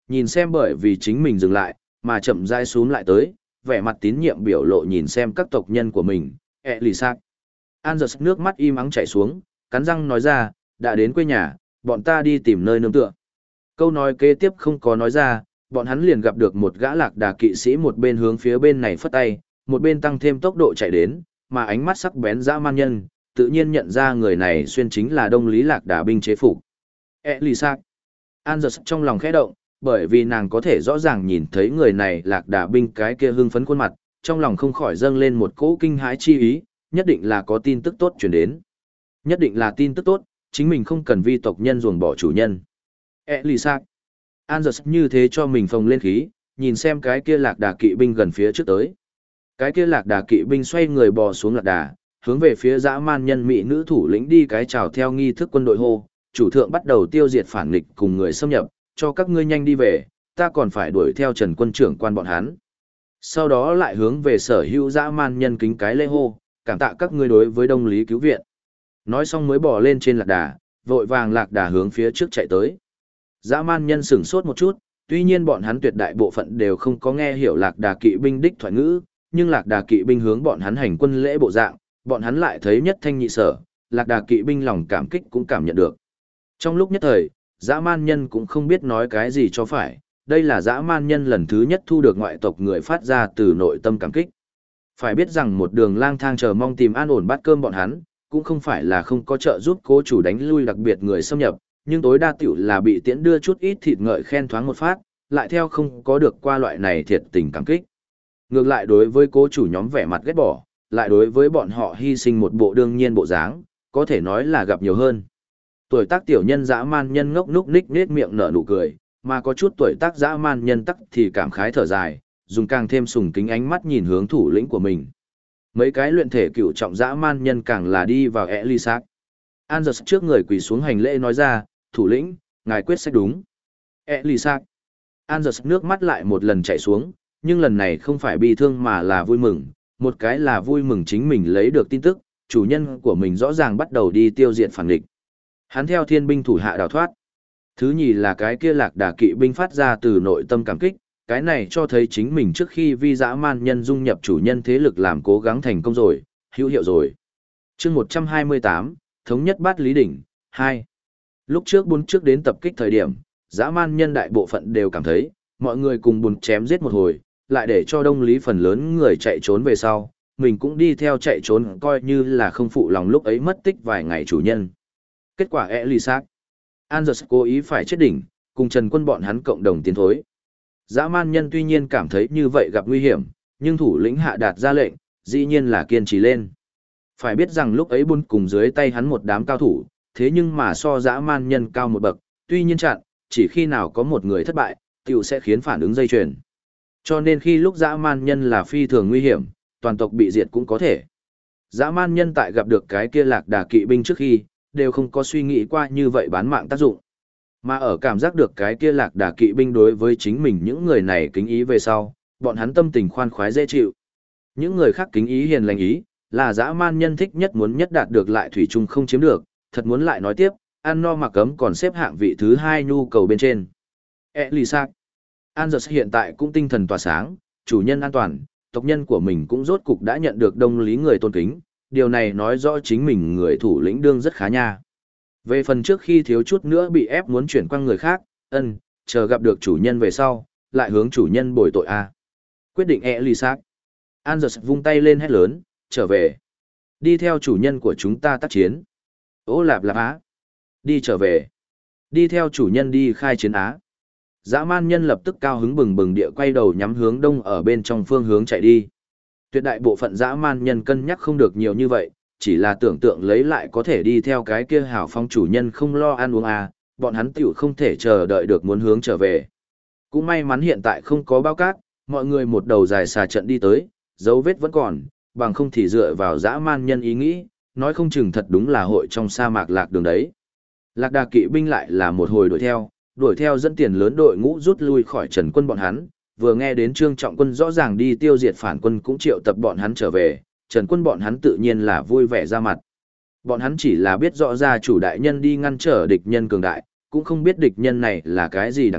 nhìn xem bởi vì chính mình dừng lại, mà chậm rãi xuống lại tới, vẻ mặt tín nhiệm biểu lộ nhìn xem các tộc nhân của mình, lì sạc. Anders nước mắt im ắng chảy xuống, cắn răng nói ra, đã đến quê nhà, bọn ta đi tìm nơi nương tựa. Câu nói kế tiếp không có nói ra, bọn hắn liền gặp được một gã lạc đà kỵ sĩ một bên hướng phía bên này phất tay, một bên tăng thêm tốc độ chạy đến, mà ánh mắt sắc bén dã man nhân, tự nhiên nhận ra người này xuyên chính là Đông Lý lạc đà binh chế phục. Elisa. Anders trong lòng khẽ động, bởi vì nàng có thể rõ ràng nhìn thấy người này lạc đà binh cái kia hưng phấn khuôn mặt, trong lòng không khỏi dâng lên một cỗ kinh hãi chi ý, nhất định là có tin tức tốt truyền đến. Nhất định là tin tức tốt, chính mình không cần vi tộc nhân ruồng bỏ chủ nhân. Elisa. Anders như thế cho mình phồng lên khí, nhìn xem cái kia lạc đà kỵ binh gần phía trước tới. Cái kia lạc đà kỵ binh xoay người bò xuống lạc đà, hướng về phía dã man nhân mỹ nữ thủ lĩnh đi cái chào theo nghi thức quân đội hô, chủ thượng bắt đầu tiêu diệt phản nghịch cùng người xâm nhập, cho các ngươi nhanh đi về, ta còn phải đuổi theo Trần quân trưởng quan bọn hắn. Sau đó lại hướng về sở hữu dã man nhân kính cái lễ hô, cảm tạ các ngươi đối với Đông Lý cứu viện. Nói xong mới bò lên trên lạc đà, vội vàng lạc đà hướng phía trước chạy tới. Dã man nhân sửng sốt một chút, tuy nhiên bọn hắn tuyệt đại bộ phận đều không có nghe hiểu lạc đà kỵ binh đích thoại ngữ, nhưng lạc đà kỵ binh hướng bọn hắn hành quân lễ bộ dạng, bọn hắn lại thấy nhất thanh nhị sở, lạc đà kỵ binh lòng cảm kích cũng cảm nhận được. Trong lúc nhất thời, dã man nhân cũng không biết nói cái gì cho phải, đây là dã man nhân lần thứ nhất thu được ngoại tộc người phát ra từ nội tâm cảm kích. Phải biết rằng một đường lang thang chờ mong tìm an ổn bát cơm bọn hắn, cũng không phải là không có trợ giúp cố chủ đánh lui đặc biệt người xâm nhập, nhưng tối đa tiểu là bị tiễn đưa chút ít thịt ngợi khen thoáng một phát, lại theo không có được qua loại này thiệt tình cảm kích. Ngược lại đối với cố chủ nhóm vẻ mặt ghét bỏ, lại đối với bọn họ hy sinh một bộ đương nhiên bộ dáng, có thể nói là gặp nhiều hơn. Tuổi tác tiểu nhân dã man nhân ngốc núc ních nết miệng nở nụ cười, mà có chút tuổi tác dã man nhân tắc thì cảm khái thở dài, dùng càng thêm sùng kính ánh mắt nhìn hướng thủ lĩnh của mình. Mấy cái luyện thể cựu trọng dã man nhân càng là đi vào Elisak. Anders trước người quỳ xuống hành lễ nói ra, thủ lĩnh, ngài quyết sách đúng. Elisak. Anders nước mắt lại một lần chảy xuống, nhưng lần này không phải bi thương mà là vui mừng, một cái là vui mừng chính mình lấy được tin tức, chủ nhân của mình rõ ràng bắt đầu đi tiêu diệt phản địch. Hắn theo thiên binh thủ hạ đào thoát. Thứ nhì là cái kia lạc đà kỵ binh phát ra từ nội tâm cảm kích, cái này cho thấy chính mình trước khi vi dã man nhân dung nhập chủ nhân thế lực làm cố gắng thành công rồi, hữu hiệu rồi. Chương 128, Thống nhất bát lý đỉnh, 2. Lúc trước đến tập kích thời điểm, dã man nhân đại bộ phận đều cảm thấy, mọi người cùng buồn chém giết một hồi, lại để cho Đông Lý phần lớn người chạy trốn về sau, mình cũng đi theo chạy trốn coi như là không phụ lòng lúc ấy mất tích vài ngày chủ nhân. Kết quả Elisak. Anders cố ý phải chết đỉnh, cùng Trần quân bọn hắn cộng đồng tiến thối. Dã man nhân tuy nhiên cảm thấy như vậy gặp nguy hiểm, nhưng thủ lĩnh hạ đạt ra lệnh, dĩ nhiên là kiên trì lên. Phải biết rằng lúc ấy buôn cùng dưới tay hắn một đám cao thủ, thế nhưng mà so dã man nhân cao một bậc, tuy nhiên chặn, chỉ khi nào có một người thất bại, tiểu sẽ khiến phản ứng dây chuyền. Cho nên khi lúc dã man nhân là phi thường nguy hiểm, toàn tộc bị diệt cũng có thể. Dã man nhân tại gặp được cái kia lạc đà kỵ binh trước khi, đều không có suy nghĩ qua như vậy bán mạng tác dụng. Mà ở cảm giác được cái kia lạc đà kỵ binh đối với chính mình những người này kính ý về sau, bọn hắn tâm tình khoan khoái dễ chịu. Những người khác kính ý hiền lành ý, là dã man nhân thích nhất muốn nhất đạt được lại thủy chung không chiếm được, thật muốn lại nói tiếp, ăn no mặc ấm còn xếp hạng vị thứ 2 nhu cầu bên trên. Elisak. Anders hiện tại cũng tinh thần tỏa sáng, chủ nhân an toàn, tộc nhân của mình cũng rốt cục đã nhận được Đông Lý người tôn kính, điều này nói rõ chính mình người thủ lĩnh đương rất khá nha. Về phần trước khi thiếu chút nữa bị ép muốn chuyển qua người khác, chờ gặp được chủ nhân về sau, lại hướng chủ nhân bồi tội a. Quyết định Elisak. Anders vung tay lên hét lớn, trở về. Đi theo chủ nhân của chúng ta tác chiến. Ô lạp lạp á. Đi trở về. Đi theo chủ nhân đi khai chiến á. Dã man nhân lập tức cao hứng bừng bừng địa quay đầu nhắm hướng đông ở bên trong phương hướng chạy đi. Tuyệt đại bộ phận dã man nhân cân nhắc không được nhiều như vậy, chỉ là tưởng tượng lấy lại có thể đi theo cái kia hảo phong chủ nhân không lo ăn uống à, bọn hắn tiểu không thể chờ đợi được muốn hướng trở về. Cũng may mắn hiện tại không có bao cát, mọi người một đầu dài xà trận đi tới, dấu vết vẫn còn, bằng không thì dựa vào dã man nhân ý nghĩ, nói không chừng thật đúng là hội trong sa mạc lạc đường đấy. Lạc đà kỵ binh lại là một hồi đuổi theo dẫn tiền lớn đội ngũ rút lui khỏi Trần quân bọn hắn, vừa nghe đến Trương Trọng Quân rõ ràng đi tiêu diệt phản quân cũng triệu tập bọn hắn trở về, Trần quân bọn hắn tự nhiên là vui vẻ ra mặt. Bọn hắn chỉ là biết rõ ra chủ đại nhân đi ngăn trở địch nhân cường đại, cũng không biết địch nhân này là cái gì đẳng cấp,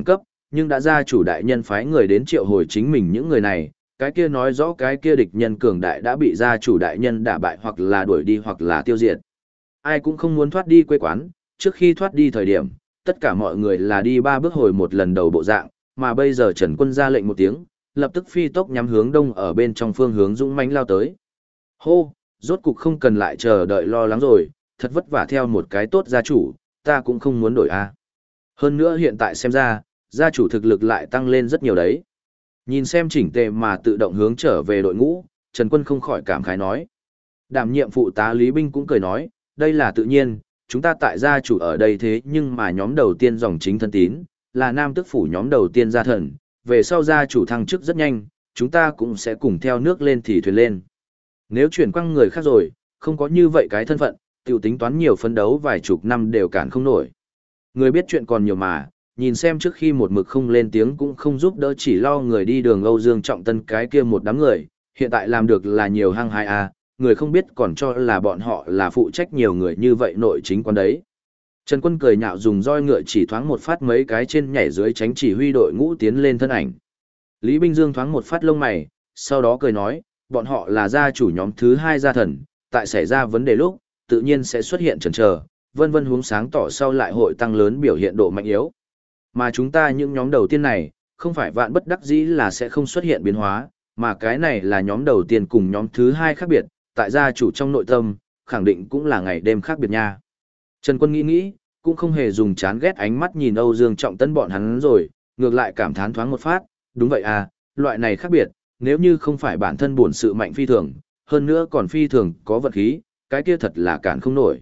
nhưng đã gia chủ đại nhân phái người đến triệu hồi chính mình những người này, cái kia nói rõ cái kia địch nhân cường đại đã bị gia chủ đại nhân đả bại hoặc là đuổi đi hoặc là tiêu diệt. Ai cũng không muốn thoát đi quê quán, trước khi thoát đi thời điểm, tất cả mọi người là đi 3 bước hồi một lần đầu bộ dạng, mà bây giờ Trần Quân ra lệnh một tiếng, lập tức phi tốc nhắm hướng đông ở bên trong phương hướng dũng mãnh lao tới. Hô, rốt cục không cần lại chờ đợi lo lắng rồi, thật vất vả theo một cái tốt gia chủ, ta cũng không muốn đổi a. Hơn nữa hiện tại xem ra, gia chủ thực lực lại tăng lên rất nhiều đấy. Nhìn xem chỉnh tề mà tự động hướng trở về đội ngũ, Trần Quân không khỏi cảm khái nói. Đảm nhiệm phụ tá Lý Binh cũng cười nói, đây là tự nhiên, chúng ta tại gia chủ ở đây thế nhưng mà nhóm đầu tiên dòng chính thân tín, là nam tức phủ nhóm đầu tiên gia thần, về sau gia chủ thăng chức rất nhanh, chúng ta cũng sẽ cùng theo nước lên thì thuyền lên. Nếu chuyển quăng người khác rồi, không có như vậy cái thân phận, tiểu tính toán nhiều phấn đấu vài chục năm đều cản không nổi. Người biết chuyện còn nhiều mà, nhìn xem trước khi một mực không lên tiếng cũng không giúp đỡ chỉ lo người đi đường Âu Dương Trọng Tân cái kia một đám người, hiện tại làm được là nhiều hăng hai a, người không biết còn cho là bọn họ là phụ trách nhiều người như vậy nội chính quan đấy. Trần Quân cười nhạo dùng roi ngựa chỉ thoáng một phát mấy cái trên nhảy dưới tránh chỉ huy đội ngũ tiến lên thân ảnh. Lý Binh Dương thoáng một phát lông mày, sau đó cười nói, bọn họ là gia chủ nhóm thứ 2 gia thần, tại xảy ra vấn đề lúc, tự nhiên sẽ xuất hiện chần chờ, vân vân hướng sáng tỏ sau lại hội tăng lớn biểu hiện độ mạnh yếu. Mà chúng ta những nhóm đầu tiên này, không phải vạn bất đắc dĩ là sẽ không xuất hiện biến hóa, mà cái này là nhóm đầu tiên cùng nhóm thứ 2 khác biệt, tại gia chủ trong nội tâm, khẳng định cũng là ngày đêm khác biệt nha. Trần Quân nghĩ, cũng không hề dùng chán ghét ánh mắt nhìn Âu Dương Trọng Tân bọn hắn rồi, ngược lại cảm thán thoáng một phát, đúng vậy à, loại này khác biệt, nếu như không phải bản thân bổn sự mạnh phi thường, hơn nữa còn phi thường có vật khí, cái kia thật là cản không nổi.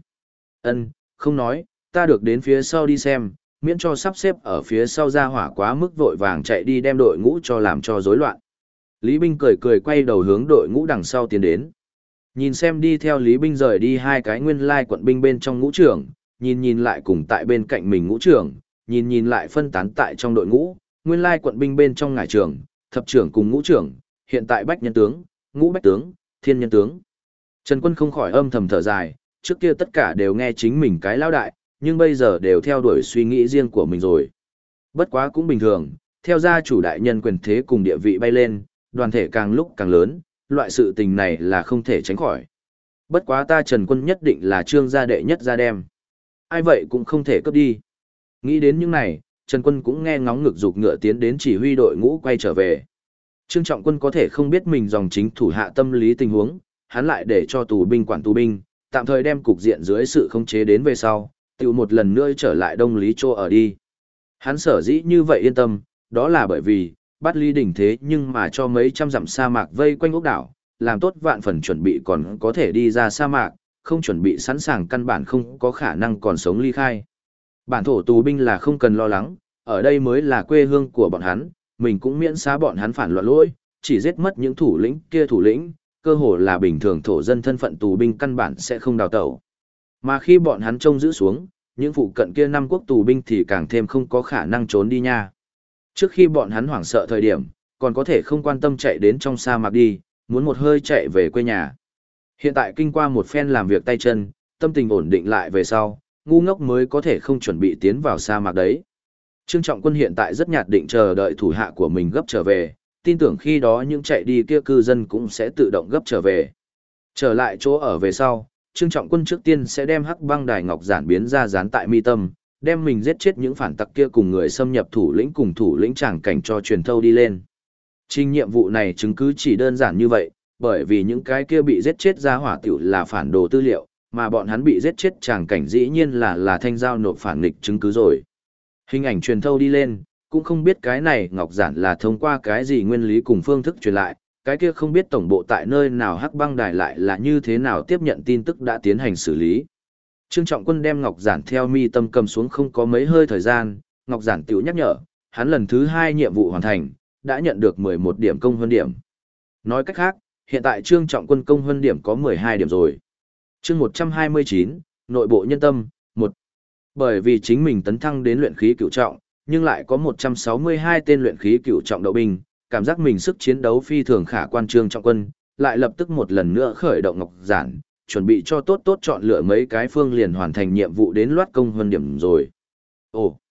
Không nói, ta được đến phía sau đi xem, miễn cho sắp xếp ở phía sau ra hỏa quá mức vội vàng chạy đi đem đội ngũ cho làm cho rối loạn. Lý Binh cười cười quay đầu hướng đội ngũ đằng sau tiến đến. Nhìn xem đi theo Lý Binh rời đi 2 cái nguyên lai quận binh bên trong ngũ trưởng, nhìn lại cùng tại bên cạnh mình ngũ trưởng, nhìn lại phân tán tại trong đội ngũ, nguyên lai quận binh bên trong ngải trưởng, thập trưởng cùng ngũ trưởng, hiện tại bách nhân tướng, ngũ bách tướng, thiên nhân tướng. Trần Quân không khỏi âm thầm thở dài, trước kia tất cả đều nghe chính mình cái lão đại, nhưng bây giờ đều theo đuổi suy nghĩ riêng của mình rồi. Bất quá cũng bình thường, theo gia chủ đại nhân quyền thế cùng địa vị bay lên, đoàn thể càng lúc càng lớn, loại sự tình này là không thể tránh khỏi. Bất quá ta Trần Quân nhất định là trương gia đệ nhất gia đem. Ai vậy cũng không thể cướp đi. Nghĩ đến những này, Trần Quân cũng nghe ngóng ngực dục ngựa tiến đến chỉ huy đội ngũ quay trở về. Trương Trọng Quân có thể không biết mình dòng chính thủ hạ tâm lý tình huống, hắn lại để cho tù binh quản tù binh, tạm thời đem cục diện dưới sự khống chế đến về sau, tự một lần nữa trở lại Đông Lý Châu ở đi. Hắn sở dĩ như vậy yên tâm, đó là bởi vì, bắt Lý Đỉnh thế nhưng mà cho mấy trăm dặm sa mạc vây quanh ốc đảo, làm tốt vạn phần chuẩn bị còn có thể đi ra sa mạc, không chuẩn bị sẵn sàng căn bản không có khả năng còn sống ly khai. Bản thổ tù binh là không cần lo lắng, ở đây mới là quê hương của bọn hắn, mình cũng miễn xá bọn hắn phản loạn lỗi, chỉ giết mất những thủ lĩnh kia thủ lĩnh, cơ hồ là bình thường thổ dân thân phận tù binh căn bản sẽ không đào tẩu. Mà khi bọn hắn trông giữ xuống, những phụ cận kia 5 quốc tù binh thì càng thêm không có khả năng trốn đi nha. Trước khi bọn hắn hoảng sợ thời điểm, còn có thể không quan tâm chạy đến trong sa mạc đi, muốn một hơi chạy về quê nhà. Hiện tại kinh qua một phen làm việc tay chân, tâm tình ổn định lại về sau, ngu ngốc mới có thể không chuẩn bị tiến vào sa mạc đấy. Trương Trọng Quân hiện tại rất nhạt định chờ đợi thủ hạ của mình gấp trở về, tin tưởng khi đó những chạy đi kia cư dân cũng sẽ tự động gấp trở về. Trở lại chỗ ở về sau, Trương Trọng Quân trước tiên sẽ đem hắc băng đài ngọc giản biến ra dán tại mi tâm, đem mình giết chết những phản tặc kia cùng người xâm nhập thủ lĩnh cùng thủ lĩnh tràng cảnh cho truyền thâu đi lên. Trình nhiệm vụ này chứng cứ chỉ đơn giản như vậy, bởi vì những cái kia bị giết chết ra hỏa tiểu là phản đồ tư liệu, mà bọn hắn bị giết chết tràng cảnh dĩ nhiên là thanh giao nộp phản nghịch chứng cứ rồi. Hình ảnh truyền thâu đi lên, cũng không biết cái này ngọc giản là thông qua cái gì nguyên lý cùng phương thức truyền lại, cái kia không biết tổng bộ tại nơi nào hắc băng đài lại là như thế nào tiếp nhận tin tức đã tiến hành xử lý. Trương Trọng Quân đem ngọc giản theo mi tâm cầm xuống không có mấy hơi thời gian, ngọc giản tiểu nhắc nhở, hắn lần thứ 2 nhiệm vụ hoàn thành, đã nhận được 11 điểm công huân điểm. Nói cách khác, hiện tại Trương Trọng Quân công huân điểm có 12 điểm rồi. Chương 129, nội bộ nhân tâm, 1. Bởi vì chính mình tấn thăng đến luyện khí cửu trọng, nhưng lại có 162 tên luyện khí cửu trọng đậu binh, cảm giác mình sức chiến đấu phi thường khả quan. Trương Trọng Quân, lại lập tức một lần nữa khởi động ngọc giản, chuẩn bị cho tốt chọn lựa mấy cái phương liền hoàn thành nhiệm vụ đến loát công huân điểm rồi. Ồ,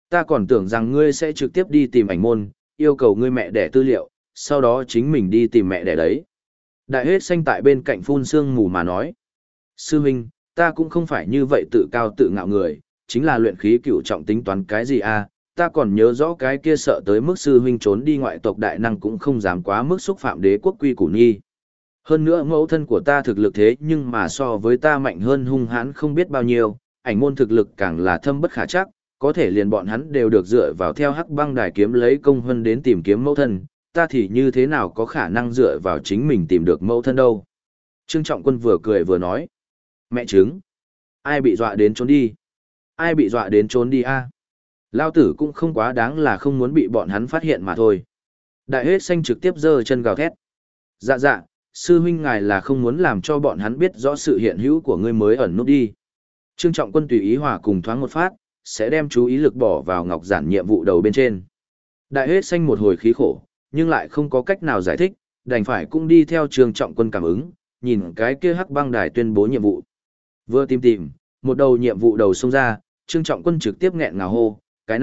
Ta còn tưởng rằng ngươi sẽ trực tiếp đi tìm ảnh môn, yêu cầu ngươi mẹ đẻ tư liệu, sau đó chính mình đi tìm mẹ đẻ đấy. Đại hết xanh tại bên cạnh phun sương mù mà nói. Sư huynh, ta cũng không phải như vậy tự cao tự ngạo người, chính là luyện khí cửu trọng tính toán cái gì à, ta còn nhớ rõ cái kia sợ tới mức sư huynh trốn đi ngoại tộc đại năng cũng không dám quá mức xúc phạm đế quốc quy củ nghi. Hơn nữa mẫu thân của ta thực lực thế nhưng mà so với ta mạnh hơn hung hãn không biết bao nhiêu, ảnh môn thực lực càng là thâm bất khả trắc, có thể liền bọn hắn đều được dựa vào theo hắc băng đài kiếm lấy công hơn đến tìm kiếm mẫu thân, ta thì như thế nào có khả năng dựa vào chính mình tìm được mẫu thân đâu. Trương Trọng Quân vừa cười vừa nói, mẹ chứng, ai bị dọa đến trốn đi, ai bị dọa đến trốn đi a? Lao tử cũng không quá đáng là không muốn bị bọn hắn phát hiện mà thôi. Đại hết xanh trực tiếp giơ chân gào thét. Dạ dạ, sư huynh ngài là không muốn làm cho bọn hắn biết rõ sự hiện hữu của ngươi mới ẩn nút đi. Trương Trọng Quân tùy ý hòa cùng thoáng một phát, sẽ đem chú ý lực bỏ vào ngọc giản nhiệm vụ đầu bên trên. Đại hết xanh một hồi khí khổ, nhưng lại không có cách nào giải thích, đành phải cũng đi theo Trương Trọng Quân cảm ứng, nhìn cái kia hắc băng đài tuyên bố nhiệm vụ. Vừa tìm, một đầu nhiệm vụ đầu xông ra, Trương Trọng Quân trực tiếp nghẹn ngào hô,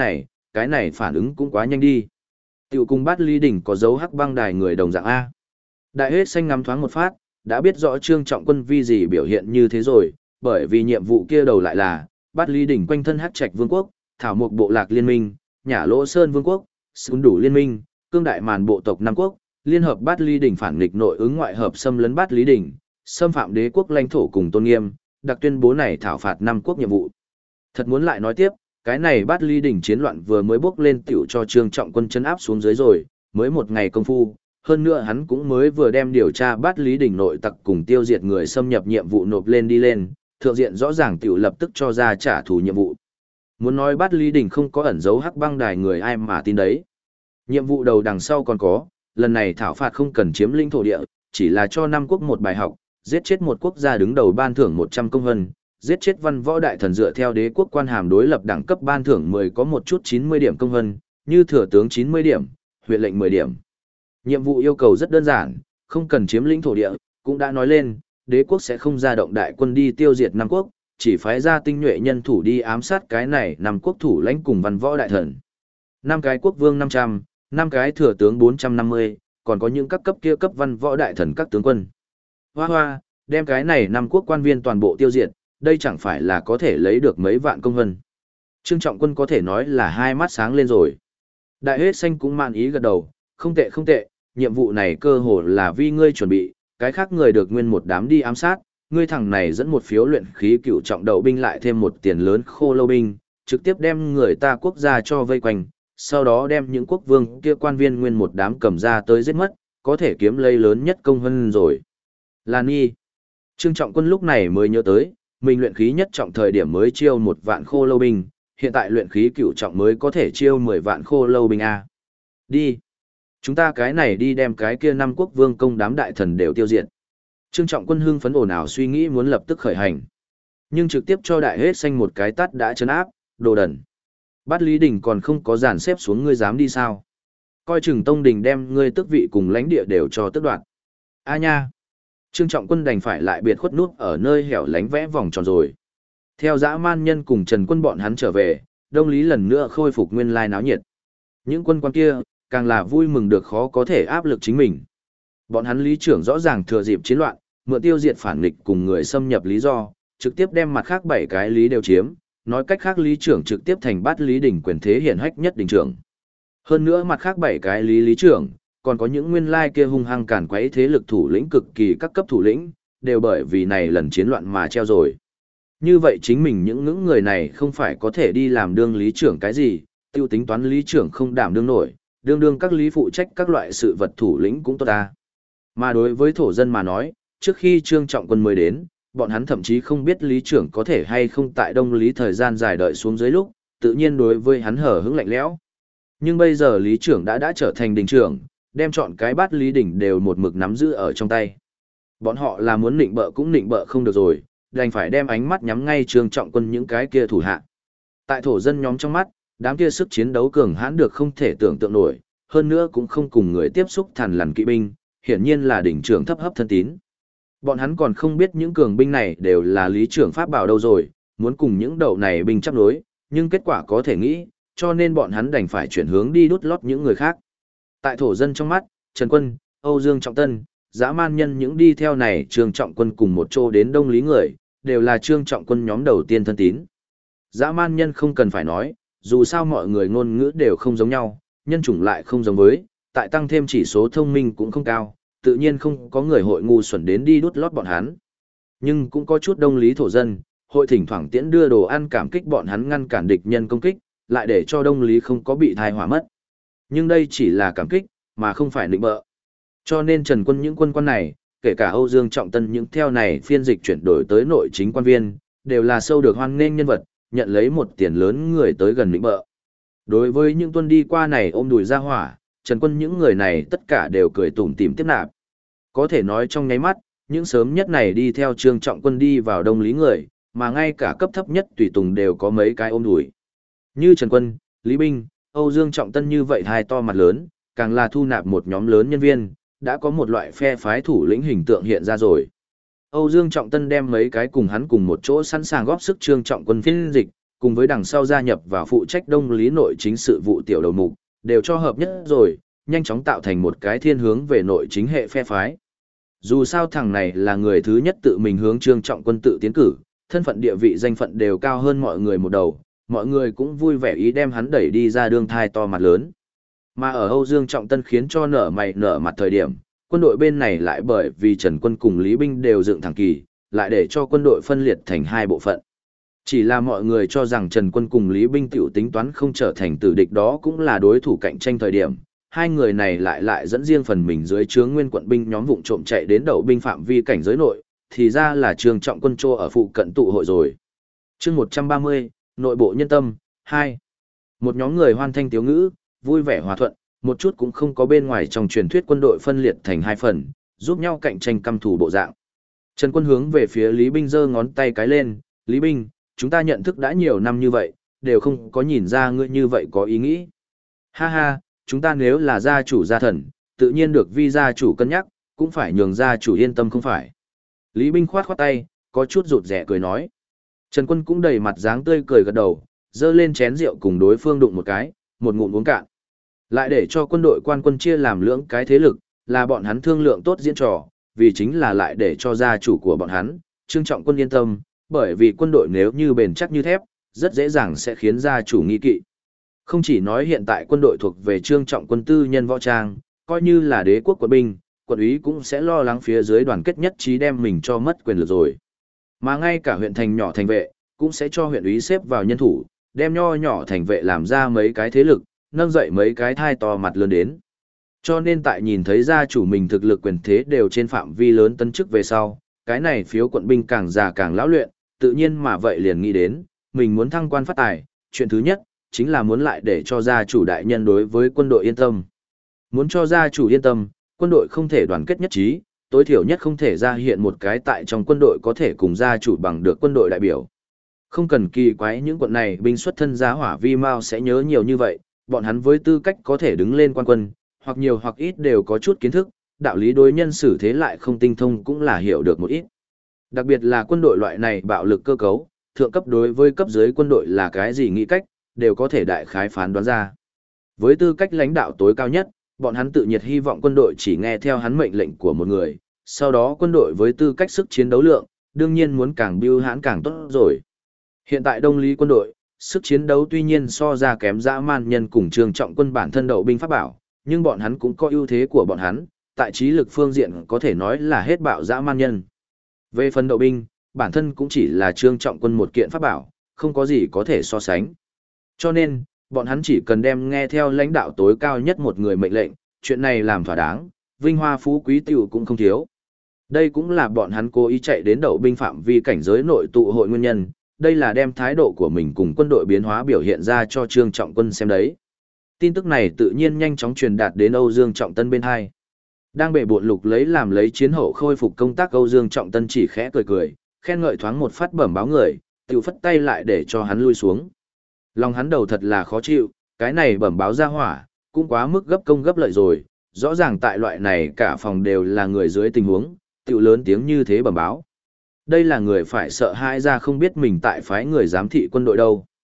cái này phản ứng cũng quá nhanh đi. Tiểu cùng bắt Lý Đỉnh có dấu hắc băng đài người đồng dạng A. Đại hết xanh ngắm thoáng một phát, đã biết rõ Trương Trọng Quân vì gì biểu hiện như thế rồi, bởi vì nhiệm vụ kia đầu lại là, bắt Lý Đỉnh quanh thân hắc trạch vương quốc, thảo mục bộ lạc liên minh, nhả lỗ sơn vương quốc, xứng đủ liên minh, cương đại màn bộ tộc Nam quốc, liên hợp bắt Lý Đỉnh phản nghịch nội ứng ngoại hợp xâm lấn bắt Lý Đỉnh, xâm phạm đế quốc lãnh thổ cùng tôn nghiêm, đặc tuyên bố này thảo phạt Nam quốc nhiệm vụ. Thật muốn lại nói tiếp, cái này bắt Lý Đỉnh chiến loạn vừa mới bốc lên tiểu cho Trương Trọng Quân chấn áp xuống dưới rồi, mới một ngày công phu, hơn nữa hắn cũng mới vừa đem điều tra bắt Lý Đỉnh nội tặc cùng tiêu diệt người xâm nhập nhiệm vụ nộp lên đi lên, thượng diện rõ ràng tiểu lập tức cho ra trả thù nhiệm vụ. Muốn nói bắt Lý Đỉnh không có ẩn dấu hắc băng đài người ai mà tin đấy. Nhiệm vụ đầu đằng sau còn có, lần này thảo phạt không cần chiếm lĩnh thổ địa, chỉ là cho Nam quốc một bài học, giết chết một quốc gia đứng đầu ban thưởng 100 công vân, giết chết văn võ đại thần dựa theo đế quốc quan hàm đối lập đẳng cấp ban thưởng 10 có một chút 90 điểm công vân, như thừa tướng 90 điểm, huyện lệnh 10 điểm. Nhiệm vụ yêu cầu rất đơn giản, không cần chiếm lĩnh thổ địa, cũng đã nói lên, đế quốc sẽ không ra động đại quân đi tiêu diệt Nam quốc, chỉ phái ra tinh nhuệ nhân thủ đi ám sát cái này Nam quốc thủ lãnh cùng văn võ đại thần. 5 cái quốc vương 500, 5 cái thừa tướng 450, còn có những các cấp kia cấp văn võ đại thần các tướng quân. Hoa hoa, đem cái này Nam quốc quan viên toàn bộ tiêu diệt, đây chẳng phải là có thể lấy được mấy vạn công vân. Trương Trọng Quân có thể nói là hai mắt sáng lên rồi. Đại hết xanh cũng mạn ý gật đầu, không tệ không tệ, nhiệm vụ này cơ hồ là vì ngươi chuẩn bị, cái khác người được nguyên một đám đi ám sát, ngươi thằng này dẫn một phiếu luyện khí cựu trọng đậu binh lại thêm một tiền lớn khô lâu binh, trực tiếp đem người ta quốc gia cho vây quanh, sau đó đem những quốc vương kia quan viên nguyên một đám cầm ra tới giết mất, có thể kiếm lấy lớn nhất công vân rồi. Là Nhi. Trương Trọng Quân lúc này mới nhớ tới, mình luyện khí nhất trọng thời điểm mới chiêu 1 vạn khô lâu binh, hiện tại luyện khí cửu trọng mới có thể chiêu 10 vạn khô lâu binh A. Đi. Chúng ta cái này đi đem cái kia 5 quốc vương công đám đại thần đều tiêu diệt. Trương Trọng Quân hưng phấn ồn ào suy nghĩ muốn lập tức khởi hành. Nhưng trực tiếp cho đại hết xanh một cái tát đã chấn áp, đồ đần. Bát Lý Đình còn không có dàn xếp xuống ngươi dám đi sao? Coi chừng Tông Đình đem ngươi tước vị cùng lãnh địa đều cho tước đoạt. A nha. Trương Trọng Quân đành phải lại biệt khuất nút ở nơi hẻo lánh vẽ vòng tròn rồi. Theo dã man nhân cùng Trần Quân bọn hắn trở về, Đông Lý lần nữa khôi phục nguyên lai náo nhiệt. Những quân quan kia, càng là vui mừng được khó có thể áp lực chính mình. Bọn hắn lý trưởng rõ ràng thừa dịp chiến loạn, mượn tiêu diệt phản nghịch cùng người xâm nhập lý do, trực tiếp đem mặt khác 7 cái lý đều chiếm, nói cách khác lý trưởng trực tiếp thành Bát Lý Đình quyền thế hiển hách nhất đình trưởng. Hơn nữa mặt khác 7 cái lý trưởng, còn có những nguyên lai kia hung hăng càn quấy thế lực thủ lĩnh cực kỳ các cấp thủ lĩnh, đều bởi vì này lần chiến loạn mà treo rồi. Như vậy chính mình những người này không phải có thể đi làm đương lý trưởng cái gì, tiêu tính toán lý trưởng không đảm đương nổi, đương các lý phụ trách các loại sự vật thủ lĩnh cũng tốt ta. Mà đối với thổ dân mà nói, trước khi Trương Trọng Quân mới đến, bọn hắn thậm chí không biết lý trưởng có thể hay không tại Đông Lý thời gian dài đợi xuống dưới lúc, tự nhiên đối với hắn hở hững lạnh lẽo. Nhưng bây giờ lý trưởng đã trở thành đình trưởng, đem chọn cái Bát Lý Đỉnh đều một mực nắm giữ ở trong tay. Bọn họ là muốn nịnh bợ cũng nịnh bợ không được rồi, đành phải đem ánh mắt nhắm ngay Trương Trọng Quân những cái kia thủ hạ. Tại thổ dân nhóm trong mắt, đám kia sức chiến đấu cường hãn được không thể tưởng tượng nổi, hơn nữa cũng không cùng người tiếp xúc thằn lằn kỵ binh, hiển nhiên là đỉnh trưởng thấp hấp thân tín. Bọn hắn còn không biết những cường binh này đều là lý trưởng pháp bảo đâu rồi, muốn cùng những đậu này binh chấp đối, nhưng kết quả có thể nghĩ, cho nên bọn hắn đành phải chuyển hướng đi đút lót những người khác. Tại thổ dân trong mắt, Trần Quân, Âu Dương Trọng Tân, dã man nhân những đi theo này Trương Trọng Quân cùng một chỗ đến Đông Lý người, đều là Trương Trọng Quân nhóm đầu tiên thân tín. Dã man nhân không cần phải nói, dù sao mọi người ngôn ngữ đều không giống nhau, nhân chủng lại không giống với, tại tăng thêm chỉ số thông minh cũng không cao, tự nhiên không có người hội ngu xuẩn đến đi đút lót bọn hắn. Nhưng cũng có chút Đông Lý thổ dân, hội thỉnh thoảng tiễn đưa đồ ăn cảm kích bọn hắn ngăn cản địch nhân công kích, lại để cho Đông Lý không có bị thai hỏa mất. Nhưng đây chỉ là cảm kích, mà không phải nịnh bợ. Cho nên Trần Quân những quân này, kể cả Âu Dương Trọng Tân những theo này phiên dịch chuyển đổi tới nội chính quan viên, đều là sâu được hoan nghênh nhân vật, nhận lấy một tiền lớn người tới gần nịnh bợ. Đối với những tuân đi qua này ôm đùi ra hỏa, Trần Quân những người này tất cả đều cười tủm tỉm tiếp nạp. Có thể nói trong nháy mắt, những sớm nhất này đi theo Trương Trọng Quân đi vào Đông Lý người, mà ngay cả cấp thấp nhất tùy tùng đều có mấy cái ôm đùi. Như Trần Quân, Lý Binh, Âu Dương Trọng Tân như vậy hai to mặt lớn, càng là thu nạp một nhóm lớn nhân viên, đã có một loại phe phái thủ lĩnh hình tượng hiện ra rồi. Âu Dương Trọng Tân đem mấy cái cùng hắn cùng một chỗ sẵn sàng góp sức Trương Trọng Quân phiên dịch, cùng với đằng sau gia nhập vào phụ trách Đông Lý nội chính sự vụ tiểu đầu mục, đều cho hợp nhất rồi, nhanh chóng tạo thành một cái thiên hướng về nội chính hệ phe phái. Dù sao thằng này là người thứ nhất tự mình hướng Trương Trọng Quân tự tiến cử, thân phận địa vị danh phận đều cao hơn mọi người một đầu, mọi người cũng vui vẻ ý đem hắn đẩy đi ra đường thai to mặt lớn. Mà ở Âu Dương Trọng Tân khiến cho nở mày nở mặt thời điểm, quân đội bên này lại bởi vì Trần Quân cùng Lý Binh đều dựng thẳng kỳ, lại để cho quân đội phân liệt thành hai bộ phận. Chỉ là mọi người cho rằng Trần Quân cùng Lý Binh tiểu tính toán không trở thành tử địch đó cũng là đối thủ cạnh tranh thời điểm. Hai người này lại dẫn riêng phần mình dưới trướng nguyên quận binh nhóm vụng trộm chạy đến đậu binh phạm vi cảnh giới nội, thì ra là Trương Trọng Quân trô ở phụ cận tụ hội rồi. Chương 130, nội bộ nhân tâm 2. Một nhóm người hoan thanh tiếu ngữ, vui vẻ hòa thuận, một chút cũng không có bên ngoài trong truyền thuyết quân đội phân liệt thành hai phần, giúp nhau cạnh tranh căm thù bộ dạng. Trần Quân hướng về phía Lý Binh giơ ngón tay cái lên, "Lý Binh, chúng ta nhận thức đã nhiều năm như vậy, đều không có nhìn ra ngươi như vậy có ý nghĩ. Ha ha, chúng ta nếu là gia chủ gia thần, tự nhiên được vi gia chủ cân nhắc, cũng phải nhường gia chủ yên tâm không phải." Lý Binh khoát khoát tay, có chút rụt rẻ cười nói. Trần Quân cũng đầy mặt dáng tươi cười gật đầu, dơ lên chén rượu cùng đối phương đụng một cái, một ngụm uống cạn. Lại để cho quân đội quan quân chia làm lưỡng cái thế lực, là bọn hắn thương lượng tốt diễn trò, vì chính là lại để cho gia chủ của bọn hắn, Trương Trọng Quân yên tâm, bởi vì quân đội nếu như bền chắc như thép, rất dễ dàng sẽ khiến gia chủ nghi kỵ. Không chỉ nói hiện tại quân đội thuộc về Trương Trọng Quân tư nhân võ trang, coi như là đế quốc quân binh, quận úy cũng sẽ lo lắng phía dưới đoàn kết nhất trí đem mình cho mất quyền lực rồi. Mà ngay cả huyện thành nhỏ thành vệ, cũng sẽ cho huyện úy xếp vào nhân thủ, đem nho nhỏ thành vệ làm ra mấy cái thế lực, nâng dậy mấy cái thai to mặt lớn đến. Cho nên tại nhìn thấy gia chủ mình thực lực quyền thế đều trên phạm vi lớn tấn chức về sau, cái này phiếu quận binh càng già càng lão luyện, tự nhiên mà vậy liền nghĩ đến, mình muốn thăng quan phát tài, chuyện thứ nhất, chính là muốn lại để cho gia chủ đại nhân đối với quân đội yên tâm. Muốn cho gia chủ yên tâm, quân đội không thể đoàn kết nhất trí, tối thiểu nhất không thể ra hiện một cái tại trong quân đội có thể cùng gia chủ bằng được quân đội đại biểu. Không cần kỳ quái những quận này binh xuất thân giá hỏa vi mao sẽ nhớ nhiều như vậy, bọn hắn với tư cách có thể đứng lên quan quân, hoặc nhiều hoặc ít đều có chút kiến thức, đạo lý đối nhân xử thế lại không tinh thông cũng là hiểu được một ít. Đặc biệt là quân đội loại này bạo lực cơ cấu, thượng cấp đối với cấp dưới quân đội là cái gì nghĩ cách, đều có thể đại khái phán đoán ra. Với tư cách lãnh đạo tối cao nhất, bọn hắn tự nhiệt hy vọng quân đội chỉ nghe theo hắn mệnh lệnh của một người, sau đó quân đội với tư cách sức chiến đấu lượng, đương nhiên muốn càng bưu hãn càng tốt rồi. Hiện tại Đông Lý quân đội, sức chiến đấu tuy nhiên so ra kém dã man nhân cùng Trương Trọng Quân bản thân đậu binh pháp bảo, nhưng bọn hắn cũng có ưu thế của bọn hắn, tại trí lực phương diện có thể nói là hết bạo dã man nhân. Về phần đậu binh, bản thân cũng chỉ là Trương Trọng Quân một kiện pháp bảo, không có gì có thể so sánh. Cho nên, bọn hắn chỉ cần đem nghe theo lãnh đạo tối cao nhất một người mệnh lệnh, chuyện này làm thỏa đáng, vinh hoa phú quý tiểu cũng không thiếu. Đây cũng là bọn hắn cố ý chạy đến đậu binh phạm vi cảnh giới nội tụ hội nguyên nhân, đây là đem thái độ của mình cùng quân đội biến hóa biểu hiện ra cho Trương Trọng Quân xem đấy. Tin tức này tự nhiên nhanh chóng truyền đạt đến Âu Dương Trọng Tân bên hai. Đang bệ bộn lục lấy làm lấy chiến hậu khôi phục công tác, Âu Dương Trọng Tân chỉ khẽ cười cười, khen ngợi thoáng một phát bẩm báo người, tiểu phất tay lại để cho hắn lui xuống. Lòng hắn đầu thật là khó chịu, cái này bẩm báo ra hỏa, cũng quá mức gấp công gấp lợi rồi, rõ ràng tại loại này cả phòng đều là người dưới tình huống, tiểu lớn tiếng như thế bẩm báo. Đây là người phải sợ hãi ra không biết mình tại phái người giám thị quân đội đâu.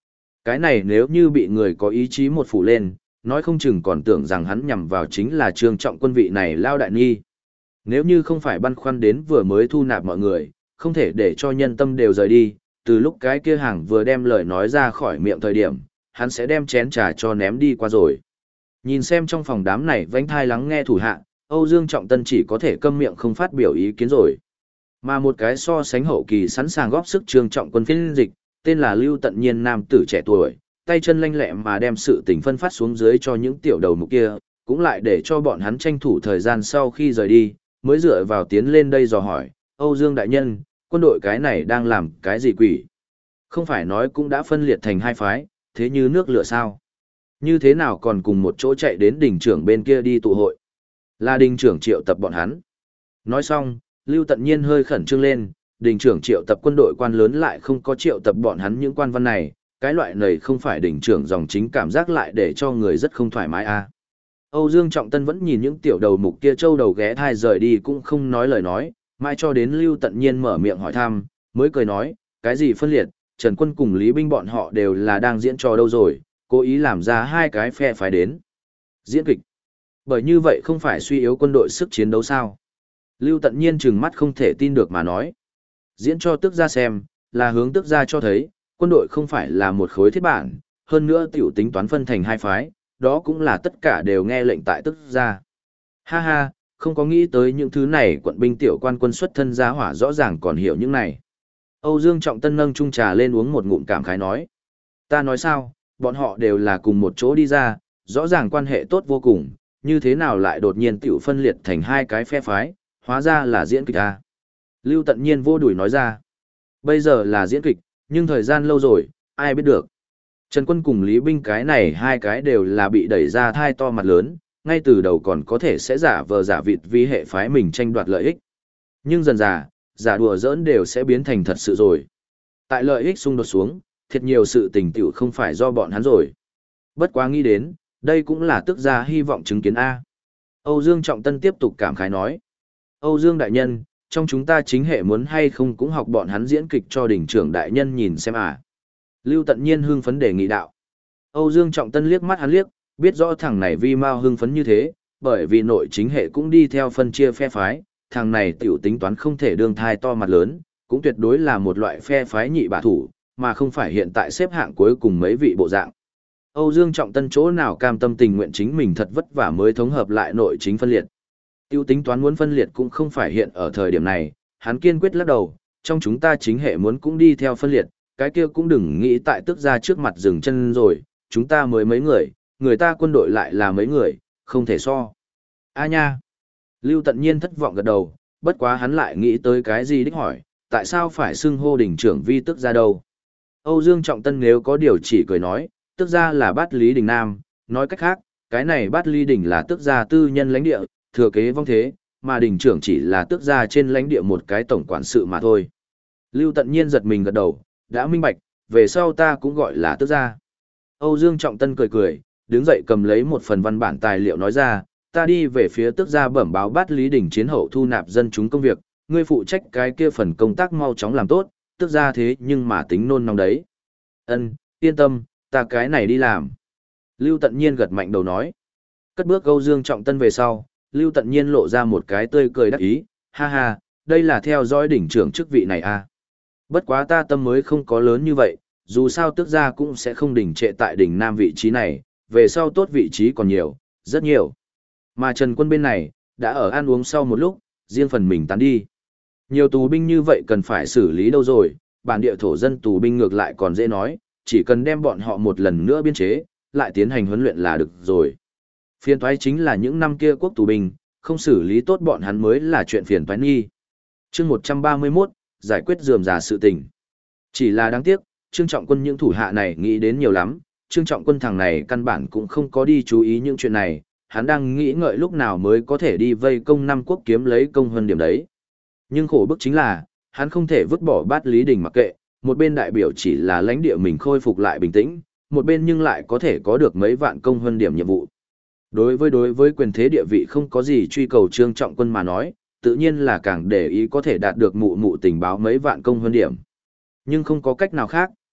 Cái này nếu như bị người có ý chí một phủ lên, nói không chừng còn tưởng rằng hắn nhằm vào chính là Trương Trọng Quân vị này lao đại nghi. Nếu như không phải băn khoăn đến vừa mới thu nạp mọi người, không thể để cho nhân tâm đều rời đi, từ lúc cái kia hàng vừa đem lời nói ra khỏi miệng thời điểm, hắn sẽ đem chén trà cho ném đi qua rồi. Nhìn xem trong phòng đám này vánh thai lắng nghe thủ hạ, Âu Dương Trọng Tân chỉ có thể câm miệng không phát biểu ý kiến rồi. Mà một cái so sánh hậu kỳ sẵn sàng góp sức Trương Trọng Quân phiên dịch, tên là Lưu Tận Nhiên nam tử trẻ tuổi, tay chân lanh lẹ mà đem sự tình phân phát xuống dưới cho những tiểu đầu mục kia, cũng lại để cho bọn hắn tranh thủ thời gian sau khi rời đi, mới dựa vào tiến lên đây dò hỏi, Âu Dương đại nhân, quân đội cái này đang làm cái gì quỷ? Không phải nói cũng đã phân liệt thành hai phái, thế như nước lửa sao? Như thế nào còn cùng một chỗ chạy đến đình trưởng bên kia đi tụ hội? Là đình trưởng triệu tập bọn hắn. Nói xong, Lưu Tận Nhiên hơi khẩn trương lên, đình trưởng triệu tập quân đội quan lớn lại không có triệu tập bọn hắn những quan văn này, cái loại này không phải đình trưởng dòng chính cảm giác lại để cho người rất không thoải mái a. Âu Dương Trọng Tân vẫn nhìn những tiểu đầu mục kia trâu đầu ghé thai rời đi cũng không nói lời nói, mãi cho đến Lưu Tận Nhiên mở miệng hỏi thăm, mới cười nói, cái gì phân liệt, Trần Quân cùng Lý Binh bọn họ đều là đang diễn trò đâu rồi, cố ý làm ra hai cái phe phái đến. Diễn kịch. Bởi như vậy không phải suy yếu quân đội sức chiến đấu sao? Lưu Tận Nhiên trừng mắt không thể tin được mà nói. Diễn cho tước gia xem, là hướng tước gia cho thấy, quân đội không phải là một khối thiết bản, hơn nữa tiểu tính toán phân thành hai phái, đó cũng là tất cả đều nghe lệnh tại tước gia. Ha ha, không có nghĩ tới những thứ này quận binh tiểu quan quân xuất thân gia hỏa rõ ràng còn hiểu những này. Âu Dương Trọng Tân nâng chung trà lên uống một ngụm cảm khái nói. Ta nói sao, bọn họ đều là cùng một chỗ đi ra, rõ ràng quan hệ tốt vô cùng, như thế nào lại đột nhiên tiểu phân liệt thành hai cái phe phái, hóa ra là diễn kịch à. Lưu Tận Nhiên vô đuổi nói ra. Bây giờ là diễn kịch, nhưng thời gian lâu rồi, ai biết được. Trần Quân cùng Lý Binh cái này hai cái đều là bị đẩy ra thai to mặt lớn, ngay từ đầu còn có thể sẽ giả vờ giả vịt vì hệ phái mình tranh đoạt lợi ích. Nhưng dần dà, giả đùa giỡn đều sẽ biến thành thật sự rồi. Tại lợi ích xung đột xuống, thiệt nhiều sự tình tiểu không phải do bọn hắn rồi. Bất quá nghĩ đến, đây cũng là tức ra hy vọng chứng kiến A. Âu Dương Trọng Tân tiếp tục cảm khái nói. Âu Dương đại nhân, trong chúng ta chính hệ muốn hay không cũng học bọn hắn diễn kịch cho đỉnh trưởng đại nhân nhìn xem à. Lưu Tận Nhiên hưng phấn đề nghị đạo. Âu Dương Trọng Tân liếc mắt hắn liếc, biết rõ thằng này vì mau hưng phấn như thế, bởi vì nội chính hệ cũng đi theo phân chia phe phái, thằng này tiểu tính toán không thể đương thai to mặt lớn, cũng tuyệt đối là một loại phe phái nhị bả thủ, mà không phải hiện tại xếp hạng cuối cùng mấy vị bộ dạng. Âu Dương Trọng Tân chỗ nào cam tâm tình nguyện chính mình thật vất vả mới thống hợp lại nội chính phân liệt. Tiêu tính toán muốn phân liệt cũng không phải hiện ở thời điểm này, hắn kiên quyết lắc đầu, trong chúng ta chính hệ muốn cũng đi theo phân liệt, cái kia cũng đừng nghĩ tại tức ra trước mặt dừng chân rồi, chúng ta mới mấy người, người ta quân đội lại là mấy người, không thể so. A nha! Lưu Tận Nhiên thất vọng gật đầu, bất quá hắn lại nghĩ tới cái gì đích hỏi, tại sao phải xưng hô đỉnh trưởng vi tức ra đâu? Âu Dương Trọng Tân nếu có điều chỉ cười nói, tức ra là Bát Lý Đình Nam, nói cách khác, cái này Bát Lý Đình là tức ra tư nhân lãnh địa, thừa kế vong thế, mà đình trưởng chỉ là tước ra trên lãnh địa một cái tổng quản sự mà thôi. Lưu Tận Nhiên giật mình gật đầu, đã minh bạch, về sau ta cũng gọi là tước ra. Âu Dương Trọng Tân cười cười, đứng dậy cầm lấy một phần văn bản tài liệu nói ra, ta đi về phía tước ra bẩm báo Bát Lý Đình chiến hậu thu nạp dân chúng công việc, ngươi phụ trách cái kia phần công tác mau chóng làm tốt, tước ra thế nhưng mà tính nôn nóng đấy. Ân, yên tâm, ta cái này đi làm. Lưu Tận Nhiên gật mạnh đầu nói. Cất bước Âu Dương Trọng Tân về sau, Lưu Tận Nhiên lộ ra một cái tươi cười đắc ý, ha ha, đây là theo dõi đỉnh trưởng chức vị này à. Bất quá ta tâm mới không có lớn như vậy, dù sao tước ra cũng sẽ không đỉnh trệ tại đỉnh nam vị trí này, về sau tốt vị trí còn nhiều, rất nhiều. Mà Trần Quân bên này, đã ở ăn uống sau một lúc, riêng phần mình tán đi. Nhiều tù binh như vậy cần phải xử lý đâu rồi, bản địa thổ dân tù binh ngược lại còn dễ nói, chỉ cần đem bọn họ một lần nữa biên chế, lại tiến hành huấn luyện là được rồi. Phiền toái chính là những năm kia quốc tù binh, không xử lý tốt bọn hắn mới là chuyện phiền toái nghi. Chương 131, giải quyết rườm rà sự tình. Chỉ là đáng tiếc, Trương Trọng Quân những thủ hạ này nghĩ đến nhiều lắm, Trương Trọng Quân thằng này căn bản cũng không có đi chú ý những chuyện này, hắn đang nghĩ ngợi lúc nào mới có thể đi vây công năm quốc kiếm lấy công hơn điểm đấy. Nhưng khổ bức chính là, hắn không thể vứt bỏ Bát Lý Đình mặc kệ, một bên đại biểu chỉ là lãnh địa mình khôi phục lại bình tĩnh, một bên nhưng lại có thể có được mấy vạn công hơn điểm nhiệm vụ. Đối với quyền thế địa vị không có gì truy cầu Trương Trọng Quân mà nói, tự nhiên là càng để ý có thể đạt được mụ tình báo mấy vạn công hơn điểm. Nhưng không có cách nào khác,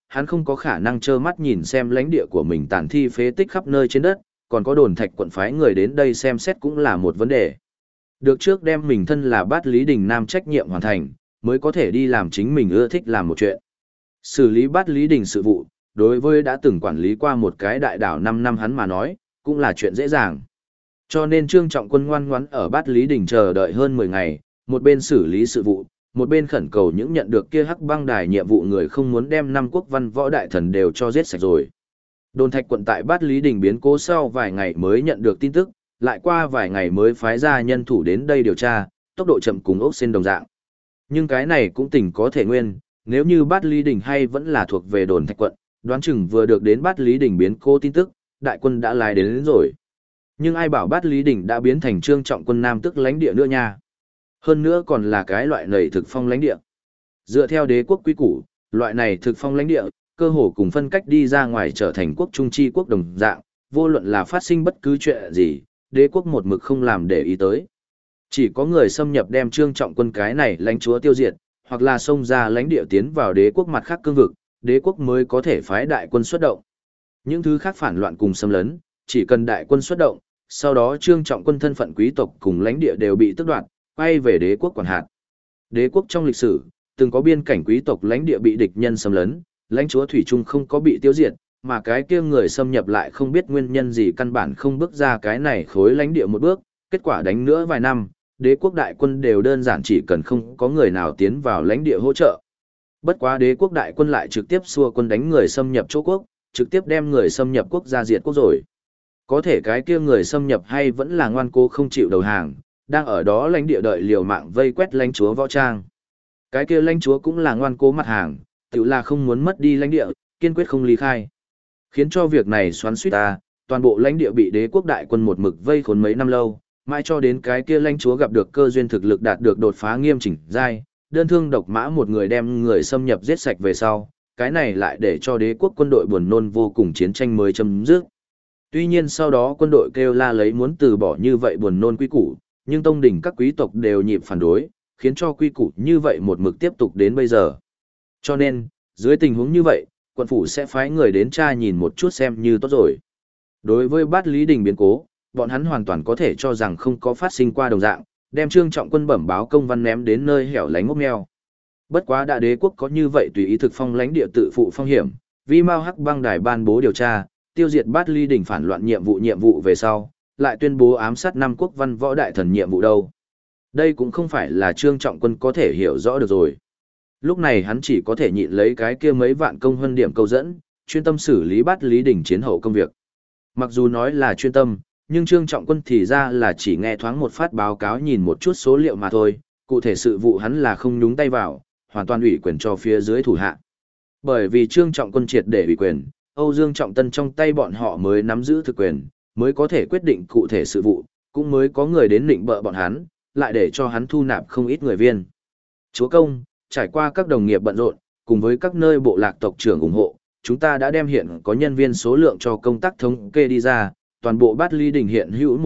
hắn không có khả năng trơ mắt nhìn xem lãnh địa của mình tàn thi phế tích khắp nơi trên đất, còn có đồn thạch quận phái người đến đây xem xét cũng là một vấn đề. Được trước đem mình thân là bát Lý Đình Nam trách nhiệm hoàn thành, mới có thể đi làm chính mình ưa thích làm một chuyện. Xử lý bát Lý Đình sự vụ, đối với đã từng quản lý qua một cái đại đảo 5 năm hắn mà nói, cũng là chuyện dễ dàng. Cho nên Trương Trọng Quân ngoan ngoãn ở bát Lý Đình chờ đợi hơn 10 ngày, một bên xử lý sự vụ, một bên khẩn cầu những nhận được kia hắc băng đài nhiệm vụ người không muốn đem 5 quốc văn võ đại thần đều cho giết sạch rồi. Đồn thạch quận tại bát Lý Đình biến cố sau vài ngày mới nhận được tin tức, lại qua vài ngày mới phái ra nhân thủ đến đây điều tra, tốc độ chậm cùng ốc sen đồng dạng. Nhưng cái này cũng tình có thể nguyên, nếu như bát Lý Đình hay vẫn là thuộc về đồn thạch quận, đoán chừng vừa được đến bát Lý Đình biến cố tin tức, đại quân đã lái đến rồi. Nhưng ai bảo bát Lý Đình đã biến thành Trương Trọng Quân nam tức lãnh địa nữa nha. Hơn nữa còn là cái loại này thực phong lãnh địa. Dựa theo đế quốc quy củ, loại này thực phong lãnh địa, cơ hồ cùng phân cách đi ra ngoài trở thành quốc trung chi quốc đồng dạng, vô luận là phát sinh bất cứ chuyện gì, đế quốc một mực không làm để ý tới. Chỉ có người xâm nhập đem Trương Trọng Quân cái này lãnh chúa tiêu diệt, hoặc là xông ra lãnh địa tiến vào đế quốc mặt khác cương vực, đế quốc mới có thể phái đại quân xuất động. Những thứ khác phản loạn cùng xâm lấn, chỉ cần đại quân xuất động, sau đó Trương Trọng Quân thân phận quý tộc cùng lãnh địa đều bị tước đoạt, quay về đế quốc quản hạt. Đế quốc trong lịch sử, từng có biên cảnh quý tộc lãnh địa bị địch nhân xâm lấn, lãnh chúa thủy chung không có bị tiêu diệt, mà cái kia người xâm nhập lại không biết nguyên nhân gì căn bản không bước ra cái này khối lãnh địa một bước, kết quả đánh nữa vài năm, đế quốc đại quân đều đơn giản chỉ cần không có người nào tiến vào lãnh địa hỗ trợ. Bất quá đế quốc đại quân lại trực tiếp xua quân đánh người xâm nhập chỗ quốc, trực tiếp đem người xâm nhập quốc gia diệt quốc rồi. Có thể cái kia người xâm nhập hay vẫn là ngoan cố không chịu đầu hàng, đang ở đó lãnh địa đợi liều mạng vây quét lãnh chúa võ trang. Cái kia lãnh chúa cũng là ngoan cố mặt hàng, tự là không muốn mất đi lãnh địa, kiên quyết không ly khai. Khiến cho việc này xoắn xuýt ta, toàn bộ lãnh địa bị đế quốc đại quân một mực vây khốn mấy năm lâu, mãi cho đến cái kia lãnh chúa gặp được cơ duyên thực lực đạt được đột phá nghiêm chỉnh giai, đơn thương độc mã một người đem người xâm nhập giết sạch về sau, cái này lại để cho đế quốc quân đội buồn nôn vô cùng, chiến tranh mới chấm dứt. Tuy nhiên sau đó quân đội kêu la lấy muốn từ bỏ như vậy buồn nôn quy củ, nhưng tông đỉnh các quý tộc đều nhịp phản đối, khiến cho quy củ như vậy một mực tiếp tục đến bây giờ. Cho nên, dưới tình huống như vậy, quận phủ sẽ phái người đến tra nhìn một chút xem như tốt rồi. Đối với bát Lý Đình biến cố, bọn hắn hoàn toàn có thể cho rằng không có phát sinh qua đồng dạng, đem Trương Trọng Quân bẩm báo công văn ném đến nơi hẻo lánh ngốc meo. Bất quá đại đế quốc có như vậy tùy ý thực phong lãnh địa tự phụ phong hiểm, vì Mao Hắc băng đài ban bố điều tra, tiêu diệt bát Lý Đình phản loạn nhiệm vụ về sau, lại tuyên bố ám sát 5 quốc văn võ đại thần nhiệm vụ đâu. Đây cũng không phải là Trương Trọng Quân có thể hiểu rõ được rồi. Lúc này hắn chỉ có thể nhịn lấy cái kia mấy vạn công huân điểm câu dẫn, chuyên tâm xử lý bát Lý Đình chiến hậu công việc. Mặc dù nói là chuyên tâm, nhưng Trương Trọng Quân thì ra là chỉ nghe thoáng một phát báo cáo nhìn một chút số liệu mà thôi, cụ thể sự vụ hắn là không nhúng tay vào, hoàn toàn ủy quyền cho phía dưới thủ hạ. Bởi vì Trương Trọng Quân triệt để ủy quyền, Âu Dương Trọng Tân trong tay bọn họ mới nắm giữ thực quyền, mới có thể quyết định cụ thể sự vụ, cũng mới có người đến định bợ bọn hắn, lại để cho hắn thu nạp không ít người viên. Chúa công, trải qua các đồng nghiệp bận rộn, cùng với các nơi bộ lạc tộc trưởng ủng hộ, chúng ta đã đem hiện có nhân viên số lượng cho công tác thống kê đi ra, toàn bộ bát Lý Đình hiện hữu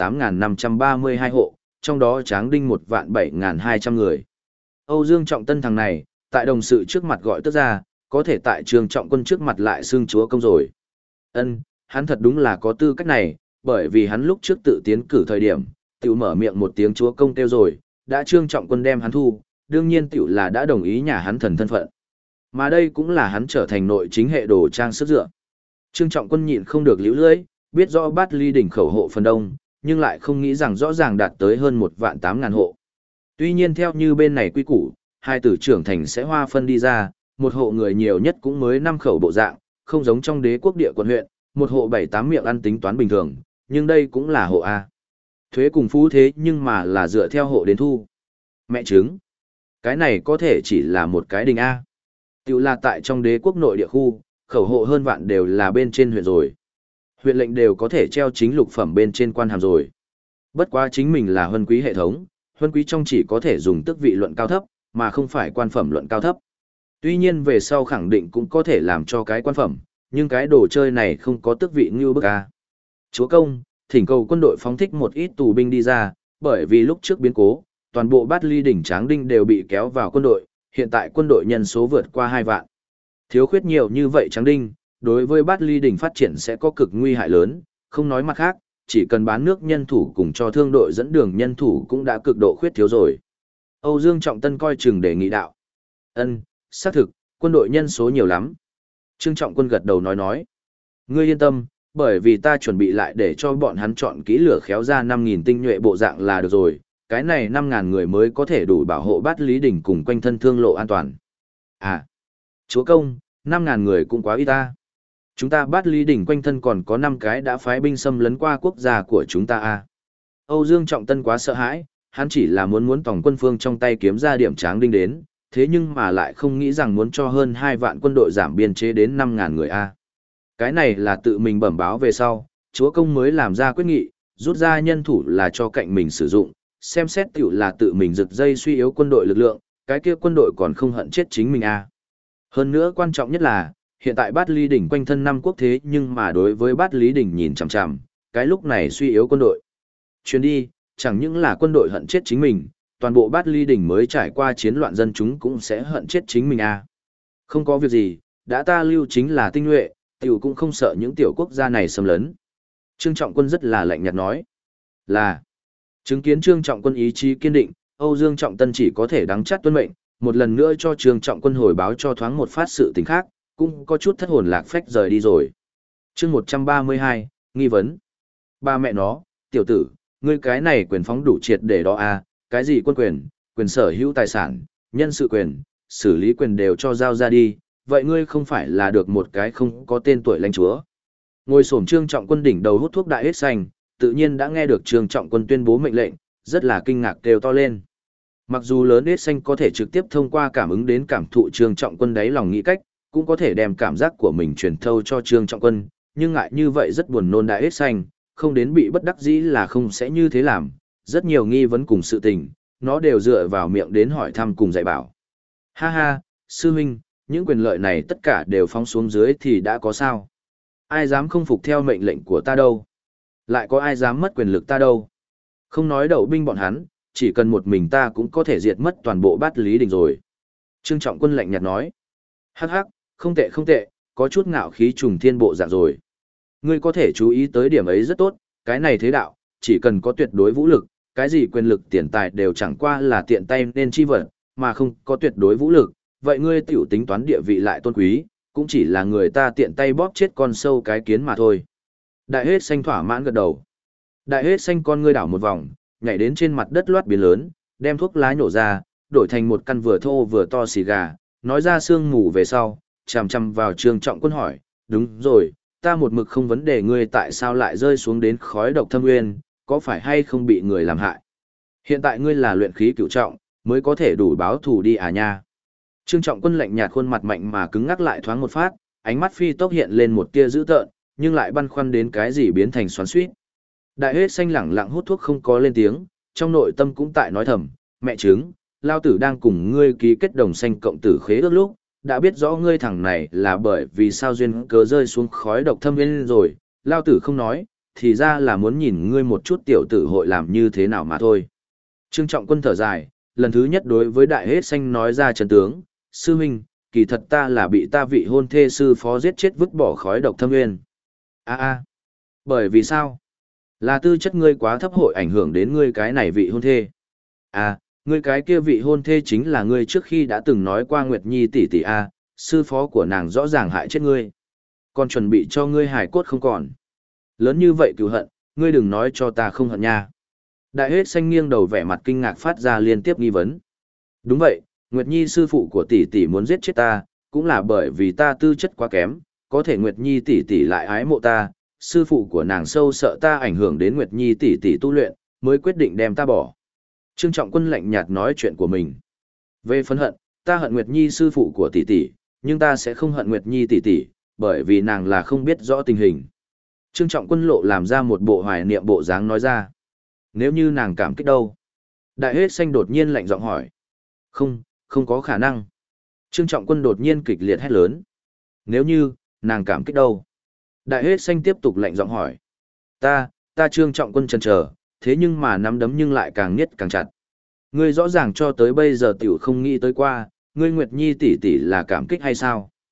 1.8532 hộ, trong đó Tráng Đinh 1.7200 người. Âu Dương Trọng Tân thằng này, tại đồng sự trước mặt gọi tức ra, có thể tại Trương Trọng Quân trước mặt lại xưng chúa công rồi. Hắn thật đúng là có tư cách này, bởi vì hắn lúc trước tự tiến cử thời điểm, tiểu mở miệng một tiếng chúa công kêu rồi, đã Trương Trọng Quân đem hắn thu, đương nhiên tiểu là đã đồng ý nhà hắn thần thân phận. Mà đây cũng là hắn trở thành nội chính hệ đồ trang sức dựa. Trương Trọng Quân nhịn không được liễu lưỡi, biết rõ bát Lý Đình khẩu hộ phần đông, nhưng lại không nghĩ rằng rõ ràng đạt tới hơn 1.800.000 hộ. Tuy nhiên theo như bên này quy củ, hai tử trưởng thành sẽ hoa phân đi ra, một hộ người nhiều nhất cũng mới 5 khẩu bộ dạng, không giống trong đế quốc địa quận huyện, một hộ 7-8 miệng ăn tính toán bình thường, nhưng đây cũng là hộ A. Thuế cùng phú thế nhưng mà là dựa theo hộ đến thu. Mẹ chứng. Cái này có thể chỉ là một cái đình A. Tiểu là tại trong đế quốc nội địa khu, khẩu hộ hơn vạn đều là bên trên huyện rồi. Huyện lệnh đều có thể treo chính lục phẩm bên trên quan hàm rồi. Bất quá chính mình là huân quý hệ thống, huân quý trong chỉ có thể dùng tước vị luận cao thấp, mà không phải quan phẩm luận cao thấp. Tuy nhiên về sau khẳng định cũng có thể làm cho cái quan phẩm, nhưng cái đồ chơi này không có tước vị như bức A. Chúa công, thỉnh cầu quân đội phóng thích một ít tù binh đi ra, bởi vì lúc trước biến cố, toàn bộ bát Lý Đình Tráng Đinh đều bị kéo vào quân đội, hiện tại quân đội nhân số vượt qua 2 vạn. Thiếu khuyết nhiều như vậy trắng đinh, đối với Bát Ly Đỉnh phát triển sẽ có cực nguy hại lớn, không nói mặt khác, chỉ cần bán nước nhân thủ cùng cho thương đội dẫn đường nhân thủ cũng đã cực độ khuyết thiếu rồi. Âu Dương Trọng Tân coi chừng đề nghị đạo. Ân, xác thực, quân đội nhân số nhiều lắm. Trương Trọng Quân gật đầu nói. Ngươi yên tâm, bởi vì ta chuẩn bị lại để cho bọn hắn chọn kỹ lửa khéo ra 5.000 tinh nhuệ bộ dạng là được rồi, cái này 5.000 người mới có thể đủ bảo hộ Bát Lý Đỉnh cùng quanh thân thương lộ an toàn. À, chúa công, 5.000 người cũng quá ít ta. Chúng ta Bát Lý Đỉnh quanh thân còn có 5 cái đã phái binh xâm lấn qua quốc gia của chúng ta à. Âu Dương Trọng Tân quá sợ hãi, hắn chỉ là muốn tổng quân phương trong tay kiếm ra điểm tráng đinh đến, thế nhưng mà lại không nghĩ rằng muốn cho hơn 2 vạn quân đội giảm biên chế đến 5.000 người a. Cái này là tự mình bẩm báo về sau, chúa công mới làm ra quyết nghị, rút ra nhân thủ là cho cạnh mình sử dụng, xem xét tiểu là tự mình giật dây suy yếu quân đội lực lượng, cái kia quân đội còn không hận chết chính mình a. Hơn nữa quan trọng nhất là, hiện tại Bát Lý Đỉnh quanh thân 5 quốc thế nhưng mà đối với Bát Lý Đỉnh nhìn chằm chằm, cái lúc này suy yếu quân đội. Chuyến đi, chẳng những là quân đội hận chết chính mình, toàn bộ Bát Ly Đỉnh mới trải qua chiến loạn dân chúng cũng sẽ hận chết chính mình à. Không có việc gì, đã ta lưu chính là tinh nhuệ, tiểu cũng không sợ những tiểu quốc gia này xâm lấn. Trương Trọng Quân rất là lạnh nhạt nói. Là, chứng kiến Trương Trọng Quân ý chí kiên định, Âu Dương Trọng Tân chỉ có thể đắng chát tuân mệnh, một lần nữa cho Trương Trọng Quân hồi báo cho thoáng một phát sự tình khác, cũng có chút thất hồn lạc phách rời đi rồi. Chương 132, nghi vấn. Ba mẹ nó, tiểu tử, ngươi cái này quyền phóng đủ triệt để đó à, cái gì quân quyền, quyền sở hữu tài sản, nhân sự quyền, xử lý quyền đều cho giao ra đi, vậy ngươi không phải là được một cái không có tên tuổi lãnh chúa. Ngồi xổm Trương Trọng Quân đỉnh đầu hút thuốc đại hết xanh, tự nhiên đã nghe được Trương Trọng Quân tuyên bố mệnh lệnh, rất là kinh ngạc kêu to lên. Mặc dù lớn hết xanh có thể trực tiếp thông qua cảm ứng đến cảm thụ Trương Trọng Quân đáy lòng nghĩ cách, cũng có thể đem cảm giác của mình truyền thâu cho Trương Trọng Quân, nhưng ngại như vậy rất buồn nôn đại hết xanh, không đến bị bất đắc dĩ là không sẽ như thế làm, rất nhiều nghi vấn cùng sự tình, nó đều dựa vào miệng đến hỏi thăm cùng dạy bảo. Ha ha, sư huynh, những quyền lợi này tất cả đều phóng xuống dưới thì đã có sao? Ai dám không phục theo mệnh lệnh của ta đâu? Lại có ai dám mất quyền lực ta đâu? Không nói đậu binh bọn hắn, chỉ cần một mình ta cũng có thể diệt mất toàn bộ Bát Lý Đỉnh rồi. Trương Trọng Quân lạnh nhạt nói. Hắc hắc, không tệ không tệ, có chút ngạo khí trùng thiên bộ dạng rồi. Ngươi có thể chú ý tới điểm ấy rất tốt, cái này thế đạo, chỉ cần có tuyệt đối vũ lực, cái gì quyền lực tiền tài đều chẳng qua là tiện tay nên chi vật, mà không có tuyệt đối vũ lực, vậy ngươi tiểu tính toán địa vị lại tôn quý, cũng chỉ là người ta tiện tay bóp chết con sâu cái kiến mà thôi. Đại hết xanh thỏa mãn gật đầu. Đại hết xanh con ngươi đảo một vòng, nhảy đến trên mặt đất loát biến lớn, đem thuốc lá nhổ ra, đổi thành một căn vừa thô vừa to xì gà, nói ra sương mù về sau, chằm chằm vào Trương Trọng Quân hỏi, đúng rồi, ta một mực không vấn đề ngươi tại sao lại rơi xuống đến khói độc thâm nguyên, có phải hay không bị người làm hại? Hiện tại ngươi là luyện khí cửu trọng, mới có thể đủ báo thù đi à nha. Trương Trọng Quân lạnh nhạt khuôn mặt mạnh mà cứng ngắc lại thoáng một phát, ánh mắt phi tốc hiện lên một tia dữ tợn, nhưng lại băn khoăn đến cái gì biến thành xoắn xuýt. Đại hết xanh lẳng lặng hút thuốc không có lên tiếng, trong nội tâm cũng tại nói thầm, mẹ trứng, lao tử đang cùng ngươi ký kết đồng xanh cộng tử khế ước lúc, đã biết rõ ngươi thằng này là bởi vì sao duyên cớ rơi xuống khói độc thâm nguyên rồi, lao tử không nói, thì ra là muốn nhìn ngươi một chút tiểu tử hội làm như thế nào mà thôi. Trương Trọng Quân thở dài, lần thứ nhất đối với đại hết xanh nói ra chân tướng, sư huynh, kỳ thật ta là bị ta vị hôn thê sư phó giết chết vứt bỏ khói độc thâm nguyên. Bởi vì sao? Là tư chất ngươi quá thấp hội ảnh hưởng đến ngươi cái này vị hôn thê. Ngươi cái kia vị hôn thê chính là ngươi trước khi đã từng nói qua Nguyệt Nhi tỷ tỷ sư phó của nàng rõ ràng hại chết ngươi. Còn chuẩn bị cho ngươi hài cốt không còn. Lớn như vậy cừu hận, ngươi đừng nói cho ta không hận nha. Đại hết xanh nghiêng đầu vẻ mặt kinh ngạc phát ra liên tiếp nghi vấn. Đúng vậy, Nguyệt Nhi sư phụ của tỷ tỷ muốn giết chết ta, cũng là bởi vì ta tư chất quá kém, có thể Nguyệt Nhi tỷ tỷ lại ái mộ ta, sư phụ của nàng sâu sợ ta ảnh hưởng đến Nguyệt Nhi tỷ tỷ tu luyện, mới quyết định đem ta bỏ. Trương Trọng Quân lạnh nhạt nói chuyện của mình. Về phẫn hận, ta hận Nguyệt Nhi sư phụ của tỷ tỷ, nhưng ta sẽ không hận Nguyệt Nhi tỷ tỷ, bởi vì nàng là không biết rõ tình hình. Trương Trọng Quân lộ làm ra một bộ hoài niệm bộ dáng nói ra. Nếu như nàng cảm kích đâu? Đại hết xanh đột nhiên lạnh giọng hỏi. Không có khả năng. Trương Trọng Quân đột nhiên kịch liệt hét lớn. Nếu như, nàng cảm kích đâu? Đại hết xanh tiếp tục lạnh giọng hỏi. Ta Trương Trọng Quân chần chờ, thế nhưng mà nắm đấm nhưng lại càng niết càng chặt. Ngươi rõ ràng cho tới bây giờ tiểu không nghĩ tới qua, ngươi Nguyệt Nhi tỷ tỷ là cảm kích hay sao?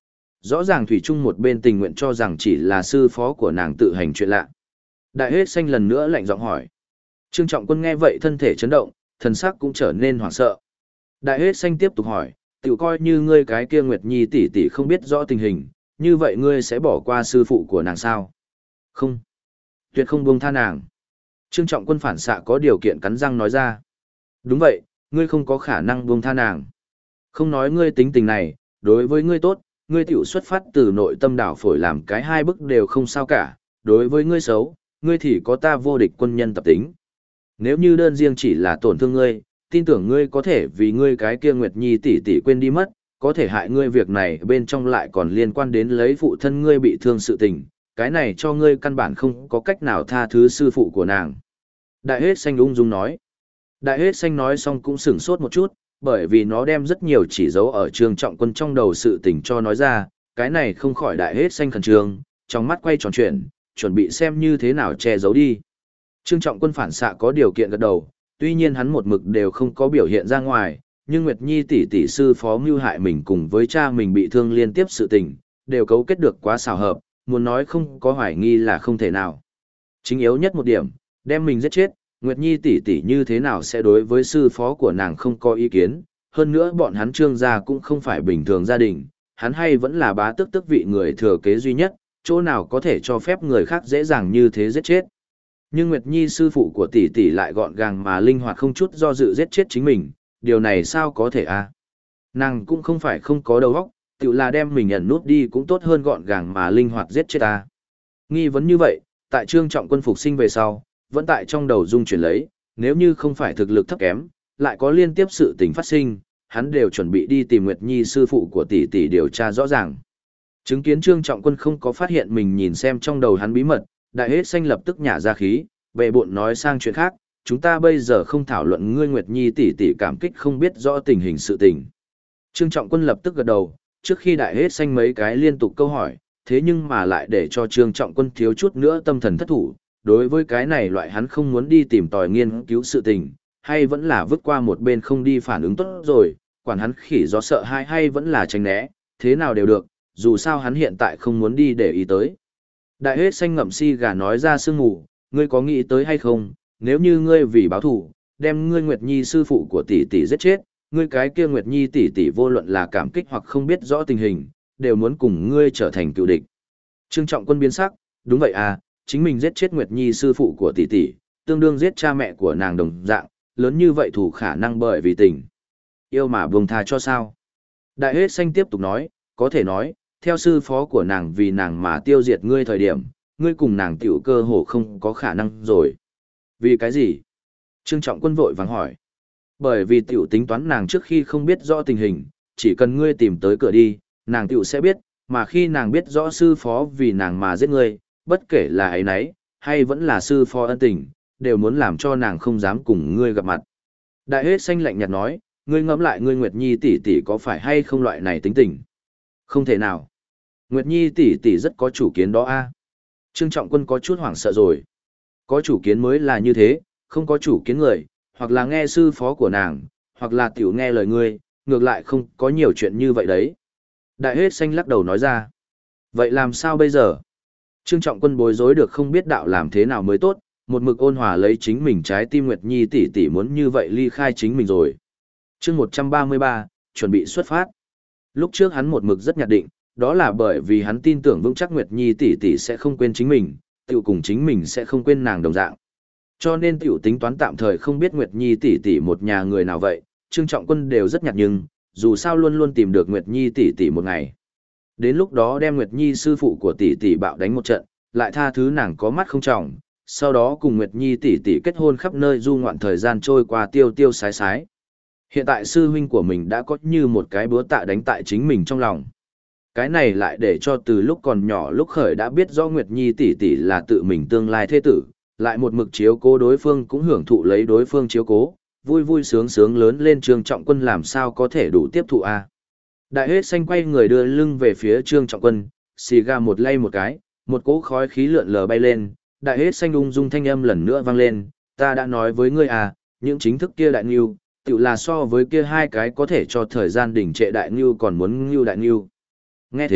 Rõ ràng Thủy Trung một bên tình nguyện cho rằng chỉ là sư phó của nàng tự hành chuyện lạ. Đại Hết Xanh lần nữa lạnh giọng hỏi. Trương Trọng Quân nghe vậy thân thể chấn động, thần sắc cũng trở nên hoảng sợ. Đại Hết Xanh tiếp tục hỏi, tiểu coi như ngươi cái kia Nguyệt Nhi tỷ tỷ không biết rõ tình hình, như vậy ngươi sẽ bỏ qua sư phụ của nàng sao? Không. Tuyệt không buông tha nàng. Trương Trọng Quân phản xạ có điều kiện cắn răng nói ra. Đúng vậy, ngươi không có khả năng buông tha nàng. Không nói ngươi tính tình này, đối với ngươi tốt, ngươi tiểu xuất phát từ nội tâm đảo phổi làm cái hai bức đều không sao cả, đối với ngươi xấu, ngươi thì có ta vô địch quân nhân tập tính. Nếu như đơn riêng chỉ là tổn thương ngươi, tin tưởng ngươi có thể vì ngươi cái kia Nguyệt Nhi tỷ tỷ quên đi mất, có thể hại ngươi việc này bên trong lại còn liên quan đến lấy phụ thân ngươi bị thương sự tình, cái này cho ngươi căn bản không có cách nào tha thứ sư phụ của nàng. Đại Hết Xanh ung dung nói. Đại Hết Xanh nói xong cũng sửng sốt một chút, bởi vì nó đem rất nhiều chỉ dấu ở Trương Trọng Quân trong đầu sự tình cho nói ra, cái này không khỏi Đại Hết Xanh khẩn trương, trong mắt quay tròn chuyện, chuẩn bị xem như thế nào che giấu đi. Trương Trọng Quân phản xạ có điều kiện gật đầu, tuy nhiên hắn một mực đều không có biểu hiện ra ngoài, nhưng Nguyệt Nhi tỷ tỷ sư phó mưu hại mình cùng với cha mình bị thương liên tiếp sự tình, đều cấu kết được quá xảo hợp, muốn nói không có hoài nghi là không thể nào. Chính yếu nhất một điểm, đem mình giết chết, Nguyệt Nhi tỷ tỷ như thế nào sẽ đối với sư phó của nàng không có ý kiến, hơn nữa bọn hắn Trương gia cũng không phải bình thường gia đình, hắn hay vẫn là bá tước tước vị người thừa kế duy nhất, chỗ nào có thể cho phép người khác dễ dàng như thế giết chết. Nhưng Nguyệt Nhi sư phụ của tỷ tỷ lại gọn gàng mà linh hoạt không chút do dự giết chết chính mình, điều này sao có thể a? Nàng cũng không phải không có đầu óc, tự là đem mình ẩn nút đi cũng tốt hơn gọn gàng mà linh hoạt giết chết ta. Nghi vấn như vậy, tại Trương Trọng Quân phục sinh về sau, vẫn tại trong đầu dung chuyển lấy, nếu như không phải thực lực thấp kém, lại có liên tiếp sự tình phát sinh, hắn đều chuẩn bị đi tìm Nguyệt Nhi sư phụ của tỷ tỷ điều tra rõ ràng. Chứng kiến Trương Trọng Quân không có phát hiện mình nhìn xem trong đầu hắn bí mật, Đại Hết Xanh lập tức nhả ra khí, bệ bộn nói sang chuyện khác, chúng ta bây giờ không thảo luận ngươi Nguyệt Nhi tỷ tỷ cảm kích không biết rõ tình hình sự tình. Trương Trọng Quân lập tức gật đầu, trước khi Đại Hết Xanh mấy cái liên tục câu hỏi, thế nhưng mà lại để cho Trương Trọng Quân thiếu chút nữa tâm thần thất thủ, đối với cái này loại hắn không muốn đi tìm tòi nghiên cứu sự tình, hay vẫn là vứt qua một bên không đi phản ứng tốt rồi, quản hắn khỉ gió sợ hay vẫn là tránh né, thế nào đều được, dù sao hắn hiện tại không muốn đi để ý tới. Đại Hết Xanh ngậm si gà nói ra sương ngủ, ngươi có nghĩ tới hay không, nếu như ngươi vì báo thù, đem ngươi Nguyệt Nhi sư phụ của tỷ tỷ giết chết, ngươi cái kia Nguyệt Nhi tỷ tỷ vô luận là cảm kích hoặc không biết rõ tình hình, đều muốn cùng ngươi trở thành cựu địch. Trương Trọng Quân biến sắc, đúng vậy à, chính mình giết chết Nguyệt Nhi sư phụ của tỷ tỷ, tương đương giết cha mẹ của nàng đồng dạng, lớn như vậy thủ khả năng bởi vì tình yêu mà buông tha cho sao. Đại Hết Xanh tiếp tục nói, có thể nói, theo sư phó của nàng vì nàng mà tiêu diệt ngươi thời điểm, ngươi cùng nàng tiểu cơ hồ không có khả năng rồi. Vì cái gì? Trương Trọng Quân vội vàng hỏi. Bởi vì tiểu tính toán nàng trước khi không biết rõ tình hình, chỉ cần ngươi tìm tới cửa đi, nàng tiểu sẽ biết, mà khi nàng biết rõ sư phó vì nàng mà giết ngươi, bất kể là ấy nấy, hay vẫn là sư phó ân tình, đều muốn làm cho nàng không dám cùng ngươi gặp mặt. Đại Hết Xanh lạnh nhạt nói, ngươi ngẫm lại ngươi Nguyệt Nhi tỷ tỷ có phải hay không loại này tính tình? Không thể nào. Nguyệt Nhi tỷ tỷ rất có chủ kiến đó a. Trương Trọng Quân có chút hoảng sợ rồi. Có chủ kiến mới là như thế, không có chủ kiến người, hoặc là nghe sư phó của nàng, hoặc là tiểu nghe lời ngươi, ngược lại không có nhiều chuyện như vậy đấy. Đại Hết Xanh lắc đầu nói ra. Vậy làm sao bây giờ? Trương Trọng Quân bối rối được không biết đạo làm thế nào mới tốt, một mực ôn hòa lấy chính mình trái tim Nguyệt Nhi tỷ tỷ muốn như vậy ly khai chính mình rồi. Chương 133, chuẩn bị xuất phát. Lúc trước hắn một mực rất nhạt định, đó là bởi vì hắn tin tưởng vững chắc Nguyệt Nhi tỷ tỷ sẽ không quên chính mình, tiểu cùng chính mình sẽ không quên nàng đồng dạng. Cho nên tiểu tính toán tạm thời không biết Nguyệt Nhi tỷ tỷ một nhà người nào vậy, Trương Trọng Quân đều rất nhạt nhưng, dù sao luôn luôn tìm được Nguyệt Nhi tỷ tỷ một ngày. Đến lúc đó đem Nguyệt Nhi sư phụ của tỷ tỷ bạo đánh một trận, lại tha thứ nàng có mắt không trọng, sau đó cùng Nguyệt Nhi tỷ tỷ kết hôn khắp nơi du ngoạn thời gian trôi qua tiêu tiêu sái sái. Hiện tại sư huynh của mình đã có như một cái búa tạ đánh tại chính mình trong lòng. Cái này lại để cho từ lúc còn nhỏ lúc khởi đã biết rõ Nguyệt Nhi tỷ tỷ là tự mình tương lai thế tử, lại một mực chiếu cố đối phương cũng hưởng thụ lấy đối phương chiếu cố, vui vui sướng sướng lớn lên Trương Trọng Quân làm sao có thể đủ tiếp thụ a. Đại Hết Xanh quay người đưa lưng về phía Trương Trọng Quân, xì gà một lay một cái, một cỗ khói khí lượn lờ bay lên, Đại Hết Xanh ung dung thanh âm lần nữa vang lên, ta đã nói với ngươi à, những chính thức kia đại ngưu, tự là so với kia hai cái có thể cho thời gian đỉnh trệ đại ngưu còn muốn ngưu đại ngưu. Nghe thế,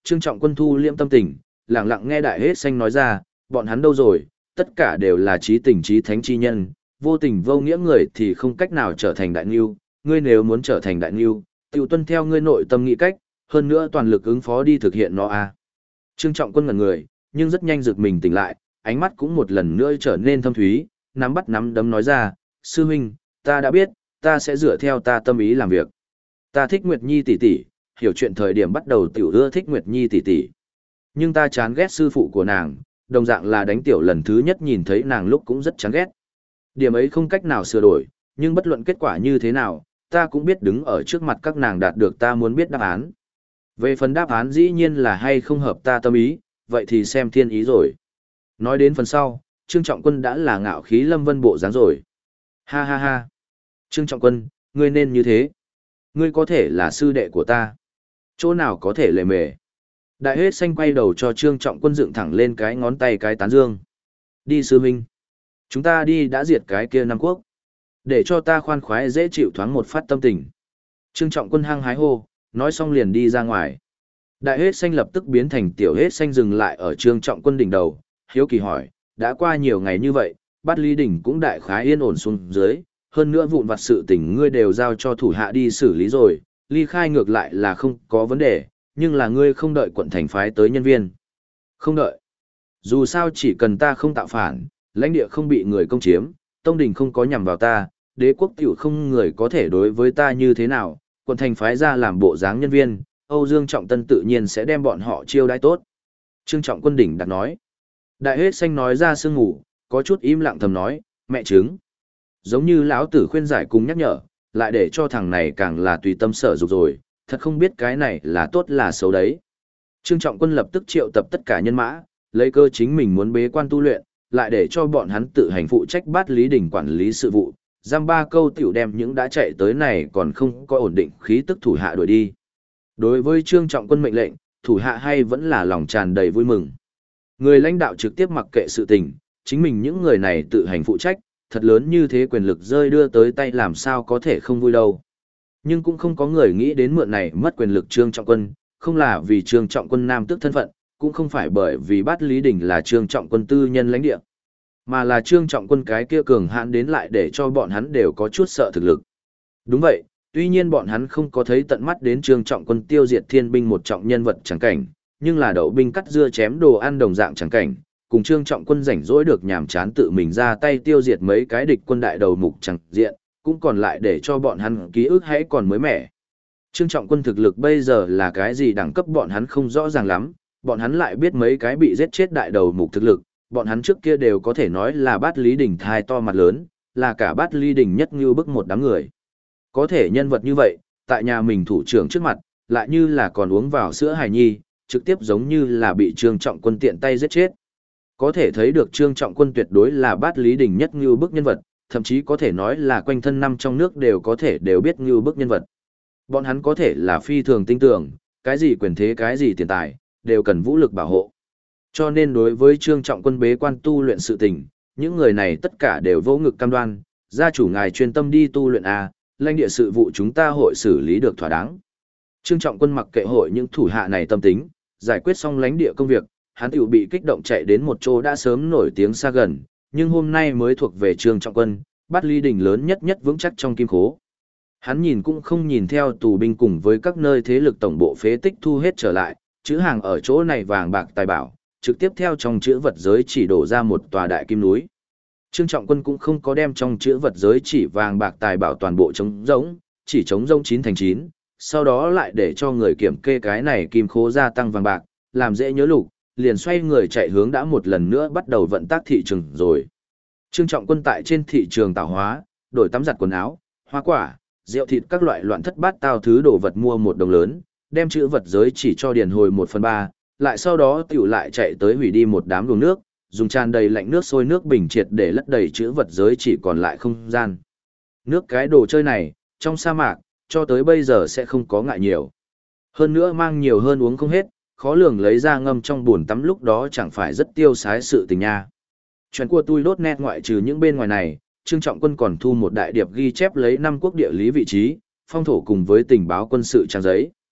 Trương Trọng Quân thu liễm tâm tình, lặng lặng nghe Đại Hết Xanh nói ra, bọn hắn đâu rồi, tất cả đều là trí tình trí thánh chi nhân, vô tình vô nghĩa người thì không cách nào trở thành đại ngưu, ngươi nếu muốn trở thành đại ngưu, tiểu tuân theo ngươi nội tâm nghĩ cách, hơn nữa toàn lực ứng phó đi thực hiện nó a. Trương Trọng Quân ngẩn người, nhưng rất nhanh giật mình tỉnh lại, ánh mắt cũng một lần nữa trở nên thâm thúy, nắm đấm nói ra, sư huynh, ta đã biết, ta sẽ dựa theo ta tâm ý làm việc. Ta thích Nguyệt Nhi tỷ tỷ, hiểu chuyện thời điểm bắt đầu tiểu ưa thích Nguyệt Nhi tỷ tỷ. Nhưng ta chán ghét sư phụ của nàng, đồng dạng là đánh tiểu lần thứ nhất nhìn thấy nàng lúc cũng rất chán ghét. Điểm ấy không cách nào sửa đổi, nhưng bất luận kết quả như thế nào, ta cũng biết đứng ở trước mặt các nàng đạt được ta muốn biết đáp án. Về phần đáp án dĩ nhiên là hay không hợp ta tâm ý, vậy thì xem thiên ý rồi. Nói đến phần sau, Trương Trọng Quân đã là ngạo khí lâm vân bộ dáng rồi. Ha ha ha. Trương Trọng Quân, ngươi nên như thế. Ngươi có thể là sư đệ của ta. Chỗ nào có thể lề mề. Đại Hết Xanh quay đầu cho Trương Trọng Quân dựng thẳng lên cái ngón tay cái tán dương. Đi sư huynh. Chúng ta đi đã diệt cái kia Nam Quốc. Để cho ta khoan khoái dễ chịu thoáng một phát tâm tình. Trương Trọng Quân hăng hái hô, nói xong liền đi ra ngoài. Đại Hết Xanh lập tức biến thành Tiểu Hết Xanh dừng lại ở Trương Trọng Quân đỉnh đầu, hiếu kỳ hỏi, đã qua nhiều ngày như vậy, Bát Lý Đỉnh cũng đại khái yên ổn xuống dưới, hơn nữa vụn vặt sự tình ngươi đều giao cho thủ hạ đi xử lý rồi, ly khai ngược lại là không có vấn đề, nhưng là ngươi không đợi quận thành phái tới nhân viên. Không đợi. Dù sao chỉ cần ta không tạo phản, lãnh địa không bị người công chiếm, tông đình không có nhằm vào ta, đế quốc tiểu không người có thể đối với ta như thế nào, quận thành phái ra làm bộ dáng nhân viên, Âu Dương Trọng Tân tự nhiên sẽ đem bọn họ chiêu đãi tốt. Trương Trọng Quân đỉnh đặt nói. Đại Hết Xanh nói ra sương ngủ, có chút im lặng thầm nói, mẹ chứng. Giống như lão tử khuyên giải cùng nhắc nhở, lại để cho thằng này càng là tùy tâm sở dục rồi, thật không biết cái này là tốt là xấu đấy. Trương Trọng Quân lập tức triệu tập tất cả nhân mã, lấy cơ chính mình muốn bế quan tu luyện, lại để cho bọn hắn tự hành phụ trách Bát Lý Đỉnh quản lý sự vụ, giam ba câu tiểu đem những đã chạy tới này còn không có ổn định khí tức thủ hạ đuổi đi. Đối với Trương Trọng Quân mệnh lệnh, thủ hạ hay vẫn là lòng tràn đầy vui mừng. Người lãnh đạo trực tiếp mặc kệ sự tình, chính mình những người này tự hành phụ trách, thật lớn như thế quyền lực rơi đưa tới tay làm sao có thể không vui đâu. Nhưng cũng không có người nghĩ đến mượn này mất quyền lực Trương Trọng Quân, không là vì Trương Trọng Quân nam tước thân phận, cũng không phải bởi vì Bát Lý Đỉnh là Trương Trọng Quân tư nhân lãnh địa, mà là Trương Trọng Quân cái kia cường hãn đến lại để cho bọn hắn đều có chút sợ thực lực. Đúng vậy, tuy nhiên bọn hắn không có thấy tận mắt đến Trương Trọng Quân tiêu diệt thiên binh một trọng nhân vật chẳng cảnh, nhưng là đậu binh cắt dưa chém đồ ăn đồng dạng chẳng cảnh, cùng Trương Trọng Quân rảnh rỗi được nhàm chán tự mình ra tay tiêu diệt mấy cái địch quân đại đầu mục chẳng diện, cũng còn lại để cho bọn hắn ký ức hãy còn mới mẻ. Trương Trọng Quân thực lực bây giờ là cái gì đẳng cấp bọn hắn không rõ ràng lắm, bọn hắn lại biết mấy cái bị giết chết đại đầu mục thực lực, bọn hắn trước kia đều có thể nói là Bát Lý Đỉnh thai to mặt lớn, là cả Bát Lý Đỉnh nhất như bức một đám người. Có thể nhân vật như vậy, tại nhà mình thủ trưởng trước mặt, lại như là còn uống vào sữa hài nhi, trực tiếp giống như là bị Trương Trọng Quân tiện tay giết chết. Có thể thấy được Trương Trọng Quân tuyệt đối là Bát Lý Đỉnh nhất như bức nhân vật, thậm chí có thể nói là quanh thân năm trong nước đều biết như bức nhân vật. Bọn hắn có thể là phi thường tinh tưởng, cái gì quyền thế cái gì tiền tài, đều cần vũ lực bảo hộ. Cho nên đối với Trương Trọng Quân bế quan tu luyện sự tình, những người này tất cả đều vô ngực cam đoan, gia chủ ngài chuyên tâm đi tu luyện a, lãnh địa sự vụ chúng ta hội xử lý được thỏa đáng. Trương Trọng Quân mặc kệ hội những thủ hạ này tâm tính, giải quyết xong lãnh địa công việc, hắn tiểu bị kích động chạy đến một chỗ đã sớm nổi tiếng xa gần, nhưng hôm nay mới thuộc về Trương Trọng Quân, Bát Lý Đỉnh lớn nhất vững chắc trong kim khố. Hắn nhìn cũng không nhìn theo tù binh cùng với các nơi thế lực tổng bộ phế tích thu hết trở lại, chữ hàng ở chỗ này vàng bạc tài bảo, trực tiếp theo trong chữ vật giới chỉ đổ ra một tòa đại kim núi. Trương Trọng Quân cũng không có đem trong chữ vật giới chỉ vàng bạc tài bảo toàn bộ trống rỗng, chỉ trống rỗng 9 thành 9, sau đó lại để cho người kiểm kê cái này kim khố gia tăng vàng bạc, làm dễ nhớ lục, liền xoay người chạy hướng đã một lần nữa bắt đầu vận tác thị trường rồi. Trương Trọng Quân tại trên thị trường tảo hóa, đổi tắm giặt quần áo, hoa quả, rượu thịt các loại loạn thất bát tao thứ đồ vật mua một đồng lớn, đem chữ vật giới chỉ cho điền hồi 1/3, lại sau đó tiểu lại chạy tới hủy đi một đám luồng nước, dùng tràn đầy lạnh nước sôi nước bình triệt để lấp đầy chữ vật giới chỉ còn lại không gian. Nước cái đồ chơi này, trong sa mạc, cho tới bây giờ sẽ không có ngại nhiều. Hơn nữa mang nhiều hơn uống không hết, khó lường lấy ra ngâm trong bồn tắm lúc đó chẳng phải rất tiêu sái sự tình nha. Chuyện của tôi đốt nét ngoại trừ những bên ngoài này, Trương Trọng Quân còn thu một đại điệp ghi chép lấy 5 quốc địa lý vị trí, phong thổ cùng với tình báo quân sự trang giấy.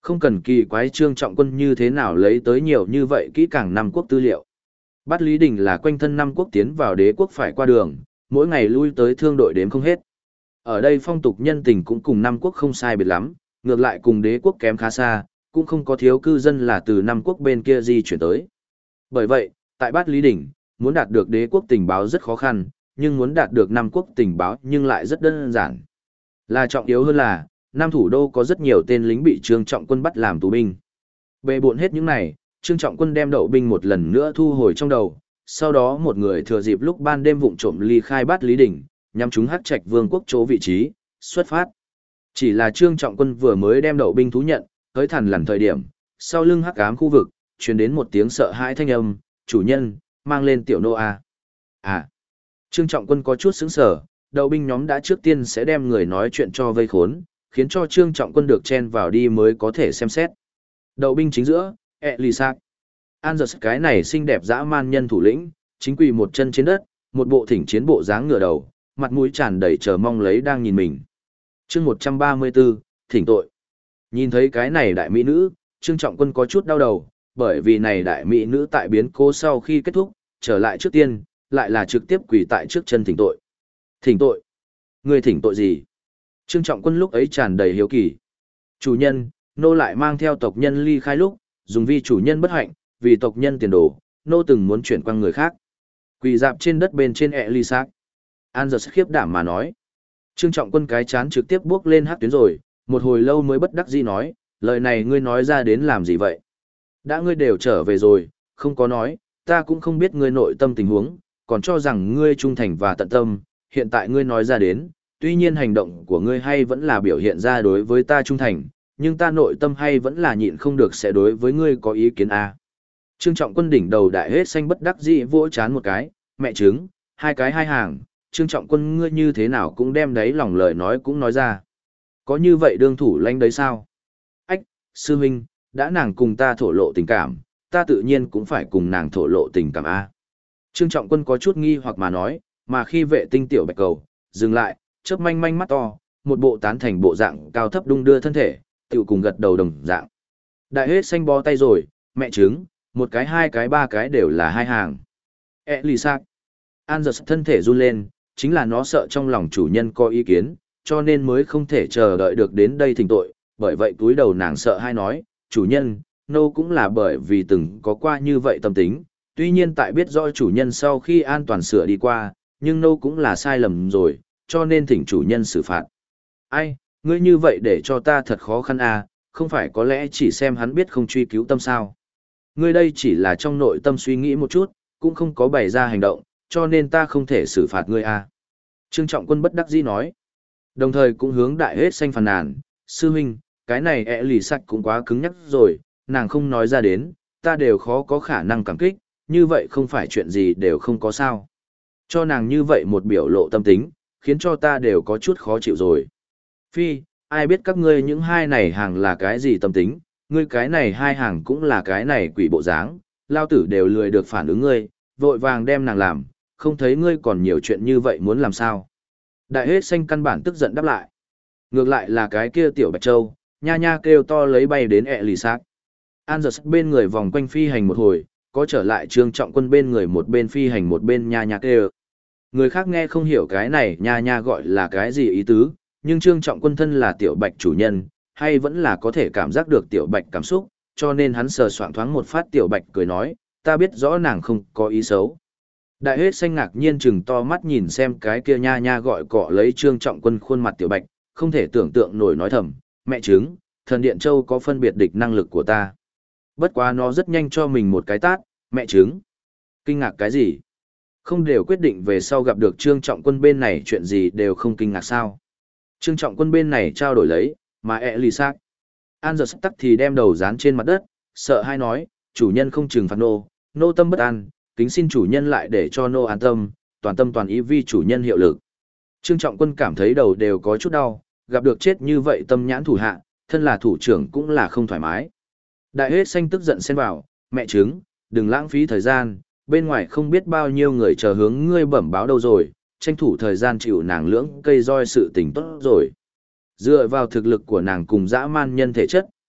Không cần kỳ quái Trương Trọng Quân như thế nào lấy tới nhiều như vậy kỹ càng năm quốc tư liệu. Bát Lý Đình là quanh thân năm quốc tiến vào đế quốc phải qua đường, mỗi ngày lui tới thương đội đếm không hết. Ở đây phong tục nhân tình cũng cùng năm quốc không sai biệt lắm, ngược lại cùng đế quốc kém khá xa, cũng không có thiếu cư dân là từ năm quốc bên kia di chuyển tới. Bởi vậy, tại Bát Lý Đỉnh, muốn đạt được đế quốc tình báo rất khó khăn, nhưng muốn đạt được năm quốc tình báo nhưng lại rất đơn giản. Là trọng yếu hơn là, Nam thủ đô có rất nhiều tên lính bị Trương Trọng Quân bắt làm tù binh. Bề bộn hết những này, Trương Trọng Quân đem đậu binh một lần nữa thu hồi trong đầu, sau đó một người thừa dịp lúc ban đêm vụng trộm ly khai Bát Lý Đỉnh, nhắm chúng Hắc Trạch Vương quốc chỗ vị trí, xuất phát. Chỉ là Trương Trọng Quân vừa mới đem đậu binh thú nhận, tới thằn lằn thời điểm, sau lưng hắc ám khu vực, truyền đến một tiếng sợ hãi thanh âm, chủ nhân, mang lên tiểu nô a. À, Trương Trọng Quân có chút sững sờ, đậu binh nhóm đã trước tiên sẽ đem người nói chuyện cho vây khốn, khiến cho Trương Trọng Quân được chen vào đi mới có thể xem xét. Đậu binh chính giữa, Elisak. Anders cái này xinh đẹp dã man nhân thủ lĩnh, chính quỳ một chân trên đất, một bộ thỉnh chiến bộ dáng ngửa đầu, mặt mũi tràn đầy chờ mong lấy đang nhìn mình. Chương 134, thỉnh tội. Nhìn thấy cái này đại mỹ nữ, Trương Trọng Quân có chút đau đầu, bởi vì này đại mỹ nữ tại biến cố sau khi kết thúc, trở lại trước tiên, lại là trực tiếp quỳ tại trước chân thỉnh tội. Thỉnh tội? Người thỉnh tội gì? Trương Trọng Quân lúc ấy tràn đầy hiếu kỳ. Chủ nhân, nô lại mang theo tộc nhân ly khai lúc, dùng vi chủ nhân bất hạnh, vì tộc nhân tiền đồ, nô từng muốn chuyển qua người khác. Quỳ dạp trên đất bên trên Elisak. Anders khiếp đảm mà nói. Trương Trọng Quân cái chán trực tiếp bước lên hắc tuyến rồi, một hồi lâu mới bất đắc dĩ nói, lời này ngươi nói ra đến làm gì vậy? Đã ngươi đều trở về rồi, không có nói, ta cũng không biết ngươi nội tâm tình huống, còn cho rằng ngươi trung thành và tận tâm, hiện tại ngươi nói ra đến, tuy nhiên hành động của ngươi hay vẫn là biểu hiện ra đối với ta trung thành, nhưng ta nội tâm hay vẫn là nhịn không được sẽ đối với ngươi có ý kiến a. Trương Trọng Quân đỉnh đầu đại hết xanh bất đắc dĩ vỗ chán một cái, mẹ trứng, hai cái hai hàng, Trương Trọng Quân ngươi như thế nào cũng đem đấy lòng lời nói cũng nói ra. Có như vậy đương thủ lãnh đấy sao? Ách, sư huynh, đã nàng cùng ta thổ lộ tình cảm, ta tự nhiên cũng phải cùng nàng thổ lộ tình cảm a. Trương Trọng Quân có chút nghi hoặc mà nói, mà khi vệ tinh tiểu bạch cầu, dừng lại, chớp manh manh mắt to, một bộ tán thành bộ dạng cao thấp đung đưa thân thể, tiểu cùng gật đầu đồng dạng. Đại hết xanh bó tay rồi, mẹ trứng, một cái hai cái ba cái đều là hai hàng. Elisak. Anders thân thể run lên, chính là nó sợ trong lòng chủ nhân có ý kiến, cho nên mới không thể chờ đợi được đến đây thỉnh tội, bởi vậy túi đầu nàng sợ hay nói, chủ nhân, nô cũng là bởi vì từng có qua như vậy tâm tính, tuy nhiên tại biết rõ chủ nhân sau khi an toàn sửa đi qua, nhưng nô cũng là sai lầm rồi, cho nên thỉnh chủ nhân xử phạt. Ai, ngươi như vậy để cho ta thật khó khăn à, không phải có lẽ chỉ xem hắn biết không truy cứu tâm sao. Ngươi đây chỉ là trong nội tâm suy nghĩ một chút, cũng không có bày ra hành động, cho nên ta không thể xử phạt ngươi à. Trương Trọng Quân bất đắc dĩ nói. Đồng thời cũng hướng đại hết xanh phàn nàn, sư huynh, cái này lì sạch cũng quá cứng nhắc rồi, nàng không nói ra đến, ta đều khó có khả năng cảm kích, như vậy không phải chuyện gì đều không có sao. Cho nàng như vậy một biểu lộ tâm tính, khiến cho ta đều có chút khó chịu rồi. Phi, ai biết các ngươi những hai này hàng là cái gì tâm tính, ngươi cái này hai hàng cũng là cái này quỷ bộ dáng, lao tử đều lười được phản ứng ngươi, vội vàng đem nàng làm, không thấy ngươi còn nhiều chuyện như vậy muốn làm sao. Đại hết xanh căn bản tức giận đáp lại. Ngược lại là cái kia tiểu Bạch Châu, nha nha kêu to lấy bay đến Elisak. Anders bên người vòng quanh phi hành một hồi, có trở lại Trương Trọng Quân bên người một bên phi hành một bên nha nha kêu. Người khác nghe không hiểu cái này nha nha gọi là cái gì ý tứ, nhưng Trương Trọng Quân thân là tiểu Bạch chủ nhân, hay vẫn là có thể cảm giác được tiểu Bạch cảm xúc, cho nên hắn sờ soạng thoáng một phát tiểu Bạch cười nói, ta biết rõ nàng không có ý xấu. Đại hết xanh ngạc nhiên chừng to mắt nhìn xem cái kia nha nha gọi cọ lấy Trương Trọng Quân khuôn mặt tiểu Bạch, không thể tưởng tượng nổi nói thầm, mẹ trứng, thần điện châu có phân biệt địch năng lực của ta. Bất quá nó rất nhanh cho mình một cái tát, mẹ trứng. Kinh ngạc cái gì? Không đều quyết định về sau gặp được Trương Trọng Quân bên này chuyện gì đều không kinh ngạc sao. Trương Trọng Quân bên này trao đổi lấy, mà Elisak. Anders tắc thì đem đầu dán trên mặt đất, sợ hay nói, chủ nhân không trừng phạt nô tâm bất an, kính xin chủ nhân lại để cho nô an tâm toàn ý vi chủ nhân hiệu lực. Trương Trọng Quân cảm thấy đầu đều có chút đau, gặp được chết như vậy tâm nhãn thủ hạ, thân là thủ trưởng cũng là không thoải mái. Đại hết xanh tức giận xen vào, mẹ trứng, đừng lãng phí thời gian, bên ngoài không biết bao nhiêu người chờ hướng ngươi bẩm báo đâu rồi, tranh thủ thời gian chịu nàng lưỡng cây roi sự tình tốt rồi. Dựa vào thực lực của nàng cùng dã man nhân thể chất,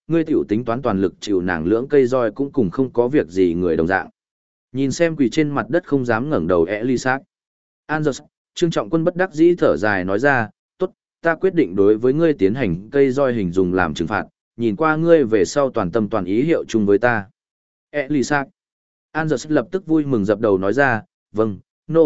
ngươi tiểu tính toán toàn lực chịu nàng lưỡng cây roi cũng cùng không có việc gì người đồng dạng. Nhìn xem quỳ trên mặt đất không dám ngẩng đầu Elisac. Anders, Trương Trọng Quân bất đắc dĩ thở dài nói ra, tốt, ta quyết định đối với ngươi tiến hành cây roi hình dùng làm trừng phạt, nhìn qua ngươi về sau toàn tâm toàn ý hiệu chung với ta. Elisac. Anders lập tức vui mừng dập đầu nói ra, vâng,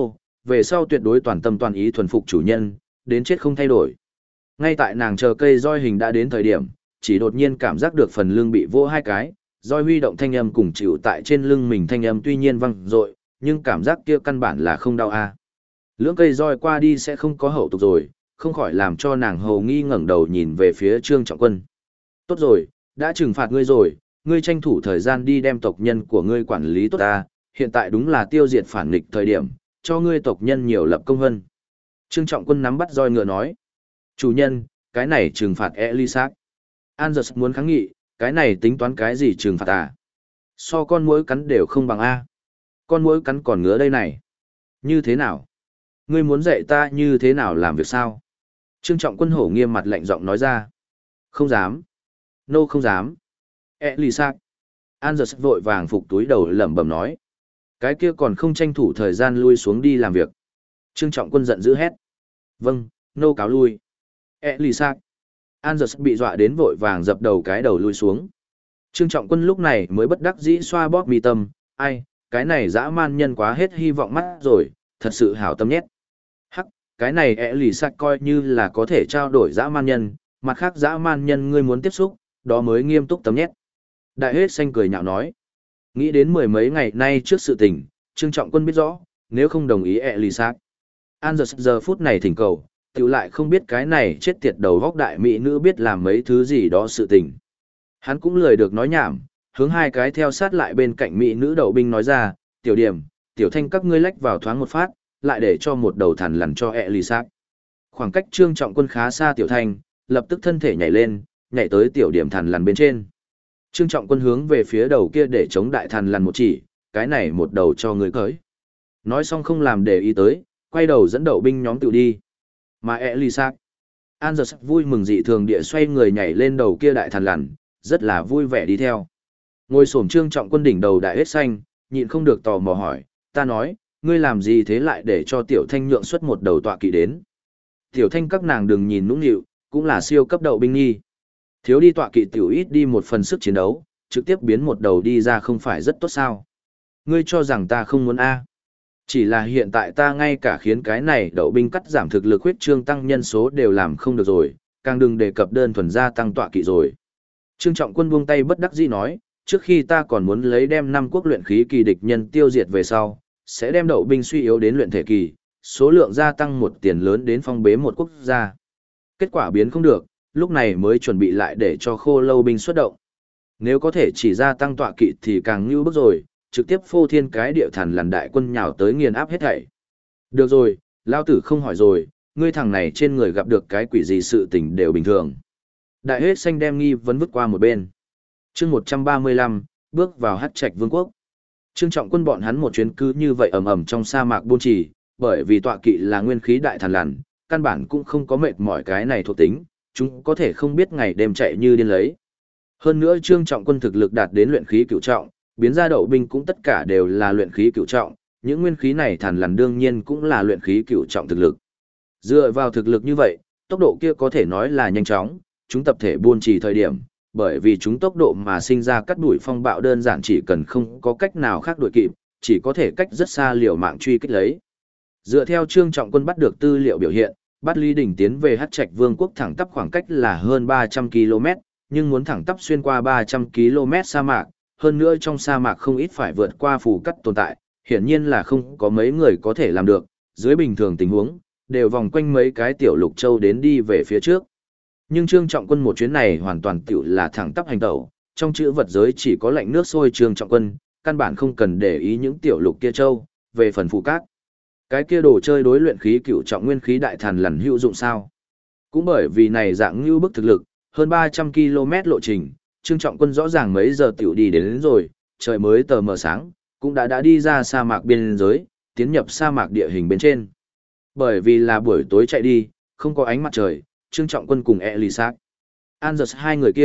về sau tuyệt đối toàn tâm toàn ý thuần phục chủ nhân, đến chết không thay đổi. Ngay tại nàng chờ cây roi hình đã đến thời điểm, chỉ đột nhiên cảm giác được phần lưng bị vỗ hai cái, roi huy động thanh âm cùng chịu tại trên lưng mình thanh âm tuy nhiên vang dội, nhưng cảm giác kia căn bản là không đau a. Lưỡng cây roi qua đi sẽ không có hậu tục rồi, không khỏi làm cho nàng hầu nghi ngẩng đầu nhìn về phía Trương Trọng Quân. Tốt rồi, đã trừng phạt ngươi rồi, ngươi tranh thủ thời gian đi đem tộc nhân của ngươi quản lý tốt ta, hiện tại đúng là tiêu diệt phản nghịch thời điểm, cho ngươi tộc nhân nhiều lập công vân. Trương Trọng Quân nắm bắt roi ngựa nói. Chủ nhân, cái này trừng phạt Elisac. Anders muốn kháng nghị, cái này tính toán cái gì trừng phạt à? So con muỗi cắn đều không bằng A. Con muỗi cắn còn ngứa đây này. Như thế nào? Ngươi muốn dạy ta như thế nào làm việc sao? Trương Trọng Quân hổ nghiêm mặt lạnh giọng nói ra. Không dám. Không dám. Elisac. Anders vội vàng phục túi đầu lẩm bẩm nói. Cái kia còn không tranh thủ thời gian lui xuống đi làm việc. Trương Trọng Quân giận dữ hét. Vâng, cáo lui. Elisac. Anders bị dọa đến vội vàng dập đầu cái đầu lui xuống. Trương Trọng Quân lúc này mới bất đắc dĩ xoa bóp mi tâm, ai, cái này dã man nhân quá hết hy vọng mắt rồi, thật sự hảo tâm nhét. Hắc, cái này Elisac coi như là có thể trao đổi dã man nhân, mặt khác dã man nhân ngươi muốn tiếp xúc, đó mới nghiêm túc tâm nhét. Đại hết xanh cười nhạo nói. Nghĩ đến mười mấy ngày nay trước sự tình, Trương Trọng Quân biết rõ, nếu không đồng ý Elisac. Anders giờ phút này thỉnh cầu, tiểu lại không biết cái này chết tiệt đầu góc đại mỹ nữ biết làm mấy thứ gì đó sự tình. Hắn cũng lười được nói nhảm, hướng hai cái theo sát lại bên cạnh mỹ nữ đậu binh nói ra, tiểu điểm, tiểu thanh các ngươi lách vào thoáng một phát, lại để cho một đầu thằn lằn cho Elisac. Khoảng cách Trương Trọng Quân khá xa tiểu thanh, lập tức thân thể nhảy lên, nhảy tới tiểu điểm thằn lằn bên trên. Trương Trọng Quân hướng về phía đầu kia để chống đại thằn lằn một chỉ, cái này một đầu cho người cưới. Nói xong không làm để ý tới, quay đầu dẫn đậu binh nhóm tự đi. Mà Elisac, Anders vui mừng dị thường địa xoay người nhảy lên đầu kia đại thằn lằn, rất là vui vẻ đi theo. Ngồi xổm Trương Trọng Quân đỉnh đầu đại hết xanh, nhịn không được tò mò hỏi, ta nói, ngươi làm gì thế lại để cho tiểu thanh nhượng xuất một đầu tọa kỵ đến. Tiểu thanh các nàng đừng nhìn nũng nịu, cũng là siêu cấp đậu binh nghi. Thiếu đi tọa kỵ tiểu ít đi một phần sức chiến đấu, trực tiếp biến một đầu đi ra không phải rất tốt sao. Ngươi cho rằng ta không muốn a? Chỉ là hiện tại ta ngay cả khiến cái này đậu binh cắt giảm thực lực huyết trương tăng nhân số đều làm không được rồi, càng đừng đề cập đơn thuần gia tăng tọa kỵ rồi. Trương Trọng Quân buông tay bất đắc dĩ nói, trước khi ta còn muốn lấy đem 5 quốc luyện khí kỳ địch nhân tiêu diệt về sau, sẽ đem đậu binh suy yếu đến luyện thể kỳ, số lượng gia tăng một tiền lớn đến phong bế một quốc gia. Kết quả biến không được, lúc này mới chuẩn bị lại để cho khô lâu binh xuất động. Nếu có thể chỉ gia tăng tọa kỵ thì càng như bức rồi, trực tiếp phô thiên cái địa thần lằn đại quân nhào tới nghiền áp hết thảy. Được rồi, lao tử không hỏi rồi, ngươi thằng này trên người gặp được cái quỷ gì sự tình đều bình thường. Đại hết xanh đem nghi vấn vứt qua một bên. Chương 135, bước vào Hắc Trạch Vương quốc. Trương Trọng Quân bọn hắn một chuyến cứ như vậy ầm ầm trong sa mạc buôn trì, bởi vì tọa kỵ là nguyên khí đại thần lằn, căn bản cũng không có mệt mỏi cái này thuộc tính, chúng có thể không biết ngày đêm chạy như điên lấy. Hơn nữa Trương Trọng Quân thực lực đạt đến luyện khí cửu trọng, biến ra đậu binh cũng tất cả đều là luyện khí cửu trọng, những nguyên khí này thần lằn đương nhiên cũng là luyện khí cửu trọng thực lực. Dựa vào thực lực như vậy, tốc độ kia có thể nói là nhanh chóng, chúng tập thể buôn trì thời điểm, bởi vì chúng tốc độ mà sinh ra cắt đuổi phong bạo đơn giản chỉ cần không có cách nào khác đuổi kịp, chỉ có thể cách rất xa liều mạng truy kích lấy. Dựa theo Trương Trọng Quân bắt được tư liệu biểu hiện, Bát Lý Đỉnh tiến về Hắc Trạch Vương quốc thẳng tắp khoảng cách là hơn 300 km, nhưng muốn thẳng tắp xuyên qua 300 km sa mạc, hơn nữa trong sa mạc không ít phải vượt qua phù cắt tồn tại, hiển nhiên là không có mấy người có thể làm được, dưới bình thường tình huống, đều vòng quanh mấy cái tiểu lục châu đến đi về phía trước. Nhưng Trương Trọng Quân một chuyến này hoàn toàn tiểu là thẳng tắp hành tẩu, trong chữ vật giới chỉ có lạnh nước sôi Trương Trọng Quân, căn bản không cần để ý những tiểu lục kia châu, về phần phù cát. Cái kia đồ chơi đối luyện khí cửu trọng nguyên khí đại thần lằn hữu dụng sao? Cũng bởi vì này dạng như bức thực lực, hơn 300 km lộ trình, Trương Trọng Quân rõ ràng mấy giờ tiểu đi đến rồi, trời mới tờ mờ sáng, cũng đã đi ra sa mạc biên giới, tiến nhập sa mạc địa hình bên trên. Bởi vì là buổi tối chạy đi, không có ánh mặt trời, Trương Trọng Quân cùng Elisac, Anders hai người kia,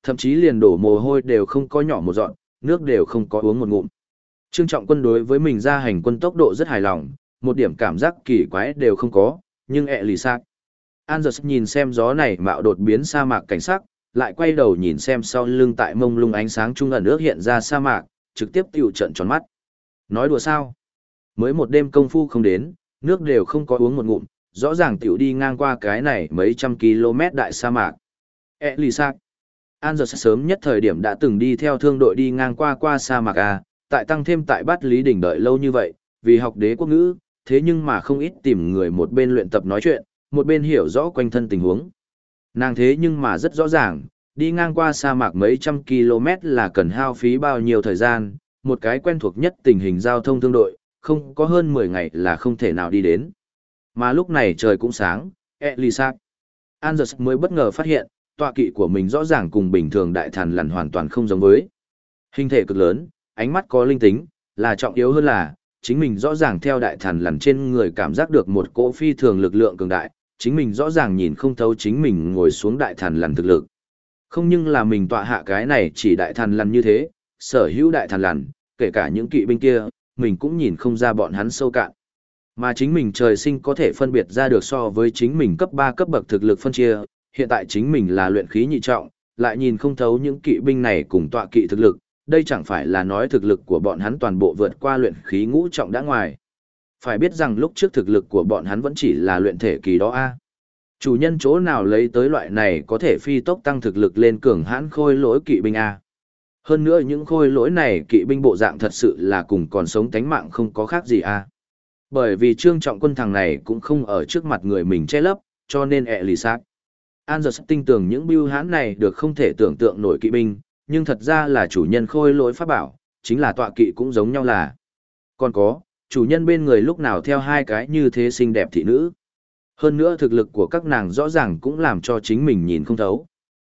thậm chí liền đổ mồ hôi đều không có nhỏ một giọt, nước đều không có uống một ngụm. Trương Trọng Quân đối với mình ra hành quân tốc độ rất hài lòng, một điểm cảm giác kỳ quái đều không có, nhưng ẹ lì sạc. Anders nhìn xem gió này mạo đột biến sa mạc cảnh sắc, lại quay đầu nhìn xem sau lưng tại mông lung ánh sáng trung ẩn ước hiện ra sa mạc, trực tiếp tiểu trận tròn mắt. Nói đùa sao? Mới một đêm công phu không đến, nước đều không có uống một ngụm, rõ ràng tiểu đi ngang qua cái này mấy trăm km đại sa mạc. Elisak. Anders sớm nhất thời điểm đã từng đi theo thương đội đi ngang qua sa mạc A, tại tăng thêm tại Bát Lý Đỉnh đợi lâu như vậy, vì học đế quốc ngữ, thế nhưng mà không ít tìm người một bên luyện tập nói chuyện, một bên hiểu rõ quanh thân tình huống. Nàng thế nhưng mà rất rõ ràng, đi ngang qua sa mạc mấy trăm km là cần hao phí bao nhiêu thời gian, một cái quen thuộc nhất tình hình giao thông thương đội, không có hơn 10 ngày là không thể nào đi đến. Mà lúc này trời cũng sáng, Elisak. Anders mới bất ngờ phát hiện, tọa kỵ của mình rõ ràng cùng bình thường đại thần lằn hoàn toàn không giống với. Hình thể cực lớn, ánh mắt có linh tính, là trọng yếu hơn là, chính mình rõ ràng theo đại thần lằn trên người cảm giác được một cỗ phi thường lực lượng cường đại, chính mình rõ ràng nhìn không thấu chính mình ngồi xuống đại thần lằn thực lực. Không nhưng là mình tọa hạ cái này chỉ đại thần lằn như thế, sở hữu đại thần lằn, kể cả những kỵ binh kia, mình cũng nhìn không ra bọn hắn sâu cạn. Mà chính mình trời sinh có thể phân biệt ra được so với chính mình cấp 3 cấp bậc thực lực phân chia, hiện tại chính mình là luyện khí nhị trọng, lại nhìn không thấu những kỵ binh này cùng tọa kỵ thực lực, đây chẳng phải là nói thực lực của bọn hắn toàn bộ vượt qua luyện khí ngũ trọng đã ngoài. Phải biết rằng lúc trước thực lực của bọn hắn vẫn chỉ là luyện thể kỳ đó a. Chủ nhân chỗ nào lấy tới loại này có thể phi tốc tăng thực lực lên cường hãn khôi lỗi kỵ binh a. Hơn nữa những khôi lỗi này kỵ binh bộ dạng thật sự là cùng còn sống tánh mạng không có khác gì a. Bởi vì Trương Trọng Quân thằng này cũng không ở trước mặt người mình che lấp, cho nên ẹ lì xác. Anders tin tưởng những bưu hãn này được không thể tưởng tượng nổi kỵ binh, nhưng thật ra là chủ nhân khôi lỗi pháp bảo, chính là tọa kỵ cũng giống nhau là. Còn có, chủ nhân bên người lúc nào theo hai cái như thế xinh đẹp thị nữ. Hơn nữa thực lực của các nàng rõ ràng cũng làm cho chính mình nhìn không thấu.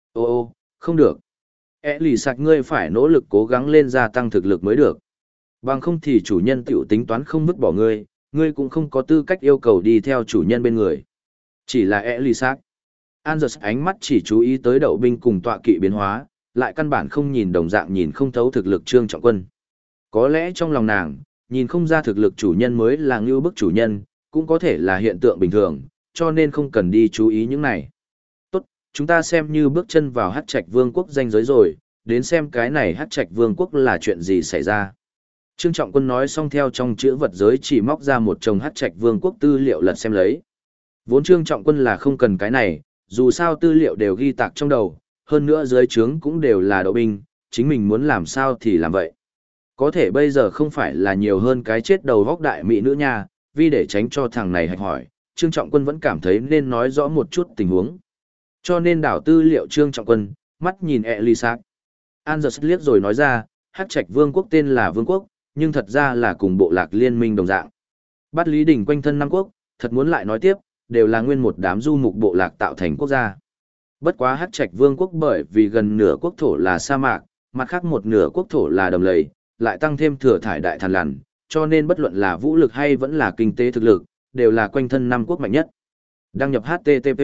Ô, không được. Ế lì sạc ngươi phải nỗ lực cố gắng lên gia tăng thực lực mới được. Bằng không thì chủ nhân tiểu tính toán không vứt bỏ ngươi, ngươi cũng không có tư cách yêu cầu đi theo chủ nhân bên người. Chỉ là ế lì sạc. Anders ánh mắt chỉ chú ý tới đậu binh cùng tọa kỵ biến hóa, lại căn bản không nhìn đồng dạng nhìn không thấu thực lực Trương Trọng Quân. Có lẽ trong lòng nàng, nhìn không ra thực lực chủ nhân mới là ngưu bức chủ nhân, cũng có thể là hiện tượng bình thường, cho nên không cần đi chú ý những này. Tốt, chúng ta xem như bước chân vào Hắc Trạch Vương quốc danh giới rồi, đến xem cái này Hắc Trạch Vương quốc là chuyện gì xảy ra. Trương Trọng Quân nói xong theo trong chữ vật giới chỉ móc ra một chồng Hắc Trạch Vương quốc tư liệu lật xem lấy. Vốn Trương Trọng Quân là không cần cái này, dù sao tư liệu đều ghi tạc trong đầu, hơn nữa dưới trướng cũng đều là đậu binh, chính mình muốn làm sao thì làm vậy. Có thể bây giờ không phải là nhiều hơn cái chết đầu góc đại mỹ nữ nha, vì để tránh cho thằng này hạch hỏi, Trương Trọng Quân vẫn cảm thấy nên nói rõ một chút tình huống. Cho nên đảo tư liệu Trương Trọng Quân, mắt nhìn Elisak. Anders liếc rồi nói ra, Hắc Trạch Vương quốc tên là Vương quốc, nhưng thật ra là cùng bộ lạc liên minh đồng dạng. Bát Lý Đỉnh quanh thân năm quốc, thật muốn lại nói tiếp, đều là nguyên một đám du mục bộ lạc tạo thành quốc gia. Bất quá Hắc Trạch Vương quốc bởi vì gần nửa quốc thổ là sa mạc, mặt khác một nửa quốc thổ là đầm lầy, lại tăng thêm thừa thải đại thần lằn, cho nên bất luận là vũ lực hay vẫn là kinh tế thực lực, đều là quanh thân năm quốc mạnh nhất. Đăng nhập HTTP.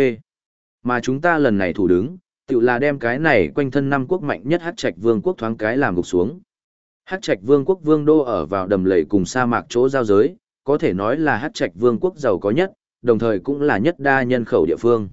Mà chúng ta lần này thủ đứng, tự là đem cái này quanh thân năm quốc mạnh nhất Hắc Trạch Vương quốc thoáng cái làm gục xuống. Hắc Trạch Vương quốc vương đô ở vào đầm lầy cùng sa mạc chỗ giao giới, có thể nói là Hắc Trạch Vương quốc giàu có nhất, đồng thời cũng là nhất đa nhân khẩu địa phương.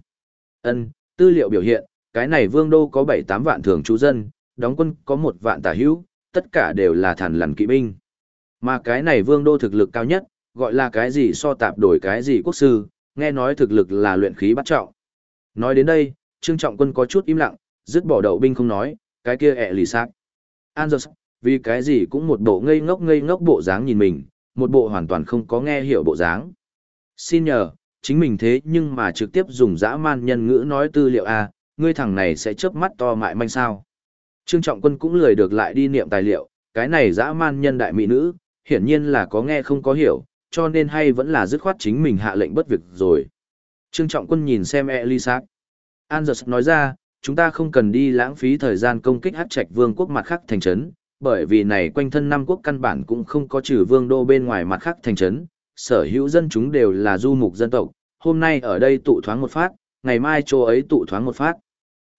Tư liệu biểu hiện, cái này vương đô có 7-8 vạn thường trú dân, đóng quân có 1 vạn tả hữu, tất cả đều là thằn lằn kỵ binh. Mà cái này vương đô thực lực cao nhất, gọi là cái gì so tạp đổi cái gì quốc sư, nghe nói thực lực là luyện khí bắt trọng. Nói đến đây, Trương Trọng Quân có chút im lặng, dứt bỏ đậu binh không nói, cái kia ẹ lì xác. Anders, vì cái gì cũng một bộ ngây ngốc bộ dáng nhìn mình, một bộ hoàn toàn không có nghe hiểu bộ dáng. Xin nhờ, chính mình thế nhưng mà trực tiếp dùng dã man nhân ngữ nói tư liệu A, ngươi thằng này sẽ chớp mắt to mại manh sao. Trương Trọng Quân cũng lười được lại đi niệm tài liệu, cái này dã man nhân đại mỹ nữ, hiển nhiên là có nghe không có hiểu, cho nên hay vẫn là dứt khoát chính mình hạ lệnh bất việc rồi. Trương Trọng Quân nhìn xem Elisak. Anders nói ra, chúng ta không cần đi lãng phí thời gian công kích Hắc Trạch Vương quốc mặt khác thành trấn, bởi vì này quanh thân năm quốc căn bản cũng không có trừ vương đô bên ngoài mặt khác thành trấn, sở hữu dân chúng đều là du mục dân tộc, hôm nay ở đây tụ thoáng một phát, ngày mai chỗ ấy tụ thoáng một phát.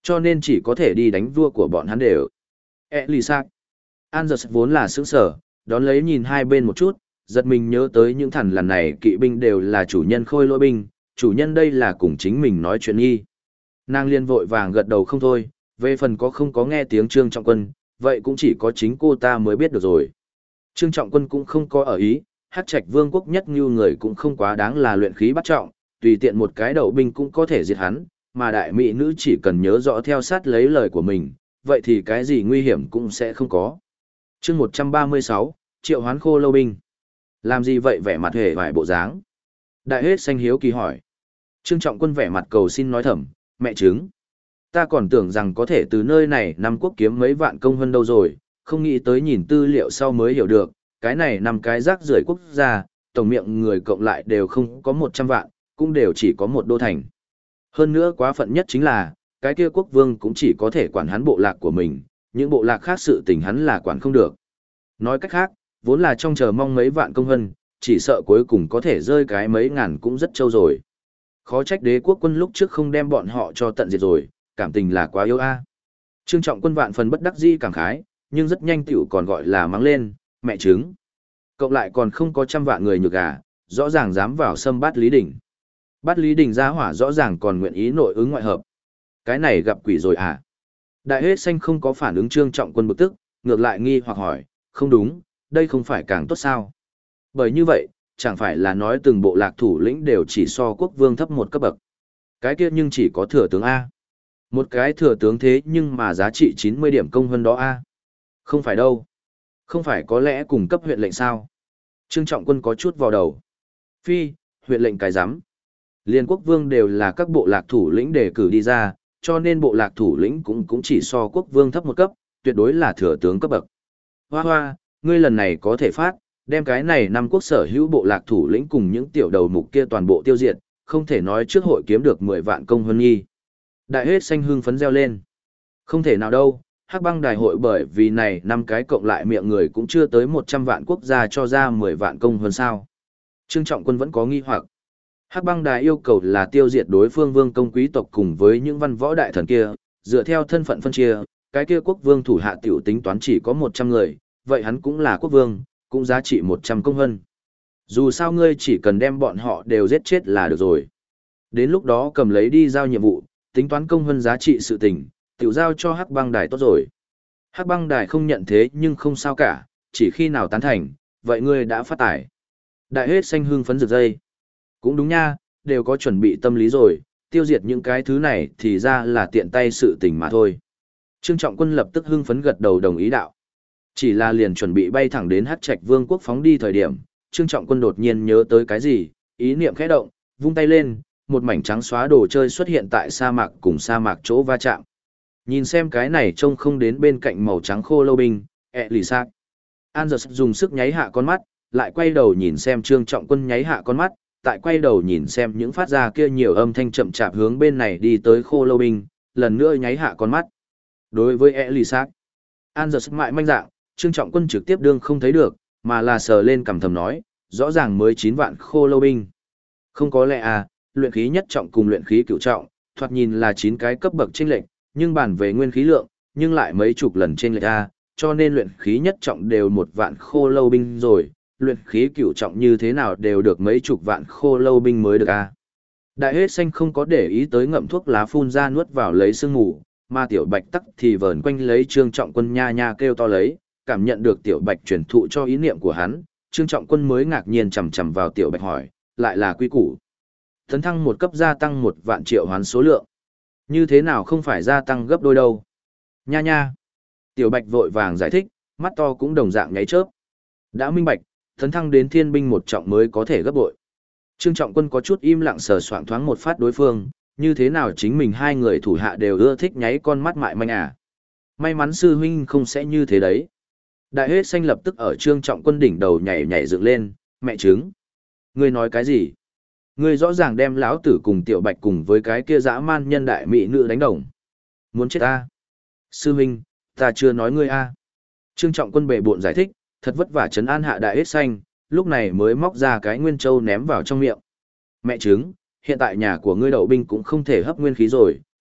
Cho nên chỉ có thể đi đánh vua của bọn hắn đều. Elisac. Anders vốn là sững sở, đón lấy nhìn hai bên một chút, giật mình nhớ tới những thằn lằn này kỵ binh đều là chủ nhân khôi lỗi binh, chủ nhân đây là cùng chính mình nói chuyện nghi. Nàng liên vội vàng gật đầu không thôi, về phần có không có nghe tiếng Trương Trọng Quân, vậy cũng chỉ có chính cô ta mới biết được rồi. Trương Trọng Quân cũng không có ở ý, Hắc Trạch Vương quốc nhất như người cũng không quá đáng là luyện khí bắt trọng, tùy tiện một cái đậu binh cũng có thể diệt hắn, mà đại mỹ nữ chỉ cần nhớ rõ theo sát lấy lời của mình, vậy thì cái gì nguy hiểm cũng sẽ không có. Chương 136, Triệu Hoán Khô Lâu binh. Làm gì vậy vẻ mặt hề vài bộ dáng? Đại hết xanh hiếu kỳ hỏi. Trương Trọng Quân vẻ mặt cầu xin nói thầm, mẹ chứng. Ta còn tưởng rằng có thể từ nơi này năm quốc kiếm mấy vạn công hơn đâu rồi, không nghĩ tới nhìn tư liệu sau mới hiểu được, cái này năm cái rác rưởi quốc gia, tổng miệng người cộng lại đều không có 100 vạn, cũng đều chỉ có một đô thành. Hơn nữa quá phận nhất chính là, cái kia quốc vương cũng chỉ có thể quản hắn bộ lạc của mình, những bộ lạc khác sự tình hắn là quản không được. Nói cách khác, vốn là trong chờ mong mấy vạn công hân, chỉ sợ cuối cùng có thể rơi cái mấy ngàn cũng rất trâu rồi. Khó trách đế quốc quân lúc trước không đem bọn họ cho tận diệt rồi, cảm tình là quá yêu a. Trương Trọng Quân vạn phần bất đắc dĩ cảm khái, nhưng rất nhanh tiểu còn gọi là mắng lên, mẹ trứng. Cộng lại còn không có 100 vạn người nhược gà, rõ ràng dám vào xâm Bát Lý Đình. Bát Lý Đình ra hỏa rõ ràng còn nguyện ý nội ứng ngoại hợp. Cái này gặp quỷ rồi à? Đại hết xanh không có phản ứng Trương Trọng Quân bực tức, ngược lại nghi hoặc hỏi, không đúng, đây không phải càng tốt sao? Bởi như vậy, chẳng phải là nói từng bộ lạc thủ lĩnh đều chỉ so quốc vương thấp một cấp bậc. Cái kia nhưng chỉ có thừa tướng A. Một cái thừa tướng thế nhưng mà giá trị 90 điểm công hơn đó A. Không phải đâu. Không phải có lẽ cùng cấp huyện lệnh sao? Trương Trọng Quân có chút vào đầu. Phi, huyện lệnh cái rắm. Liên quốc vương đều là các bộ lạc thủ lĩnh đề cử đi ra, cho nên bộ lạc thủ lĩnh cũng chỉ so quốc vương thấp một cấp, tuyệt đối là thừa tướng cấp bậc. Hoa hoa, ngươi lần này có thể phát, đem cái này năm quốc sở hữu bộ lạc thủ lĩnh cùng những tiểu đầu mục kia toàn bộ tiêu diệt, không thể nói trước hội kiếm được 10 vạn công hơn nghi. Đại hết xanh hưng phấn reo lên. Không thể nào đâu, Hắc Băng Đại hội bởi vì này năm cái cộng lại miệng người cũng chưa tới 100 vạn quốc gia cho ra 10 vạn công hơn sao. Trương Trọng Quân vẫn có nghi hoặc. Hắc Băng Đài yêu cầu là tiêu diệt đối phương vương công quý tộc cùng với những văn võ đại thần kia, dựa theo thân phận phân chia, cái kia quốc vương thủ hạ tiểu tính toán chỉ có 100 người, vậy hắn cũng là quốc vương, cũng giá trị 100 công hân. Dù sao ngươi chỉ cần đem bọn họ đều giết chết là được rồi. Đến lúc đó cầm lấy đi giao nhiệm vụ, tính toán công hân giá trị sự tình, tiểu giao cho Hắc Băng Đài tốt rồi. Hắc Băng Đài không nhận thế nhưng không sao cả, chỉ khi nào tán thành, vậy ngươi đã phát tải. Đại hết xanh hương phấn rực dây. Cũng đúng nha, đều có chuẩn bị tâm lý rồi, tiêu diệt những cái thứ này thì ra là tiện tay sự tình mà thôi. Trương Trọng Quân lập tức hưng phấn gật đầu đồng ý đạo. Chỉ là liền chuẩn bị bay thẳng đến Hắc Trạch Vương quốc phóng đi thời điểm, Trương Trọng Quân đột nhiên nhớ tới cái gì, ý niệm khẽ động, vung tay lên, một mảnh trắng xóa đồ chơi xuất hiện tại sa mạc cùng sa mạc chỗ va chạm. Nhìn xem cái này trông không đến bên cạnh màu trắng khô lâu binh, lì sạc. Anders dùng sức nháy hạ con mắt, lại quay đầu nhìn xem Trương Trọng Quân nháy hạ con mắt, tại quay đầu nhìn xem những phát ra kia nhiều âm thanh chậm chạp hướng bên này đi tới khô lâu binh, lần nữa nháy hạ con mắt. Đối với Elisac, Anders mại manh dạng, Trương Trọng Quân trực tiếp đương không thấy được, mà là sờ lên cằm thầm nói, rõ ràng mới 9 vạn khô lâu binh. Không có lẽ à, luyện khí nhất trọng cùng luyện khí cửu trọng, thoạt nhìn là 9 cái cấp bậc chênh lệch, nhưng bản về nguyên khí lượng, nhưng lại mấy chục lần chênh lệch a, cho nên luyện khí nhất trọng đều 1 vạn khô lâu binh rồi, luyện khí cửu trọng như thế nào đều được mấy chục vạn khô lâu binh mới được a. Đại hết xanh không có để ý tới ngậm thuốc lá phun ra nuốt vào lấy sương mù, mà tiểu bạch tắc thì vờn quanh lấy Trương Trọng Quân nha nha kêu to lấy, cảm nhận được tiểu bạch truyền thụ cho ý niệm của hắn, Trương Trọng Quân mới ngạc nhiên chằm chằm vào tiểu bạch hỏi, lại là quy củ. Tấn thăng một cấp gia tăng 1 vạn triệu hoán số lượng. Như thế nào không phải gia tăng gấp đôi đâu. Nha nha. Tiểu bạch vội vàng giải thích, mắt to cũng đồng dạng nháy chớp. Đã minh bạch, tấn thăng đến thiên binh 1 trọng mới có thể gấp bội. Trương Trọng Quân có chút im lặng sờ soạng thoáng một phát đối phương, như thế nào chính mình hai người thủ hạ đều ưa thích nháy con mắt mại manh à. May mắn sư huynh không sẽ như thế đấy. Đại hết xanh lập tức ở Trương Trọng Quân đỉnh đầu nhảy nhảy dựng lên, mẹ trứng. Ngươi nói cái gì? Ngươi rõ ràng đem lão tử cùng tiểu bạch cùng với cái kia dã man nhân đại mỹ nữ đánh đồng. Muốn chết ta? Sư huynh, ta chưa nói ngươi a. Trương Trọng Quân bệ bộn giải thích, thật vất vả trấn an hạ đại hết xanh, lúc này mới móc ra cái nguyên châu ném vào trong miệng. Mẹ trứng, hiện tại nhà của ngươi đậu binh cũng không thể hấp nguyên khí rồi,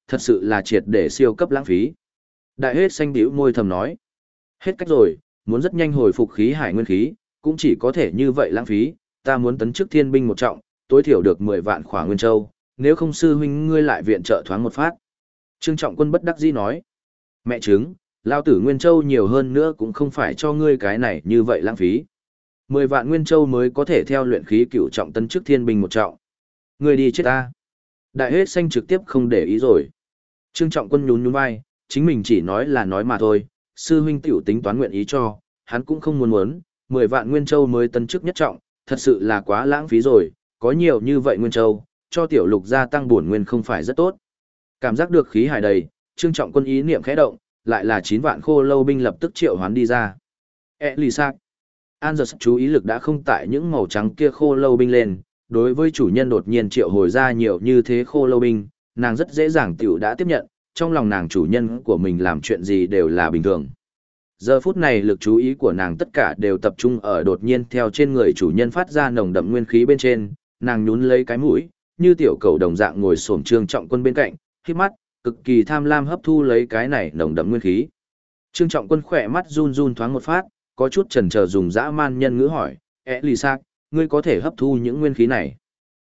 thật sự là triệt để siêu cấp lãng phí. Đại hết xanh bĩu môi thầm nói. Hết cách rồi, muốn rất nhanh hồi phục khí hải nguyên khí, cũng chỉ có thể như vậy lãng phí, ta muốn tấn chức thiên binh một trọng, tối thiểu được 10 vạn khỏa nguyên châu, nếu không sư huynh ngươi lại viện trợ thoáng một phát. Trương Trọng Quân bất đắc dĩ nói. Mẹ chứng, lao tử nguyên châu nhiều hơn nữa cũng không phải cho ngươi cái này như vậy lãng phí. 10 vạn nguyên châu mới có thể theo luyện khí cửu trọng tấn chức thiên binh một trọng. Ngươi đi chết ta. Đại hết xanh trực tiếp không để ý rồi. Trương Trọng Quân nhún nhún vai, chính mình chỉ nói là nói mà thôi, sư huynh tiểu tính toán nguyện ý cho, hắn cũng không muốn, 10 vạn nguyên châu mới tấn chức nhất trọng, thật sự là quá lãng phí rồi, có nhiều như vậy nguyên châu, cho tiểu lục gia tăng bổn nguyên không phải rất tốt. Cảm giác được khí hải đầy, Trương Trọng Quân ý niệm khẽ động, lại là 9 vạn khô lâu binh lập tức triệu hoán đi ra. Elisa, Anders chú ý lực đã không tại những màu trắng kia khô lâu binh lên, đối với chủ nhân đột nhiên triệu hồi ra nhiều như thế khô lâu binh, nàng rất dễ dàng tiểu đã tiếp nhận, trong lòng nàng chủ nhân của mình làm chuyện gì đều là bình thường. Giờ phút này lực chú ý của nàng tất cả đều tập trung ở đột nhiên theo trên người chủ nhân phát ra nồng đậm nguyên khí bên trên, nàng nhún lấy cái mũi, như tiểu cầu đồng dạng ngồi xổm Trương Trọng Quân bên cạnh, khép mắt, cực kỳ tham lam hấp thu lấy cái này nồng đậm nguyên khí. Trương Trọng Quân khỏe mắt run run thoáng một phát, có chút chần chờ dùng dã man nhân ngữ hỏi, Elisa, ngươi có thể hấp thu những nguyên khí này?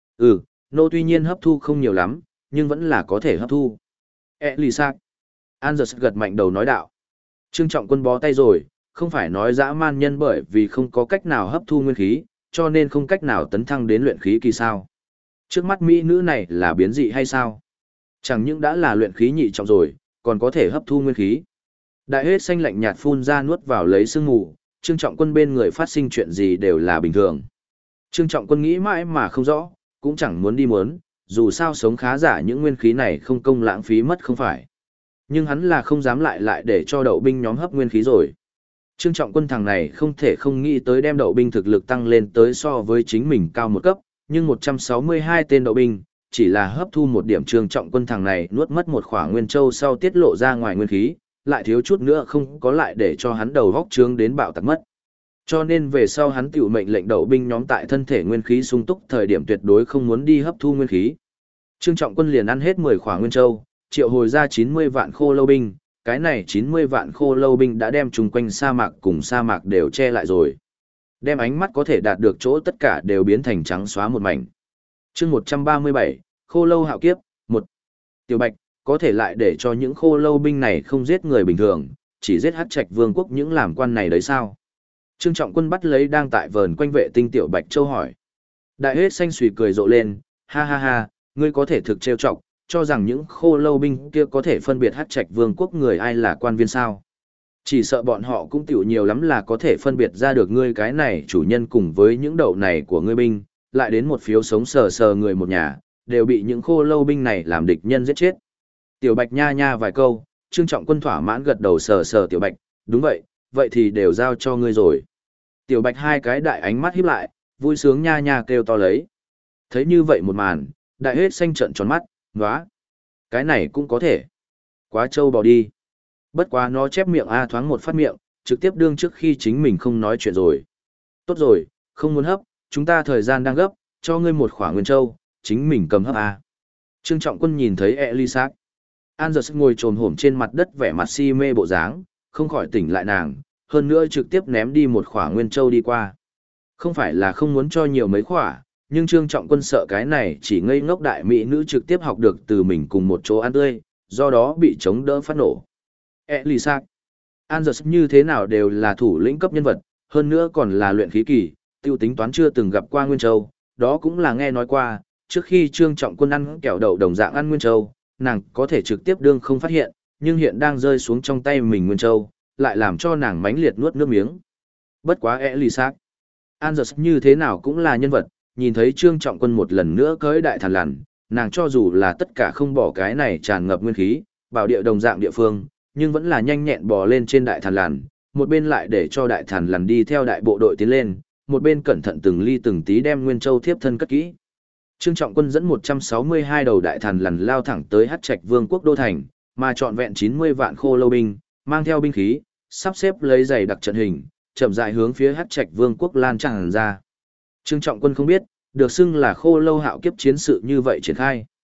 Nô tuy nhiên hấp thu không nhiều lắm, nhưng vẫn là có thể hấp thu. Elisa. Anders gật mạnh đầu nói đạo. Trương Trọng Quân bó tay rồi, không phải nói dã man nhân bởi vì không có cách nào hấp thu nguyên khí, cho nên không cách nào tấn thăng đến luyện khí kỳ sao. Trước mắt mỹ nữ này là biến dị hay sao? Chẳng những đã là luyện khí nhị trọng rồi, còn có thể hấp thu nguyên khí. Đại hết xanh lạnh nhạt phun ra nuốt vào lấy sương mù, Trương Trọng Quân bên người phát sinh chuyện gì đều là bình thường. Trương Trọng Quân nghĩ mãi mà không rõ, cũng chẳng muốn đi muốn, dù sao sống khá giả những nguyên khí này không công lãng phí mất không phải. Nhưng hắn là không dám lại để cho đậu binh nhóm hấp nguyên khí rồi. Trương Trọng Quân thằng này không thể không nghĩ tới đem đậu binh thực lực tăng lên tới so với chính mình cao một cấp, nhưng 162 tên đậu binh, chỉ là hấp thu một điểm. Trương Trọng Quân thằng này nuốt mất một khỏa nguyên châu sau tiết lộ ra ngoài nguyên khí, lại thiếu chút nữa không có lại để cho hắn đầu vóc trướng đến bạo tạc mất. Cho nên về sau hắn tiểu mệnh lệnh đậu binh nhóm tại thân thể nguyên khí sung túc thời điểm tuyệt đối không muốn đi hấp thu nguyên khí. Trương Trọng Quân liền ăn hết 10 khỏa nguyên châu, triệu hồi ra 90 vạn khô lâu binh, cái này 90 vạn khô lâu binh đã đem chung quanh sa mạc cùng sa mạc đều che lại rồi. Đem ánh mắt có thể đạt được chỗ tất cả đều biến thành trắng xóa một mảnh. Chương 137, khô lâu hạo kiếp, 1. Tiểu Bạch, có thể lại để cho những khô lâu binh này không giết người bình thường, chỉ giết Hắc Trạch Vương quốc những làm quan này đấy sao? Trương Trọng Quân bắt lấy đang tại vờn quanh vệ tinh Tiểu Bạch Châu hỏi. Đại hết xanh xùy cười rộ lên, ha ha ha, ngươi có thể thực trêu chọc, cho rằng những khô lâu binh kia có thể phân biệt Hắc Trạch Vương quốc người ai là quan viên sao? Chỉ sợ bọn họ cũng tiểu nhiều lắm là có thể phân biệt ra được ngươi cái này chủ nhân cùng với những đậu này của ngươi binh, lại đến một phiếu sống sờ sờ người một nhà, đều bị những khô lâu binh này làm địch nhân giết chết. Tiểu Bạch nha nha vài câu, Trương Trọng Quân thỏa mãn gật đầu sờ sờ Tiểu Bạch, đúng vậy, vậy thì đều giao cho ngươi rồi. Tiểu Bạch hai cái đại ánh mắt híp lại, vui sướng nha nha kêu to lấy. Thấy như vậy một màn, đại hết xanh trợn tròn mắt, ngóa. Cái này cũng có thể. Quá trâu bò đi. Bất quá nó chép miệng thoáng một phát miệng, trực tiếp đương trước khi chính mình không nói chuyện rồi. Tốt rồi, không muốn hấp, chúng ta thời gian đang gấp, cho ngươi một khỏa nguyên châu, chính mình cầm hấp Trương Trọng Quân nhìn thấy Elisa. Anders ngồi trồm hổm trên mặt đất vẻ mặt si mê bộ dáng, không khỏi tỉnh lại nàng, hơn nữa trực tiếp ném đi một khỏa nguyên châu đi qua. Không phải là không muốn cho nhiều mấy khỏa, nhưng Trương Trọng Quân sợ cái này chỉ ngây ngốc đại mỹ nữ trực tiếp học được từ mình cùng một chỗ ăn tươi, do đó bị chống đỡ phát nổ. Elisa, Anders như thế nào đều là thủ lĩnh cấp nhân vật, hơn nữa còn là luyện khí kỳ, tiêu tính toán chưa từng gặp qua Nguyên Châu, đó cũng là nghe nói qua, trước khi Trương Trọng Quân ăn kẹo đậu đồng dạng ăn Nguyên Châu, nàng có thể trực tiếp đương không phát hiện, nhưng hiện đang rơi xuống trong tay mình Nguyên Châu, lại làm cho nàng mãnh liệt nuốt nước miếng. Bất quá Elisa, Anders như thế nào cũng là nhân vật, nhìn thấy Trương Trọng Quân một lần nữa cưỡi đại thần lằn, nàng cho dù là tất cả không bỏ cái này tràn ngập nguyên khí, bảo địa đồng dạng địa phương, nhưng vẫn là nhanh nhẹn bò lên trên đại thần lằn, một bên lại để cho đại thần lằn đi theo đại bộ đội tiến lên, một bên cẩn thận từng ly từng tí đem Nguyên Châu thiếp thân cất kỹ. Trương Trọng Quân dẫn 162 đầu đại thần lằn lao thẳng tới Hắc Trạch Vương quốc đô thành, mà trọn vẹn 90 vạn khô lâu binh, mang theo binh khí, sắp xếp lấy giày đặc trận hình, chậm rãi hướng phía Hắc Trạch Vương quốc lan tràn ra. Trương Trọng Quân không biết, được xưng là khô lâu hạo kiếp chiến sự như vậy triển khai.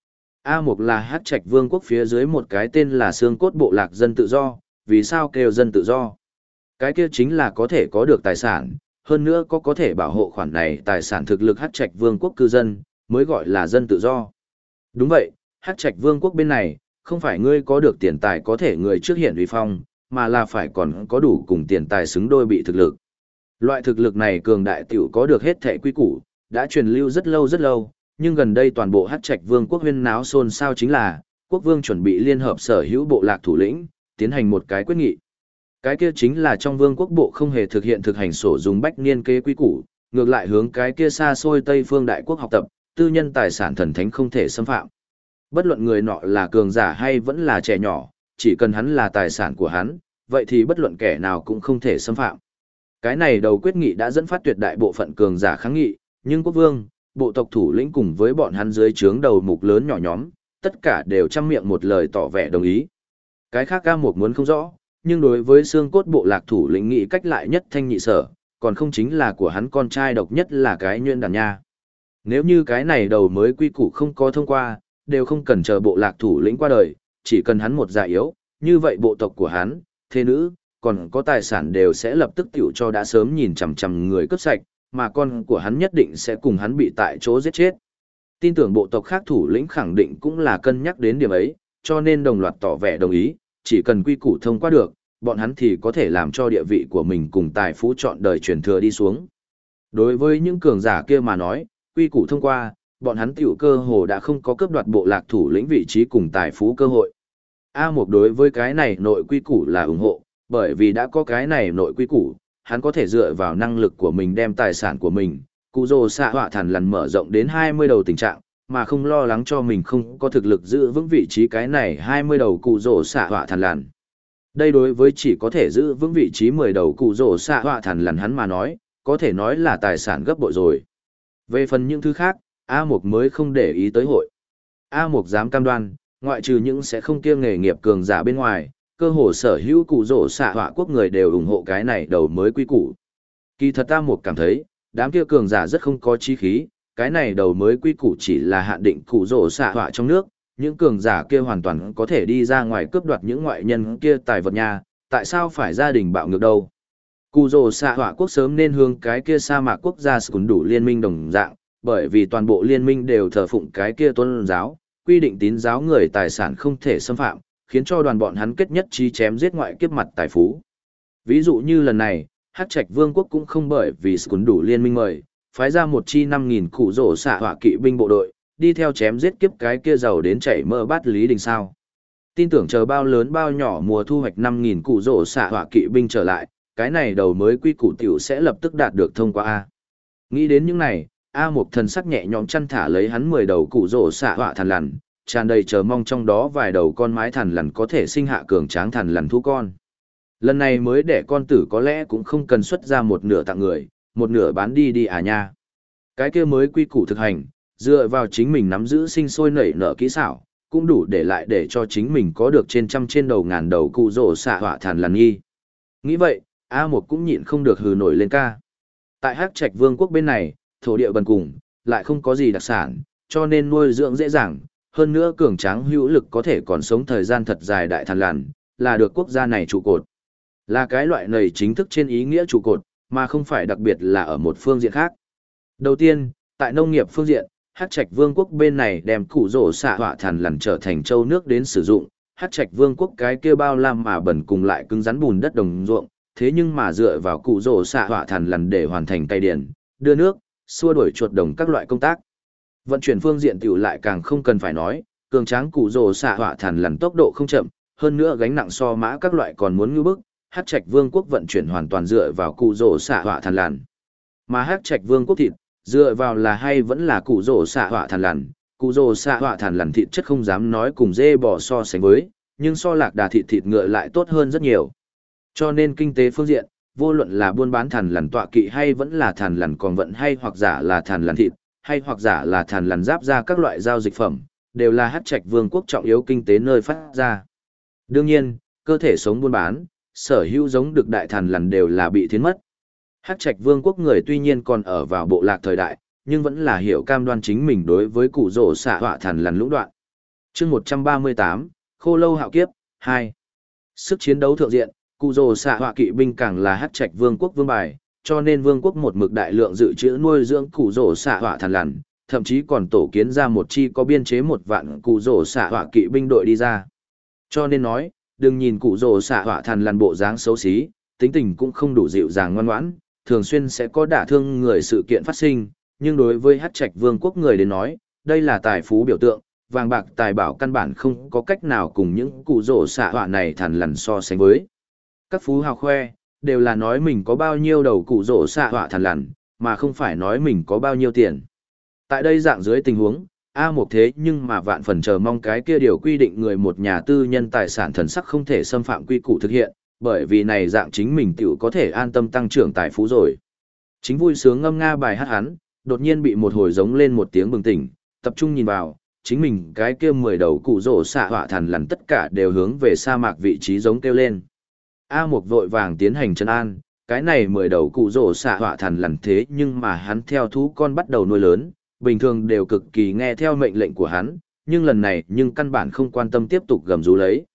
A Mục là Hắc Trạch Vương quốc phía dưới một cái tên là xương cốt bộ lạc dân tự do, vì sao kêu dân tự do? Cái kia chính là có thể có được tài sản, hơn nữa có thể bảo hộ khoản này tài sản thực lực Hắc Trạch Vương quốc cư dân, mới gọi là dân tự do. Đúng vậy, Hắc Trạch Vương quốc bên này, không phải ngươi có được tiền tài có thể người trước hiện uy phong, mà là phải còn có đủ cùng tiền tài xứng đôi bị thực lực. Loại thực lực này cường đại tiểu có được hết thảy quy củ, đã truyền lưu rất lâu, nhưng gần đây toàn bộ Hắc Trạch Vương quốc huyên náo xôn xao chính là, quốc vương chuẩn bị liên hợp sở hữu bộ lạc thủ lĩnh, tiến hành một cái quyết nghị. Cái kia chính là trong vương quốc bộ không hề thực hành sổ dùng bách niên kế quy củ, ngược lại hướng cái kia xa xôi Tây phương đại quốc học tập, tư nhân tài sản thần thánh không thể xâm phạm. Bất luận người nọ là cường giả hay vẫn là trẻ nhỏ, chỉ cần hắn là tài sản của hắn, vậy thì bất luận kẻ nào cũng không thể xâm phạm. Cái này đầu quyết nghị đã dẫn phát tuyệt đại bộ phận cường giả kháng nghị, nhưng quốc vương, bộ tộc thủ lĩnh cùng với bọn hắn dưới trướng đầu mục lớn nhỏ nhóm, tất cả đều trăm miệng một lời tỏ vẻ đồng ý. Cái khác ca một muốn không rõ, nhưng đối với xương cốt bộ lạc thủ lĩnh nghị cách lại nhất thanh nhị sở, còn không chính là của hắn con trai độc nhất là cái nhuyễn đàn nha. Nếu như cái này đầu mới quy củ không có thông qua, đều không cần chờ bộ lạc thủ lĩnh qua đời, chỉ cần hắn một già yếu, như vậy bộ tộc của hắn, thế nữ, còn có tài sản đều sẽ lập tức tiểu cho đã sớm nhìn chằm chằm người cướp sạch, mà con của hắn nhất định sẽ cùng hắn bị tại chỗ giết chết. Tin tưởng bộ tộc khác thủ lĩnh khẳng định cũng là cân nhắc đến điểm ấy, cho nên đồng loạt tỏ vẻ đồng ý, chỉ cần quy củ thông qua được, bọn hắn thì có thể làm cho địa vị của mình cùng tài phú chọn đời truyền thừa đi xuống. Đối với những cường giả kia mà nói, quy củ thông qua, bọn hắn tiểu cơ hồ đã không có cướp đoạt bộ lạc thủ lĩnh vị trí cùng tài phú cơ hội. A Mục đối với cái này nội quy củ là ủng hộ, bởi vì đã có cái này nội quy củ, hắn có thể dựa vào năng lực của mình đem tài sản của mình, cụ rồ xạ họa thản lần mở rộng đến 20 đầu tình trạng, mà không lo lắng cho mình không có thực lực giữ vững vị trí cái này 20 đầu cụ rồ xạ họa thản lần. Đây đối với chỉ có thể giữ vững vị trí 10 đầu cụ rồ xạ họa thản lần hắn mà nói, có thể nói là tài sản gấp bội rồi. Về phần những thứ khác, A Mục mới không để ý tới hội. A Mục dám cam đoan, ngoại trừ những sẽ không kiêng nghề nghiệp cường giả bên ngoài, cơ hồ sở hữu cụ rỗ xạ họa quốc người đều ủng hộ cái này đầu mới quy củ. Kỳ thật A Mục cảm thấy, đám kia cường giả rất không có chí khí, cái này đầu mới quy củ chỉ là hạn định cụ rỗ xạ họa trong nước, những cường giả kia hoàn toàn có thể đi ra ngoài cướp đoạt những ngoại nhân kia tài vật nhà, tại sao phải gia đình bạo ngược đâu. Cụ rỗ xạ họa quốc sớm nên hướng cái kia sa mạc quốc gia cũng đủ liên minh đồng dạng, bởi vì toàn bộ liên minh đều thờ phụng cái kia tôn giáo, quy định tín giáo người tài sản không thể xâm phạm, khiến cho đoàn bọn hắn kết nhất trí chém giết ngoại kiếp mặt tài phú. Ví dụ như lần này, Hắc Trạch Vương quốc cũng không bởi vì cũng đủ liên minh mời, phái ra một chi 5.000 cụ rỗ xạ họa kỵ binh bộ đội, đi theo chém giết kiếp cái kia giàu đến chảy mỡ bát Lý Đình sao. Tin tưởng chờ bao lớn bao nhỏ mùa thu hoạch 5.000 cụ rỗ xạ họa kỵ binh trở lại, cái này đầu mới quy củ tiểu sẽ lập tức đạt được thông qua A. Nghĩ đến những này, A Mục thần sắc nhẹ nhõm chăn thả lấy hắn 10 đầu cụ rỗ xạ họa thằn lằn, tràn đầy chờ mong trong đó vài đầu con mái thằn lằn có thể sinh hạ cường tráng thằn lằn thú con. Lần này mới đẻ con tử có lẽ cũng không cần xuất ra một nửa tặng người, một nửa bán đi à nha. Cái kia mới quy củ thực hành, dựa vào chính mình nắm giữ sinh sôi nảy nở kỹ xảo, cũng đủ để lại để cho chính mình có được trên trăm trên đầu ngàn đầu cụ rỗ xạ họa thằn lằn nghi. Nghĩ vậy, A Mục cũng nhịn không được hừ nổi lên ca. Tại Hắc Trạch Vương quốc bên này, thổ địa bần cùng, lại không có gì đặc sản, cho nên nuôi dưỡng dễ dàng, hơn nữa cường tráng hữu lực có thể còn sống thời gian thật dài đại thằn lằn, là được quốc gia này trụ cột. Là cái loại này chính thức trên ý nghĩa trụ cột, mà không phải đặc biệt là ở một phương diện khác. Đầu tiên, tại nông nghiệp phương diện, Hắc Trạch Vương quốc bên này đem cụ rỗ xạ họa thằn lằn trở thành châu nước đến sử dụng, Hắc Trạch Vương quốc cái kia bao lam mà bẩn cùng lại cứng rắn bùn đất đồng ruộng, thế nhưng mà dựa vào cụ rỗ xạ họa thằn lằn để hoàn thành tay điện, đưa nước, xua đuổi chuột đồng các loại công tác. Vận chuyển phương diện tiểu lại càng không cần phải nói, cường tráng cụ rồ xạ họa thằn lằn tốc độ không chậm, hơn nữa gánh nặng so mã các loại còn muốn ngưu bức, Hắc Trạch Vương quốc vận chuyển hoàn toàn dựa vào cụ rồ xạ họa thằn lằn. Mà Hắc Trạch Vương quốc thịt, dựa vào là hay vẫn là cụ rồ xạ họa thằn lằn, cụ rồ xạ họa thằn lằn thịt chất không dám nói cùng dê bò so sánh với, nhưng so lạc đà thịt ngựa lại tốt hơn rất nhiều. Cho nên kinh tế phương diện, vô luận là buôn bán thằn lằn tọa kỵ hay vẫn là thằn lằn còn vận hay hoặc giả là thằn lằn thịt, hay hoặc giả là thằn lằn giáp ra các loại giao dịch phẩm, đều là Hắc Trạch Vương quốc trọng yếu kinh tế nơi phát ra. Đương nhiên, cơ thể sống buôn bán, sở hữu giống được đại thằn lằn đều là bị thiến mất. Hắc Trạch Vương quốc người tuy nhiên còn ở vào bộ lạc thời đại, nhưng vẫn là hiểu cam đoan chính mình đối với cụ rỗ xạ họa thằn lằn lũng đoạn. chương 138, Khô Lâu Hạo Kiếp, 2. Sức chiến đấu thượng diện, cụ rồ xạ họa kỵ binh càng là hắc trạch vương quốc vương bài, cho nên vương quốc một mực đại lượng dự trữ nuôi dưỡng cụ rồ xạ họa thằn lằn, thậm chí còn tổ kiến ra một chi có biên chế 1 vạn cụ rồ xạ họa kỵ binh đội đi ra. Cho nên nói, đừng nhìn cụ rồ xạ họa thằn lằn bộ dáng xấu xí, tính tình cũng không đủ dịu dàng ngoan ngoãn, thường xuyên sẽ có đả thương người sự kiện phát sinh, nhưng đối với hắc trạch vương quốc người đến nói, đây là tài phú biểu tượng, vàng bạc tài bảo căn bản không có cách nào cùng những cụ rồ xạ họa này thằn lằn so sánh với. Các phú hào khoe, đều là nói mình có bao nhiêu đầu cụ rồ xạ họa thằn lằn, mà không phải nói mình có bao nhiêu tiền. Tại đây dạng dưới tình huống, A Mộc thế nhưng mà vạn phần chờ mong cái kia điều quy định người một nhà tư nhân tài sản thần sắc không thể xâm phạm quy củ thực hiện, bởi vì này dạng chính mình tiểu có thể an tâm tăng trưởng tài phú rồi. Chính vui sướng ngâm nga bài hát hắn, đột nhiên bị một hồi giống lên một tiếng bừng tỉnh, tập trung nhìn vào, chính mình cái kia 10 đầu cụ rồ xạ họa thằn lằn tất cả đều hướng về sa mạc vị trí giống kêu lên. A Mộc vội vàng tiến hành trấn an, cái này 10 đầu cụ rồ xạ họa thằn lằn thế nhưng mà hắn theo thú con bắt đầu nuôi lớn, bình thường đều cực kỳ nghe theo mệnh lệnh của hắn, nhưng lần này nhưng căn bản không quan tâm tiếp tục gầm rú lấy.